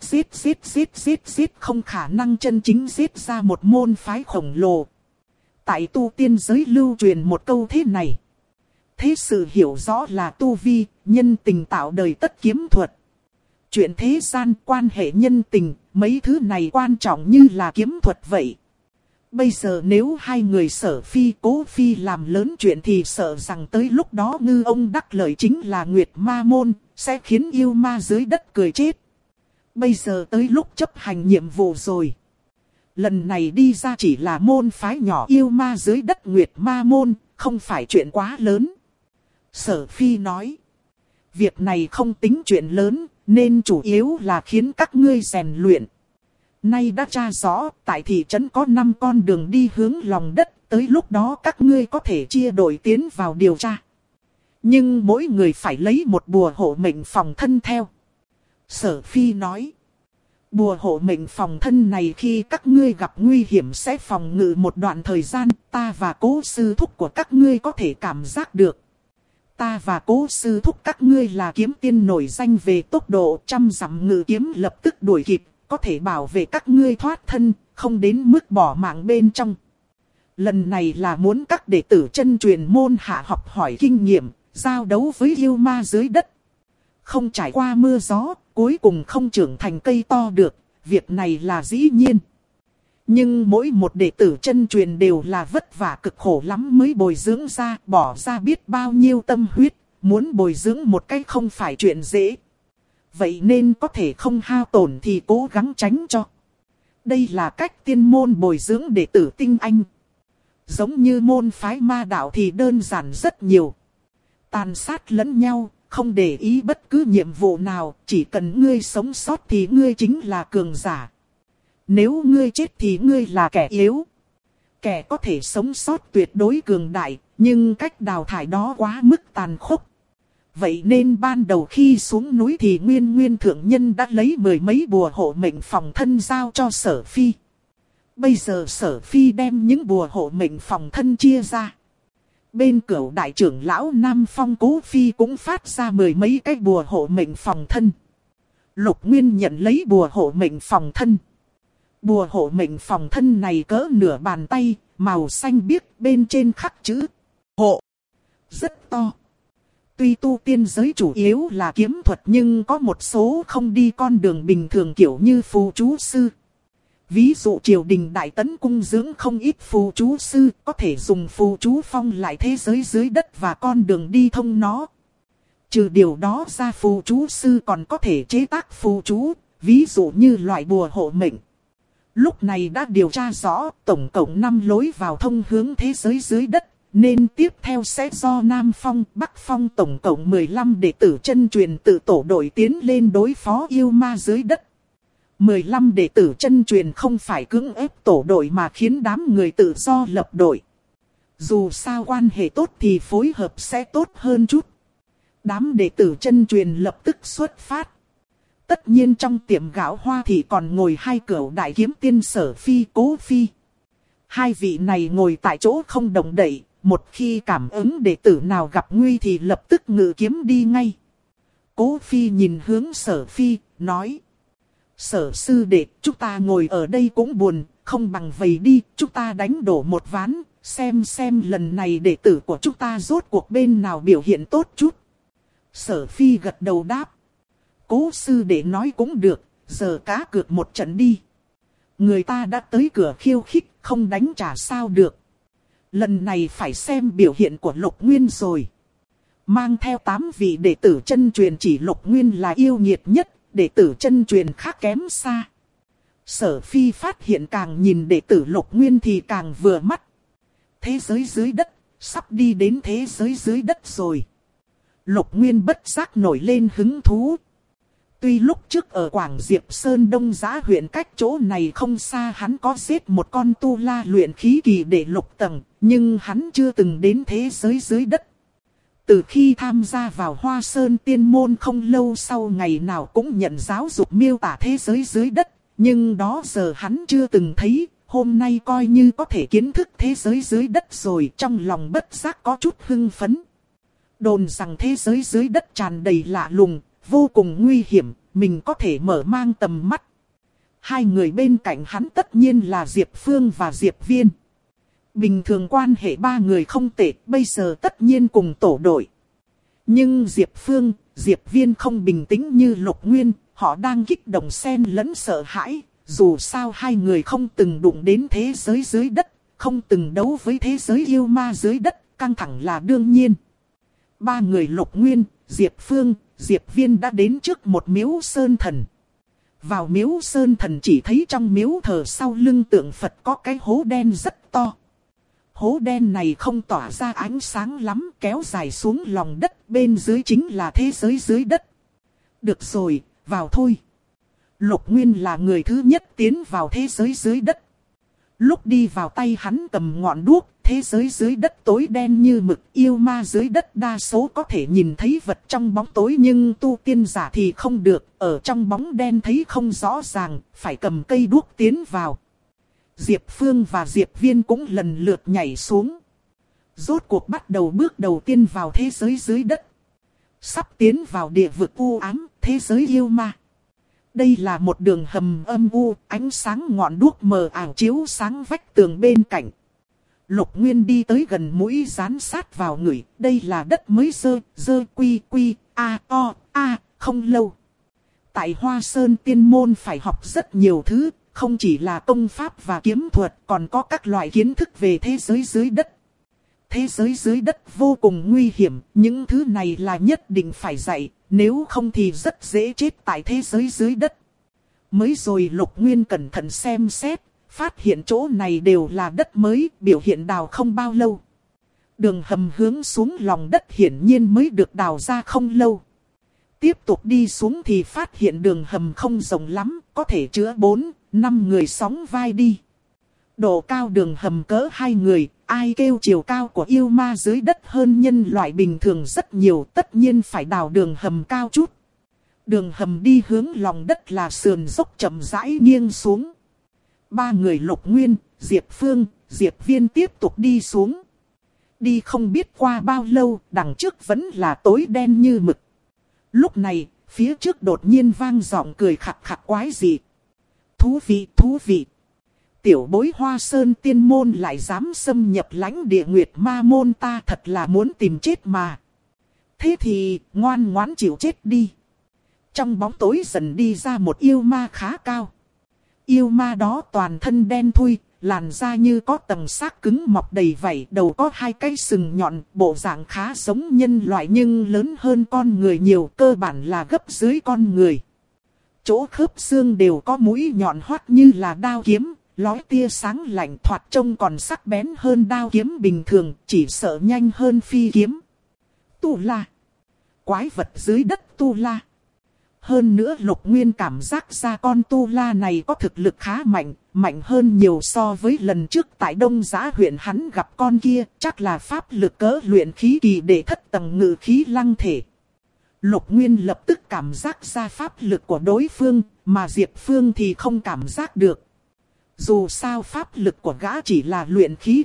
giết không khả năng chân chính giết ra một môn phái khổng lồ. Tại tu tiên giới lưu truyền một câu thế này. Thế sự hiểu rõ là tu vi, nhân tình tạo đời tất kiếm thuật. Chuyện thế gian, quan hệ nhân tình, mấy thứ này quan trọng như là kiếm thuật vậy. Bây giờ nếu hai người Sở Phi, Cố Phi làm lớn chuyện thì sợ rằng tới lúc đó ngư ông đắc lợi chính là Nguyệt Ma Môn, sẽ khiến yêu ma dưới đất cười chết. Bây giờ tới lúc chấp hành nhiệm vụ rồi. Lần này đi ra chỉ là môn phái nhỏ yêu ma dưới đất Nguyệt Ma Môn, không phải chuyện quá lớn. Sở Phi nói, việc này không tính chuyện lớn, nên chủ yếu là khiến các ngươi rèn luyện. Nay đã tra rõ, tại thị trấn có 5 con đường đi hướng lòng đất, tới lúc đó các ngươi có thể chia đội tiến vào điều tra. Nhưng mỗi người phải lấy một bùa hộ mệnh phòng thân theo. Sở Phi nói, bùa hộ mệnh phòng thân này khi các ngươi gặp nguy hiểm sẽ phòng ngự một đoạn thời gian, ta và Cố sư thúc của các ngươi có thể cảm giác được. Ta và Cố sư thúc các ngươi là kiếm tiên nổi danh về tốc độ, 100 dặm ngự kiếm lập tức đuổi kịp, có thể bảo vệ các ngươi thoát thân, không đến mức bỏ mạng bên trong. Lần này là muốn các đệ tử chân truyền môn hạ học hỏi kinh nghiệm, giao đấu với yêu ma dưới đất. Không trải qua mưa gió, cuối cùng không trưởng thành cây to được, việc này là dĩ nhiên. Nhưng mỗi một đệ tử chân truyền đều là vất vả cực khổ lắm mới bồi dưỡng ra, bỏ ra biết bao nhiêu tâm huyết, muốn bồi dưỡng một cách không phải chuyện dễ. Vậy nên có thể không hao tổn thì cố gắng tránh cho. Đây là cách tiên môn bồi dưỡng đệ tử tinh anh. Giống như môn phái ma đạo thì đơn giản rất nhiều. Tàn sát lẫn nhau, không để ý bất cứ nhiệm vụ nào, chỉ cần ngươi sống sót thì ngươi chính là cường giả. Nếu ngươi chết thì ngươi là kẻ yếu. Kẻ có thể sống sót tuyệt đối cường đại, nhưng cách đào thải đó quá mức tàn khốc. Vậy nên ban đầu khi xuống núi thì Nguyên Thượng Nhân đã lấy 10 mấy bùa hộ mệnh phòng thân giao cho Sở Phi. Bây giờ Sở Phi đem những bùa hộ mệnh phòng thân chia ra. Bên Cửu đại trưởng lão Nam Phong Cố Phi cũng phát ra 10 mấy cái bùa hộ mệnh phòng thân. Lục Nguyên nhận lấy bùa hộ mệnh phòng thân. Bùa hộ mệnh phòng thân này cỡ nửa bàn tay, màu xanh biếc, bên trên khắc chữ hộ. Rất to. Tuy tu tiên giới chủ yếu là kiếm thuật nhưng có một số không đi con đường bình thường kiểu như phù chú sư. Ví dụ triều đình Đại Tấn cung dưỡng không ít phù chú sư, có thể dùng phù chú phong lại thế giới dưới đất và con đường đi thông nó. Trừ điều đó ra phù chú sư còn có thể chế tác phù chú, ví dụ như loại bùa hộ mệnh. Lúc này đã điều tra rõ, tổng cộng 5 lối vào thông hướng thế giới dưới đất, nên tiếp theo sẽ do Nam Phong, Bắc Phong tổng cộng 15 đệ tử chân truyền tự tổ đội tiến lên đối phó yêu ma dưới đất. 15 đệ tử chân truyền không phải cưỡng ép tổ đội mà khiến đám người tự do lập đội. Dù sao quan hệ tốt thì phối hợp sẽ tốt hơn chút. Đám đệ tử chân truyền lập tức xuất phát. Tất nhiên trong tiệm gạo hoa thì còn ngồi 2 cửu đại kiếm tiên Sở Phi, Cố Phi. 2 vị này ngồi tại chỗ không động đậy, một khi cảm ứng đệ tử nào gặp nguy thì lập tức ngự kiếm đi ngay. Cố Phi nhìn hướng Sở Phi, nói: Sở sư đệ, chúng ta ngồi ở đây cũng buồn, không bằng vầy đi, chúng ta đánh đổ một ván, xem lần này đệ tử của chúng ta rốt cuộc bên nào biểu hiện tốt chút. Sở Phi gật đầu đáp: Cố sư đệ nói cũng được, giờ cá cược một trận đi. Người ta đã tới cửa khiêu khích, không đánh trả sao được. Lần này phải xem biểu hiện của Lục Nguyên rồi. Mang theo 8 vị đệ tử chân truyền chỉ Lục Nguyên là yêu nghiệt nhất, đệ tử chân truyền khác kém xa. Sở Phi phát hiện càng nhìn đệ tử Lục Nguyên thì càng vừa mắt. Thế giới dưới đất, sắp đi đến thế giới dưới đất rồi. Lục Nguyên bất giác nổi lên hứng thú. Tuy lúc trước ở Quảng Diệp Sơn Đông Giá huyện cách chỗ này không xa hắn có giết một con tu la luyện khí kỳ để lục tầng, nhưng hắn chưa từng đến thế giới dưới đất. Từ khi tham gia vào Hoa Sơn Tiên Môn không lâu sau, ngày nào cũng nhận giáo dục miêu tả thế giới dưới đất. Nhưng đó giờ hắn chưa từng thấy, hôm nay coi như có thể kiến thức thế giới dưới đất rồi, trong lòng bất giác có chút hưng phấn. Đồn rằng thế giới dưới đất tràn đầy lạ lùng, vô cùng nguy hiểm, mình có thể mở mang tầm mắt. Hai người bên cạnh hắn tất nhiên là Diệp Phương và Diệp Viên. Bình thường quan hệ ba người không tệ, bây giờ tất nhiên cùng tổ đội. Nhưng Diệp Phương, Diệp Viên không bình tĩnh như Lục Nguyên, họ đang kích động xen lẫn sợ hãi. Dù sao hai người không từng đụng đến thế giới dưới đất, không từng đấu với thế giới yêu ma dưới đất, căng thẳng là đương nhiên. Ba người Lục Nguyên, Diệp Phương, Diệp Viên đã đến trước một miếu sơn thần. Vào miếu sơn thần chỉ thấy trong miếu thờ sau lưng tượng Phật có cái hố đen rất to. Hố đen này không tỏa ra ánh sáng lắm, kéo dài xuống lòng đất, bên dưới chính là thế giới dưới đất. Được rồi, vào thôi. Lục Nguyên là người thứ nhất tiến vào thế giới dưới đất. Lúc đi vào tay hắn cầm ngọn đuốc, thế giới dưới đất tối đen như mực, yêu ma dưới đất đa số có thể nhìn thấy vật trong bóng tối, nhưng tu tiên giả thì không được, ở trong bóng đen thấy không rõ ràng, phải cầm cây đuốc tiến vào. Diệp Phương và Diệp Viên cũng lần lượt nhảy xuống. Rốt cuộc bắt đầu bước đầu tiên vào thế giới dưới đất. Sắp tiến vào địa vực u ám, thế giới yêu ma. Đây là một đường hầm âm u, ánh sáng ngọn đuốc mờ ảo chiếu sáng vách tường bên cạnh. Lục Nguyên đi tới gần mũi dán sát vào người, đây là đất mới không lâu. Tại Hoa Sơn Tiên Môn phải học rất nhiều thứ, không chỉ là công pháp và kiếm thuật, còn có các loại kiến thức về thế giới dưới đất. Thế giới dưới đất vô cùng nguy hiểm, những thứ này là nhất định phải dạy, nếu không thì rất dễ chết tại thế giới dưới đất. Mới rồi Lục Nguyên cẩn thận xem xét, phát hiện chỗ này đều là đất mới, biểu hiện đào không bao lâu. Đường hầm hướng xuống lòng đất hiển nhiên mới được đào ra không lâu. Tiếp tục đi xuống thì phát hiện đường hầm không rộng lắm, có thể chứa 4-5 người sóng vai đi. Độ cao đường hầm cỡ 2 người, ai kêu chiều cao của yêu ma dưới đất hơn nhân loại bình thường rất nhiều, tất nhiên phải đào đường hầm cao chút. Đường hầm đi hướng lòng đất là sườn dốc chậm rãi nghiêng xuống. Ba người Lục Nguyên, Diệp Phương, Diệp Viên tiếp tục đi xuống. Đi không biết qua bao lâu, đằng trước vẫn là tối đen như mực. Lúc này, phía trước đột nhiên vang giọng cười khặt khặt quái dị. Thú vị, thú vị. Tiểu bối Hoa Sơn Tiên Môn lại dám xâm nhập lãnh địa Nguyệt Ma Môn, ta thật là muốn tìm chết mà. Thế thì, ngoan ngoãn chịu chết đi. Trong bóng tối dần đi ra một yêu ma khá cao. Yêu ma đó toàn thân đen thui, làn da như có tầng xác cứng mọc đầy vảy, đầu có 2 cái sừng nhọn, bộ dạng khá giống nhân loại nhưng lớn hơn con người nhiều, cơ bản là gấp dưới con người. Chỗ khớp xương đều có mũi nhọn hoắt như là đao kiếm, lóe tia sáng lạnh, thoạt trông còn sắc bén hơn đao kiếm bình thường, chỉ sợ nhanh hơn phi kiếm. Tu La. Quái vật dưới đất Tu La. Hơn nữa Lục Nguyên cảm giác ra con Tu La này có thực lực khá mạnh, mạnh hơn nhiều so với lần trước tại Đông Giã huyện hắn gặp con kia, chắc là pháp lực cỡ luyện khí kỳ để thất tầng ngự khí lăng thể. Lục Nguyên lập tức cảm giác ra pháp lực của đối phương, mà Diệp Phương thì không cảm giác được. Dù sao pháp lực của gã chỉ là luyện khí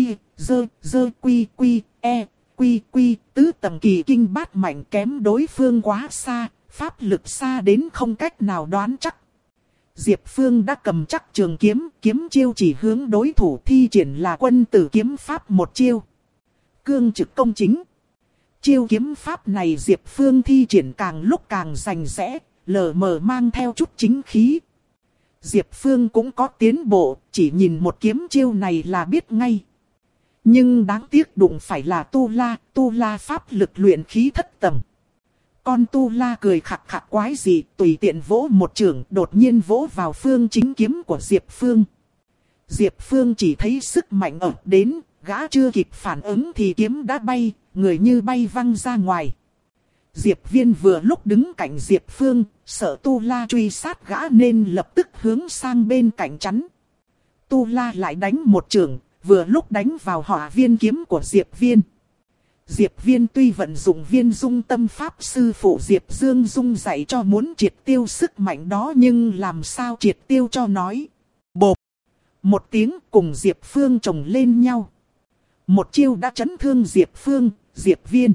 quy, tứ tầng kỳ kinh bát mạnh, kém đối phương quá xa, pháp lực xa đến không cách nào đoán chắc. Diệp Phương đã cầm chắc trường kiếm, kiếm chiêu chỉ hướng đối thủ, thi triển là quân tử kiếm pháp một chiêu. Cương trực công chính. Chiêu kiếm pháp này Diệp Phương thi triển càng lúc càng rành rẽ, lờ mờ mang theo chút chính khí. Diệp Phương cũng có tiến bộ, chỉ nhìn một kiếm chiêu này là biết ngay. Nhưng đáng tiếc đụng phải là Tu La pháp lực luyện khí thất tầng. Con Tu La cười khặt khặt quái dị, tùy tiện vỗ một chưởng, đột nhiên vỗ vào phương chính kiếm của Diệp Phương. Diệp Phương chỉ thấy sức mạnh ập đến, gã chưa kịp phản ứng thì kiếm đã bay, người như bay văng ra ngoài. Diệp Viên vừa lúc đứng cạnh Diệp Phương, sợ Tu La truy sát gã nên lập tức hướng sang bên cạnh chắn. Tu La lại đánh một chưởng, vừa lúc đánh vào hỏa viên kiếm của Diệp Viên. Diệp Viên tuy vận dụng Viên Dung tâm pháp sư phụ Diệp Dương Dung dạy cho muốn triệt tiêu sức mạnh đó, nhưng làm sao triệt tiêu cho nói. Bộp. Một tiếng cùng Diệp Phương chồng lên nhau. Một chiêu đã chấn thương Diệp Phương, Diệp Viên.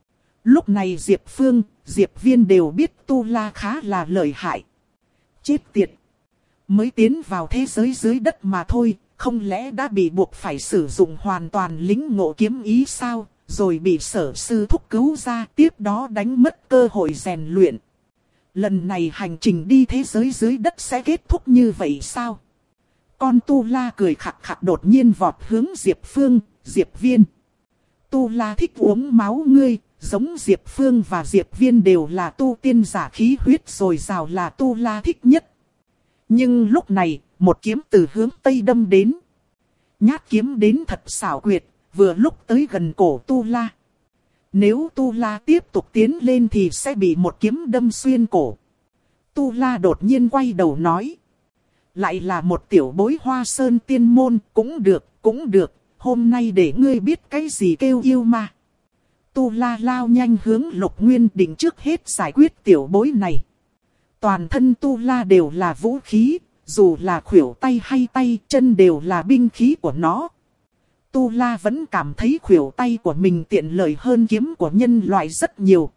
Lúc này Diệp Phương, Diệp Viên đều biết Tu La khá là lợi hại. Chết tiệt. Mới tiến vào thế giới dưới đất mà thôi, không lẽ đã bị buộc phải sử dụng hoàn toàn lĩnh ngộ kiếm ý sao? Rồi bị Sở sư thúc cứu ra, tiếp đó đánh mất cơ hội rèn luyện. Lần này hành trình đi thế giới dưới đất sẽ kết thúc như vậy sao? Con Tu La cười khặc khặc đột nhiên vọt hướng Diệp Phương, Diệp Viên. Tu La thích uống máu ngươi, giống Diệp Phương và Diệp Viên đều là tu tiên giả khí huyết dồi dào là Tu La thích nhất. Nhưng lúc này, một kiếm từ hướng Tây đâm đến. Nhát kiếm đến thật xảo quyệt, vừa lúc tới gần cổ Tu La. Nếu Tu La tiếp tục tiến lên thì sẽ bị một kiếm đâm xuyên cổ. Tu La đột nhiên quay đầu nói. Lại là một tiểu bối Hoa Sơn tiên môn, cũng được, hôm nay để ngươi biết cái gì kêu yêu ma. Tu La lao nhanh hướng Lục Nguyên định trước hết giải quyết tiểu bối này. Toàn thân Tu La đều là vũ khí, dù là khuỷu tay hay tay chân đều là binh khí của nó. Tu La vẫn cảm thấy khuỷu tay của mình tiện lợi hơn kiếm của nhân loại rất nhiều.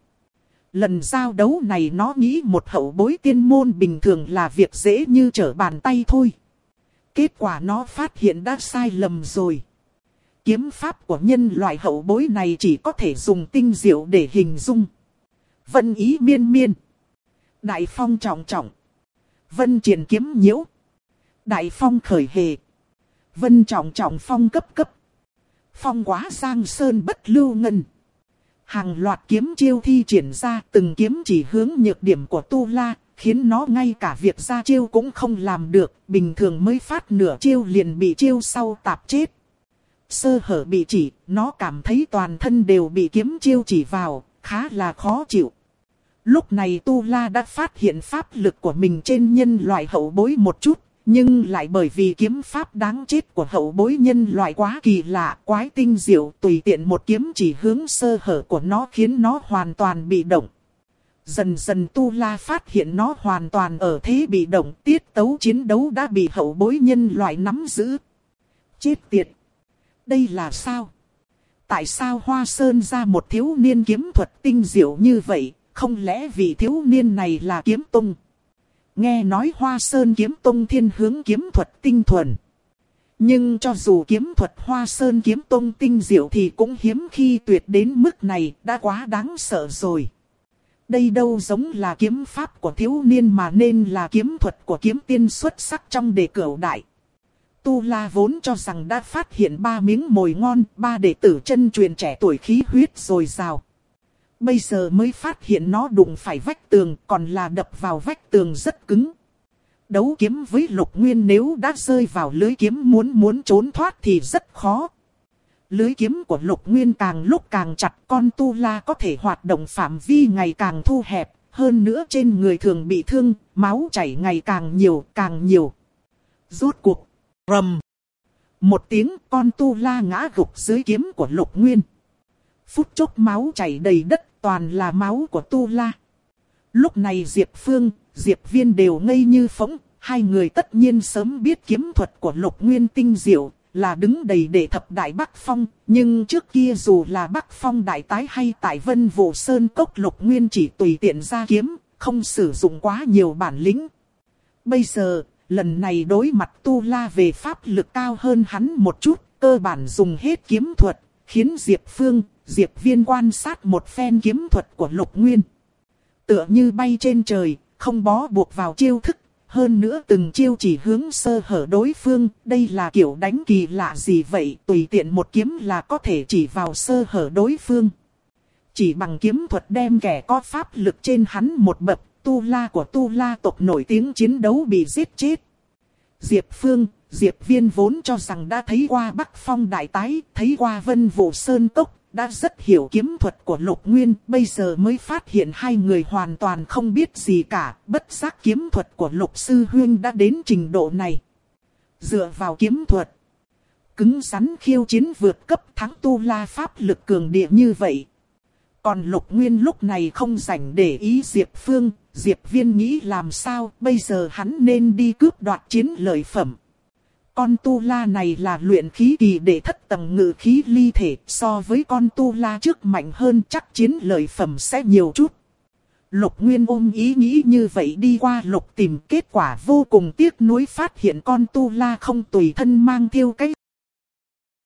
Lần giao đấu này nó nghĩ một hậu bối tiên môn bình thường là việc dễ như trở bàn tay thôi. Kết quả nó phát hiện đã sai lầm rồi. Kiếm pháp của nhân loại hậu bối này chỉ có thể dùng tinh diệu để hình dung. Vân ý miên miên. Đại phong trọng trọng. Vân triển kiếm nhiễu. Đại phong khởi hề. Vân trọng trọng phong cấp cấp. Phong quá giang sơn bất lưu ngân. Hàng loạt kiếm chiêu thi triển ra, từng kiếm chỉ hướng nhược điểm của Tu La, khiến nó ngay cả việc ra chiêu cũng không làm được, bình thường mới phát nửa chiêu liền bị chiêu sau tạp chết. Sơ hở bị chỉ, nó cảm thấy toàn thân đều bị kiếm chiêu chỉ vào, khá là khó chịu. Lúc này Tu La đã phát hiện pháp lực của mình trên nhân loại hậu bối một chút, nhưng lại bởi vì kiếm pháp đáng chết của hậu bối nhân loại quá kỳ lạ, quái tinh diệu, tùy tiện một kiếm chỉ hướng sơ hở của nó khiến nó hoàn toàn bị động. Dần dần Tu La phát hiện nó hoàn toàn ở thế bị động, tiết tấu chiến đấu đã bị hậu bối nhân loại nắm giữ. Chết tiệt! Đây là sao? Tại sao Hoa Sơn ra một thiếu niên kiếm thuật tinh diệu như vậy? Không lẽ vị thiếu niên này là kiếm tông? Nghe nói Hoa Sơn kiếm tông thiên hướng kiếm thuật tinh thuần. Nhưng cho dù kiếm thuật Hoa Sơn kiếm tông tinh diệu thì cũng hiếm khi tuyệt đến mức này, đã quá đáng sợ rồi. Đây đâu giống là kiếm pháp của thiếu niên mà nên là kiếm thuật của kiếm tiên xuất sắc trong đề cửu đại. Tu La vốn cho rằng đã phát hiện 3 miếng mồi ngon, 3 đệ tử chân truyền trẻ tuổi khí huyết dồi dào. Bây giờ mới phát hiện nó đụng phải vách tường, còn là đập vào vách tường rất cứng. Đấu kiếm với Lục Nguyên nếu đã rơi vào lưới kiếm muốn trốn thoát thì rất khó. Lưới kiếm của Lục Nguyên càng lúc càng chặt, con Tu La có thể hoạt động phạm vi ngày càng thu hẹp. Hơn nữa trên người thường bị thương, máu chảy ngày càng nhiều. Rốt cuộc, rầm. Một tiếng con Tu La ngã gục dưới kiếm của Lục Nguyên. Phút chốc máu chảy đầy đất, toàn là máu của Tu La. Lúc này Diệp Phương, Diệp Viên đều ngây như phỗng. Hai người tất nhiên sớm biết kiếm thuật của Lục Nguyên tinh diệu, là đứng đầy để thập đại Bắc Phong. Nhưng trước kia dù là Bắc Phong đại tái hay tại Vân Vũ Sơn Cốc, Lục Nguyên chỉ tùy tiện ra kiếm, không sử dụng quá nhiều bản lĩnh. Bây giờ, lần này đối mặt Tu La về pháp lực cao hơn hắn một chút, cơ bản dùng hết kiếm thuật, khiến Diệp Phương, Diệp Viên quan sát một phen kiếm thuật của Lục Nguyên. Tựa như bay trên trời, không bó buộc vào chiêu thức, hơn nữa từng chiêu chỉ hướng sơ hở đối phương. Đây là kiểu đánh kỳ lạ gì vậy, tùy tiện một kiếm là có thể chỉ vào sơ hở đối phương. Chỉ bằng kiếm thuật đem kẻ có pháp lực trên hắn một bậc, Tu La của Tu La tộc nổi tiếng chiến đấu bị giết chết. Diệp Phương, Diệp Viên vốn cho rằng đã thấy qua Bắc Phong đại tái, thấy qua Vân Vũ Sơn Cốc, đã rất hiểu kiếm thuật của Lục Nguyên, bây giờ mới phát hiện hai người hoàn toàn không biết gì cả, bất giác kiếm thuật của Lục Sư Huynh đã đến trình độ này. Dựa vào kiếm thuật, cứng rắn khiêu chiến vượt cấp thắng tu la pháp lực cường địa như vậy. Còn Lục Nguyên lúc này không rảnh để ý Diệp Phương, Diệp Viên nghĩ làm sao, bây giờ hắn nên đi cướp đoạt chiến lợi phẩm. Con tu la này là luyện khí kỳ để thất tầng ngự khí ly thể, so với con tu la trước mạnh hơn, chắc chiến lợi phẩm sẽ nhiều chút. Lục Nguyên ôm ý nghĩ như vậy đi qua Lục tìm, kết quả vô cùng tiếc nuối phát hiện con tu la không tùy thân mang theo cái